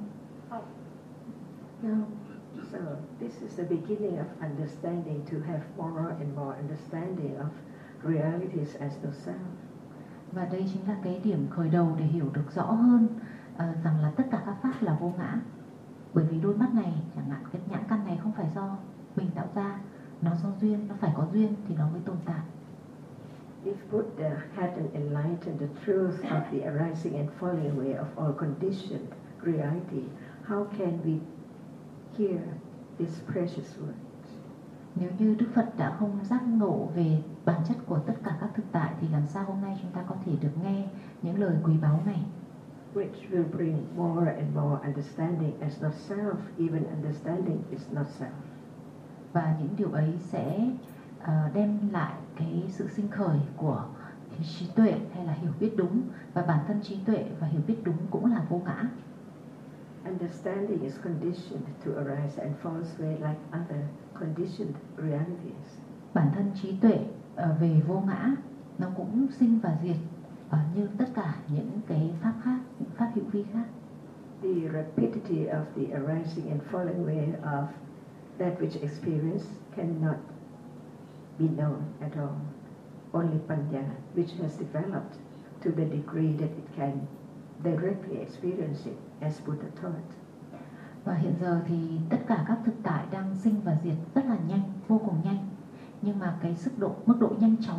No. So this is the beginning of understanding, to have more and more understanding of realities as the self. Và đây chính là cái điểm khởi đầu để hiểu được rõ hơn rằng là tất cả các pháp là vô ngã. Bởi vì đôi mắt này, chẳng hạn cái nhãn căn này không phải do mình tạo ra, nó do duyên, nó phải có duyên thì nó mới tồn tại. If Buddha hadn't enlightened the truth of the arising and falling away of all conditioned reality, how can we hear these precious words? Nếu như Đức Phật đã không giác ngộ về bản chất của tất cả các thực tại thì làm sao hôm nay chúng ta có thể được nghe những lời quý báu này? Which will bring more and more understanding as not self, even understanding is not self. Và những điều ấy sẽ đem lại cái sự sinh khởi của trí tuệ hay là hiểu biết đúng, và bản thân trí tuệ và hiểu biết đúng cũng là vô ngã. Understanding is conditioned to arise and fall away like other conditioned realities. Bản thân trí tuệ về vô ngã nó cũng sinh và diệt như tất cả những cái pháp khác, những pháp hữu vi khác. The rapidity of the arising and falling away of that which experience cannot be known at all. Only Panya, which has developed to the degree that it can directly experience it as Buddha taught. Và hiện giờ thì tất cả các thực tại đang sinh và diệt rất là nhanh, vô cùng nhanh. Nhưng mà cái mức độ nhanh chóng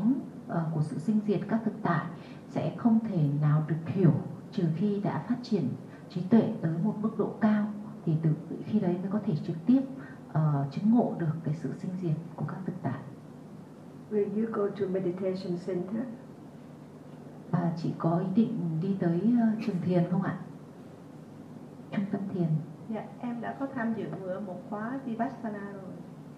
của sự sinh diệt các thực tại sẽ không thể nào được hiểu trừ khi đã phát triển trí tuệ tới một mức độ cao, thì từ khi đấy mới có thể trực tiếp chứng ngộ được cái sự sinh diệt của các thực tại. Will you go to meditation center? Chị có ý định đi tới trường thiền không ạ? Trung tâm thiền. Dạ, em đã có tham dự ở một khóa Vipassana rồi.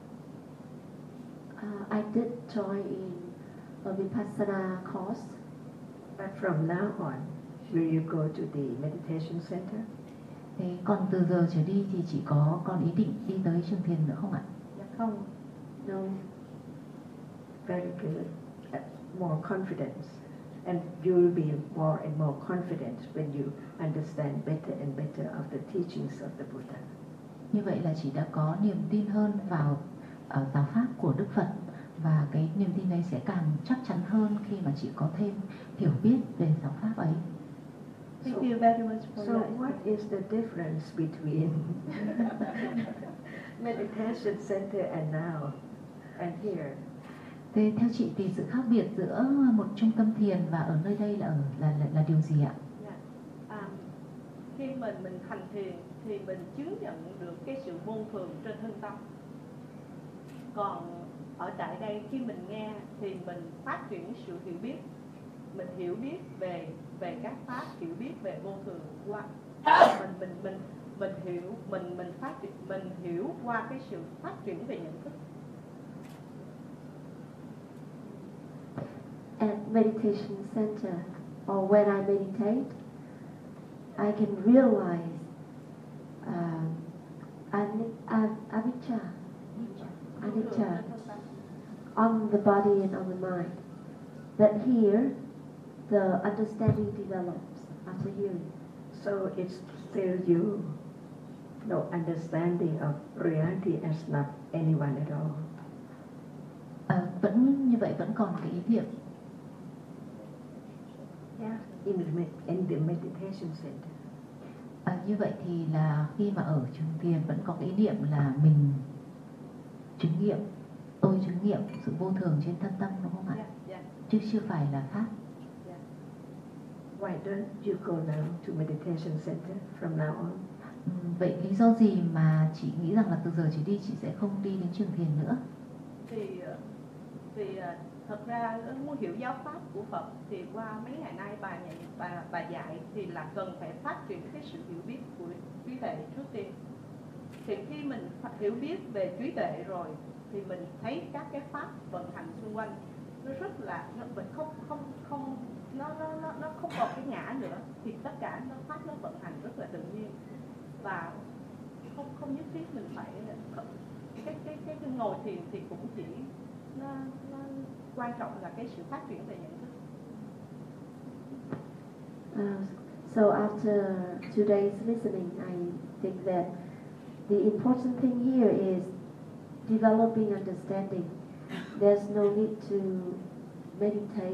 I did join in a Vipassana course. But from now on, will you go to the meditation center? Thế còn từ giờ trở đi thì chị có còn ý định đi tới trường thiền nữa không ạ? Dạ không. No. Very good. More confidence. And you will be more and more confident when you understand better and better of the teachings of the Buddha. Như vậy là chị đã có niềm tin hơn vào giáo pháp của Đức Phật, và cái niềm tin ấy sẽ càng chắc chắn hơn khi mà chị có thêm hiểu biết về giáo pháp ấy. Thank you very much for So your what is the difference between meditation center and now and here? Thế theo chị thì sự khác biệt giữa một trung tâm thiền và ở nơi đây là điều gì ạ? Khi mình hành thiền thì mình chứng nhận được cái sự vô thường trên thân tâm. Còn ở tại đây khi mình nghe thì mình phát triển sự hiểu biết, mình hiểu biết về các pháp, hiểu biết về vô thường qua mình hiểu qua cái sự phát triển về nhận thức. At meditation center, or when I meditate, I can realize anicca on the body and on the mind. But here, the understanding develops after hearing. So it's still you, no understanding of reality as not anyone at all. Vẫn như vậy, vẫn còn cái ý niệm. Yeah, in the meditation center. Như vậy thì là khi mà ở trường thiền vẫn có cái ý niệm là mình chứng nghiệm, tôi chứng nghiệm sự vô thường trên thân tâm, đúng không ạ? Yeah. Chứ chưa phải là pháp. Why don't you go now to meditation center from now on? Vậy lý do gì mà chị nghĩ rằng là từ giờ chị đi chị sẽ không đi đến trường thiền nữa? Vì thật ra muốn hiểu giáo pháp của Phật thì qua mấy ngày nay bà dạy thì là cần phải phát triển cái sự hiểu biết của trí tuệ trước tiên. Thì khi mình hiểu biết về trí tuệ rồi thì mình thấy các cái pháp vận hành xung quanh nó rất là mình nó không còn cái ngã nữa, thì tất cả nó pháp nó vận hành rất là tự nhiên, và không nhất thiết mình phải cái ngồi thiền thì cũng chỉ nó quan trọng là cái sự phát triển về nhận thức. So after 2 days listening, I think that the important thing here is developing understanding. There's no need to meditate.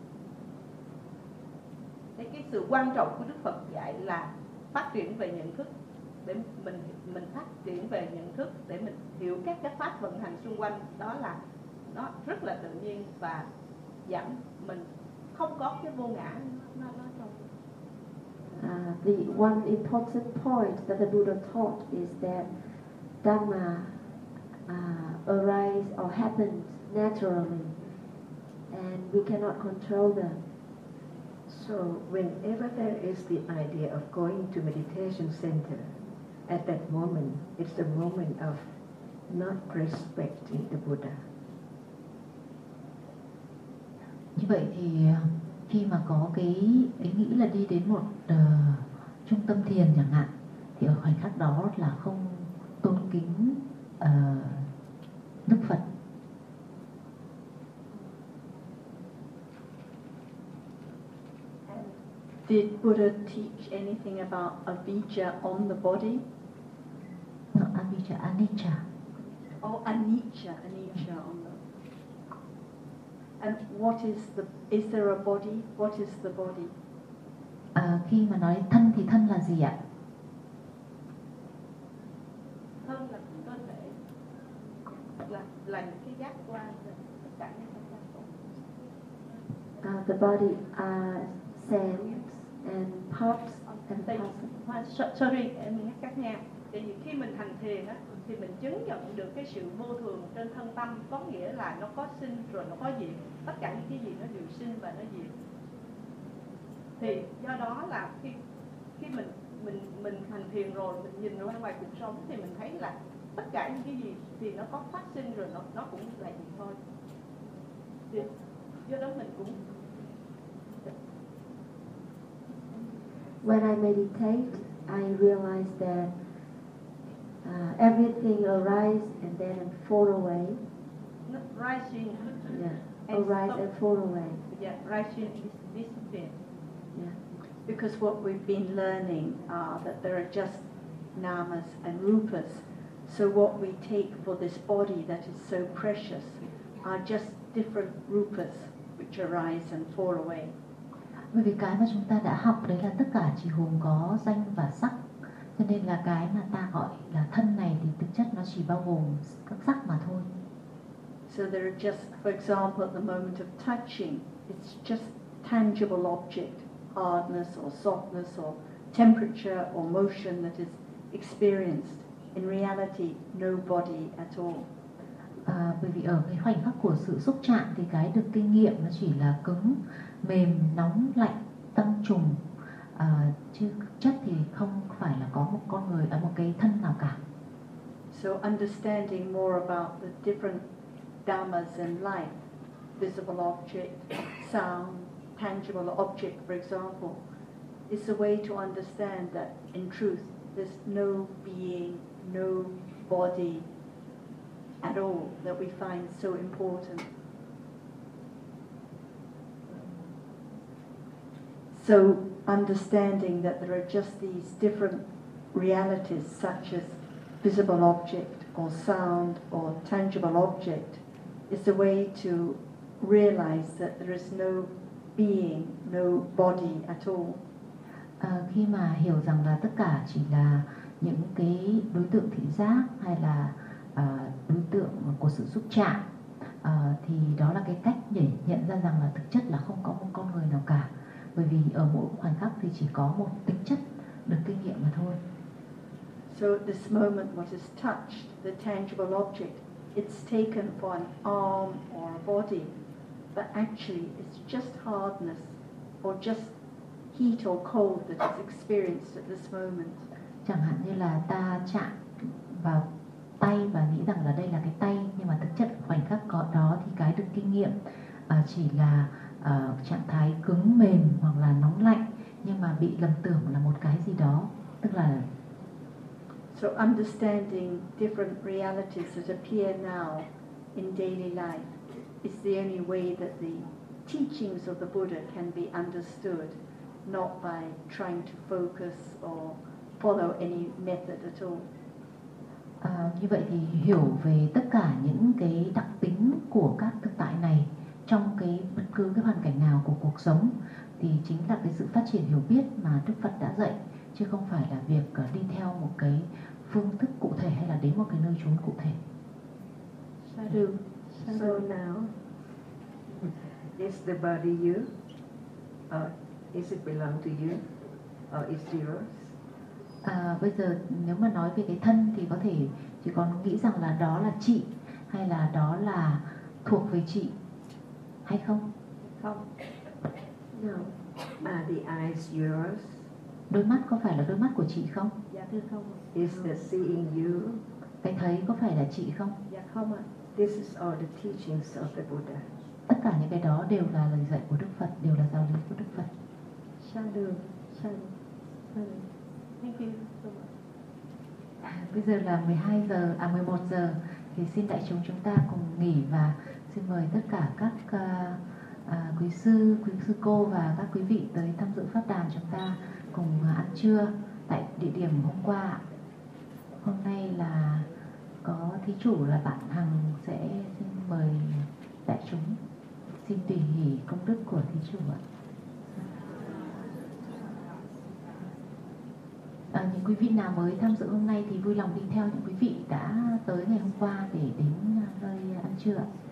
Cái sự quan trọng của Đức Phật dạy là phát triển về nhận thức, để mình phát triển về nhận thức để mình hiểu các cái pháp vận hành xung quanh, đó là nó rất là tự nhiên và giảm mình không có cái vô ngã nó trong. The one important point that the Buddha taught is that Dhamma arise or happens naturally, and we cannot control them. So whenever there is the idea of going to meditation center, at that moment, it's the moment of not respecting the Buddha. Như vậy thì khi mà có cái ý nghĩ là đi đến một trung tâm thiền chẳng hạn, thì ở khoảnh khắc đó là không tôn kính Đức Phật. Did Buddha teach anything about avijja on the body? No, avijja, anicca. Oh, anicca on the. And what is there a body? What is the body? Khi mà nói thân thì thân là gì ạ? Thân là cơ thể, là những cái giác quan, tất cả những cái giác quan. the body are sands and pops and passes. Sorry, em nhắc các nha. Tại vì khi mình hành thiền á, thì mình chứng nhận được cái sự vô thường trên thân tâm, có nghĩa là nó có sinh rồi nó có diệt. Tất cả những cái gì nó đều sinh và nó diệt. Thì do đó là khi mình hành thiền rồi, mình nhìn ra ngoài cuộc sống thì mình thấy là tất cả những cái gì thì nó có phát sinh rồi nó cũng là diệt thôi. Thì do đó mình cũng When I meditate, I realize that everything arises and then fall away. rising, Yeah, and arise and fall away. yeah, rising is disappear. Yeah. Because what we've been learning are that there are just namas and rupas. So what we take for this body that is so precious are just different rupas which arise and fall away. Bởi vì cái mà chúng ta đã học đấy là tất cả chỉ gồm có danh và sắc. Cho nên là cái mà ta gọi là thân này thì thực chất nó chỉ bao gồm các sắc mà thôi. So there are just, for example, at the moment of touching, it's just tangible object, hardness or softness or temperature or motion that is experienced. In reality, no body at all. Bởi vì ở cái khoảnh khắc của sự xúc chạm thì cái được kinh nghiệm nó chỉ là cứng, mềm, nóng, lạnh, tăng trùng, chứ chất thì không phải là có một con người ở một cái thân nào cả. So understanding more about the different dhammas in life, visible object, sound, tangible object, for example, is a way to understand that in truth there's no being, no body at all that we find so important. So understanding that there are just these different realities such as visible object or sound or tangible object is a way to realize that there is no being, no body at all. Khi mà hiểu rằng là tất cả chỉ là những cái đối tượng thị giác hay là đối tượng của sự xúc chạm, thì đó là cái cách để nhận ra rằng là thực chất là không có một con người nào cả. Bởi vì ở mỗi khoảnh khắc thì chỉ có một tính chất được kinh nghiệm mà thôi. So at this moment what is touched, the tangible object, it's taken for an arm or a body, but actually it's just hardness or just heat or cold that is experienced at this moment. Chẳng hạn như là ta chạm vào tay và nghĩ rằng là đây là cái tay, nhưng mà thực chất khoảnh khắc có đó thì cái được kinh nghiệm chỉ là trạng thái cứng mềm hoặc là nóng lạnh, nhưng mà bị lầm tưởng là một cái gì đó, tức là So understanding different realities that appear now in daily life is the only way that the teachings of the Buddha can be understood, not by trying to focus or follow any method at all. Như vậy thì hiểu về tất cả những cái đặc tính của các thực tại này trong cái bất cứ cái hoàn cảnh nào của cuộc sống thì chính là cái sự phát triển hiểu biết mà Đức Phật đã dạy, chứ không phải là việc đi theo một cái phương thức cụ thể hay là đến một cái nơi chốn cụ thể. So now, is the body you? Or is it belong to you? Or is yours? Bây giờ nếu mà nói về cái thân thì có thể chỉ còn nghĩ rằng là đó là chị, hay là đó là thuộc về chị, hay không? không. No. Are the eyes yours? Đôi mắt có phải là đôi mắt của chị không? Dạ thưa không. Is the seeing you? Cái thấy có phải là chị không? Dạ không ạ. This is all the teachings of the Buddha. Tất cả những cái đó đều là lời dạy của Đức Phật, đều là giáo lý của Đức Phật. Thank you so much. Bây giờ là 11 giờ thì xin đại chúng ta cùng nghỉ, và xin mời tất cả các quý sư cô và các quý vị tới tham dự pháp đàm chúng ta cùng ăn trưa tại địa điểm hôm qua. Hôm nay là có thí chủ là bạn Hằng sẽ xin mời đại chúng, xin tùy hỷ công đức của thí chủ ạ. Những quý vị nào mới tham dự hôm nay thì vui lòng đi theo những quý vị đã tới ngày hôm qua để đến nơi ăn trưa ạ.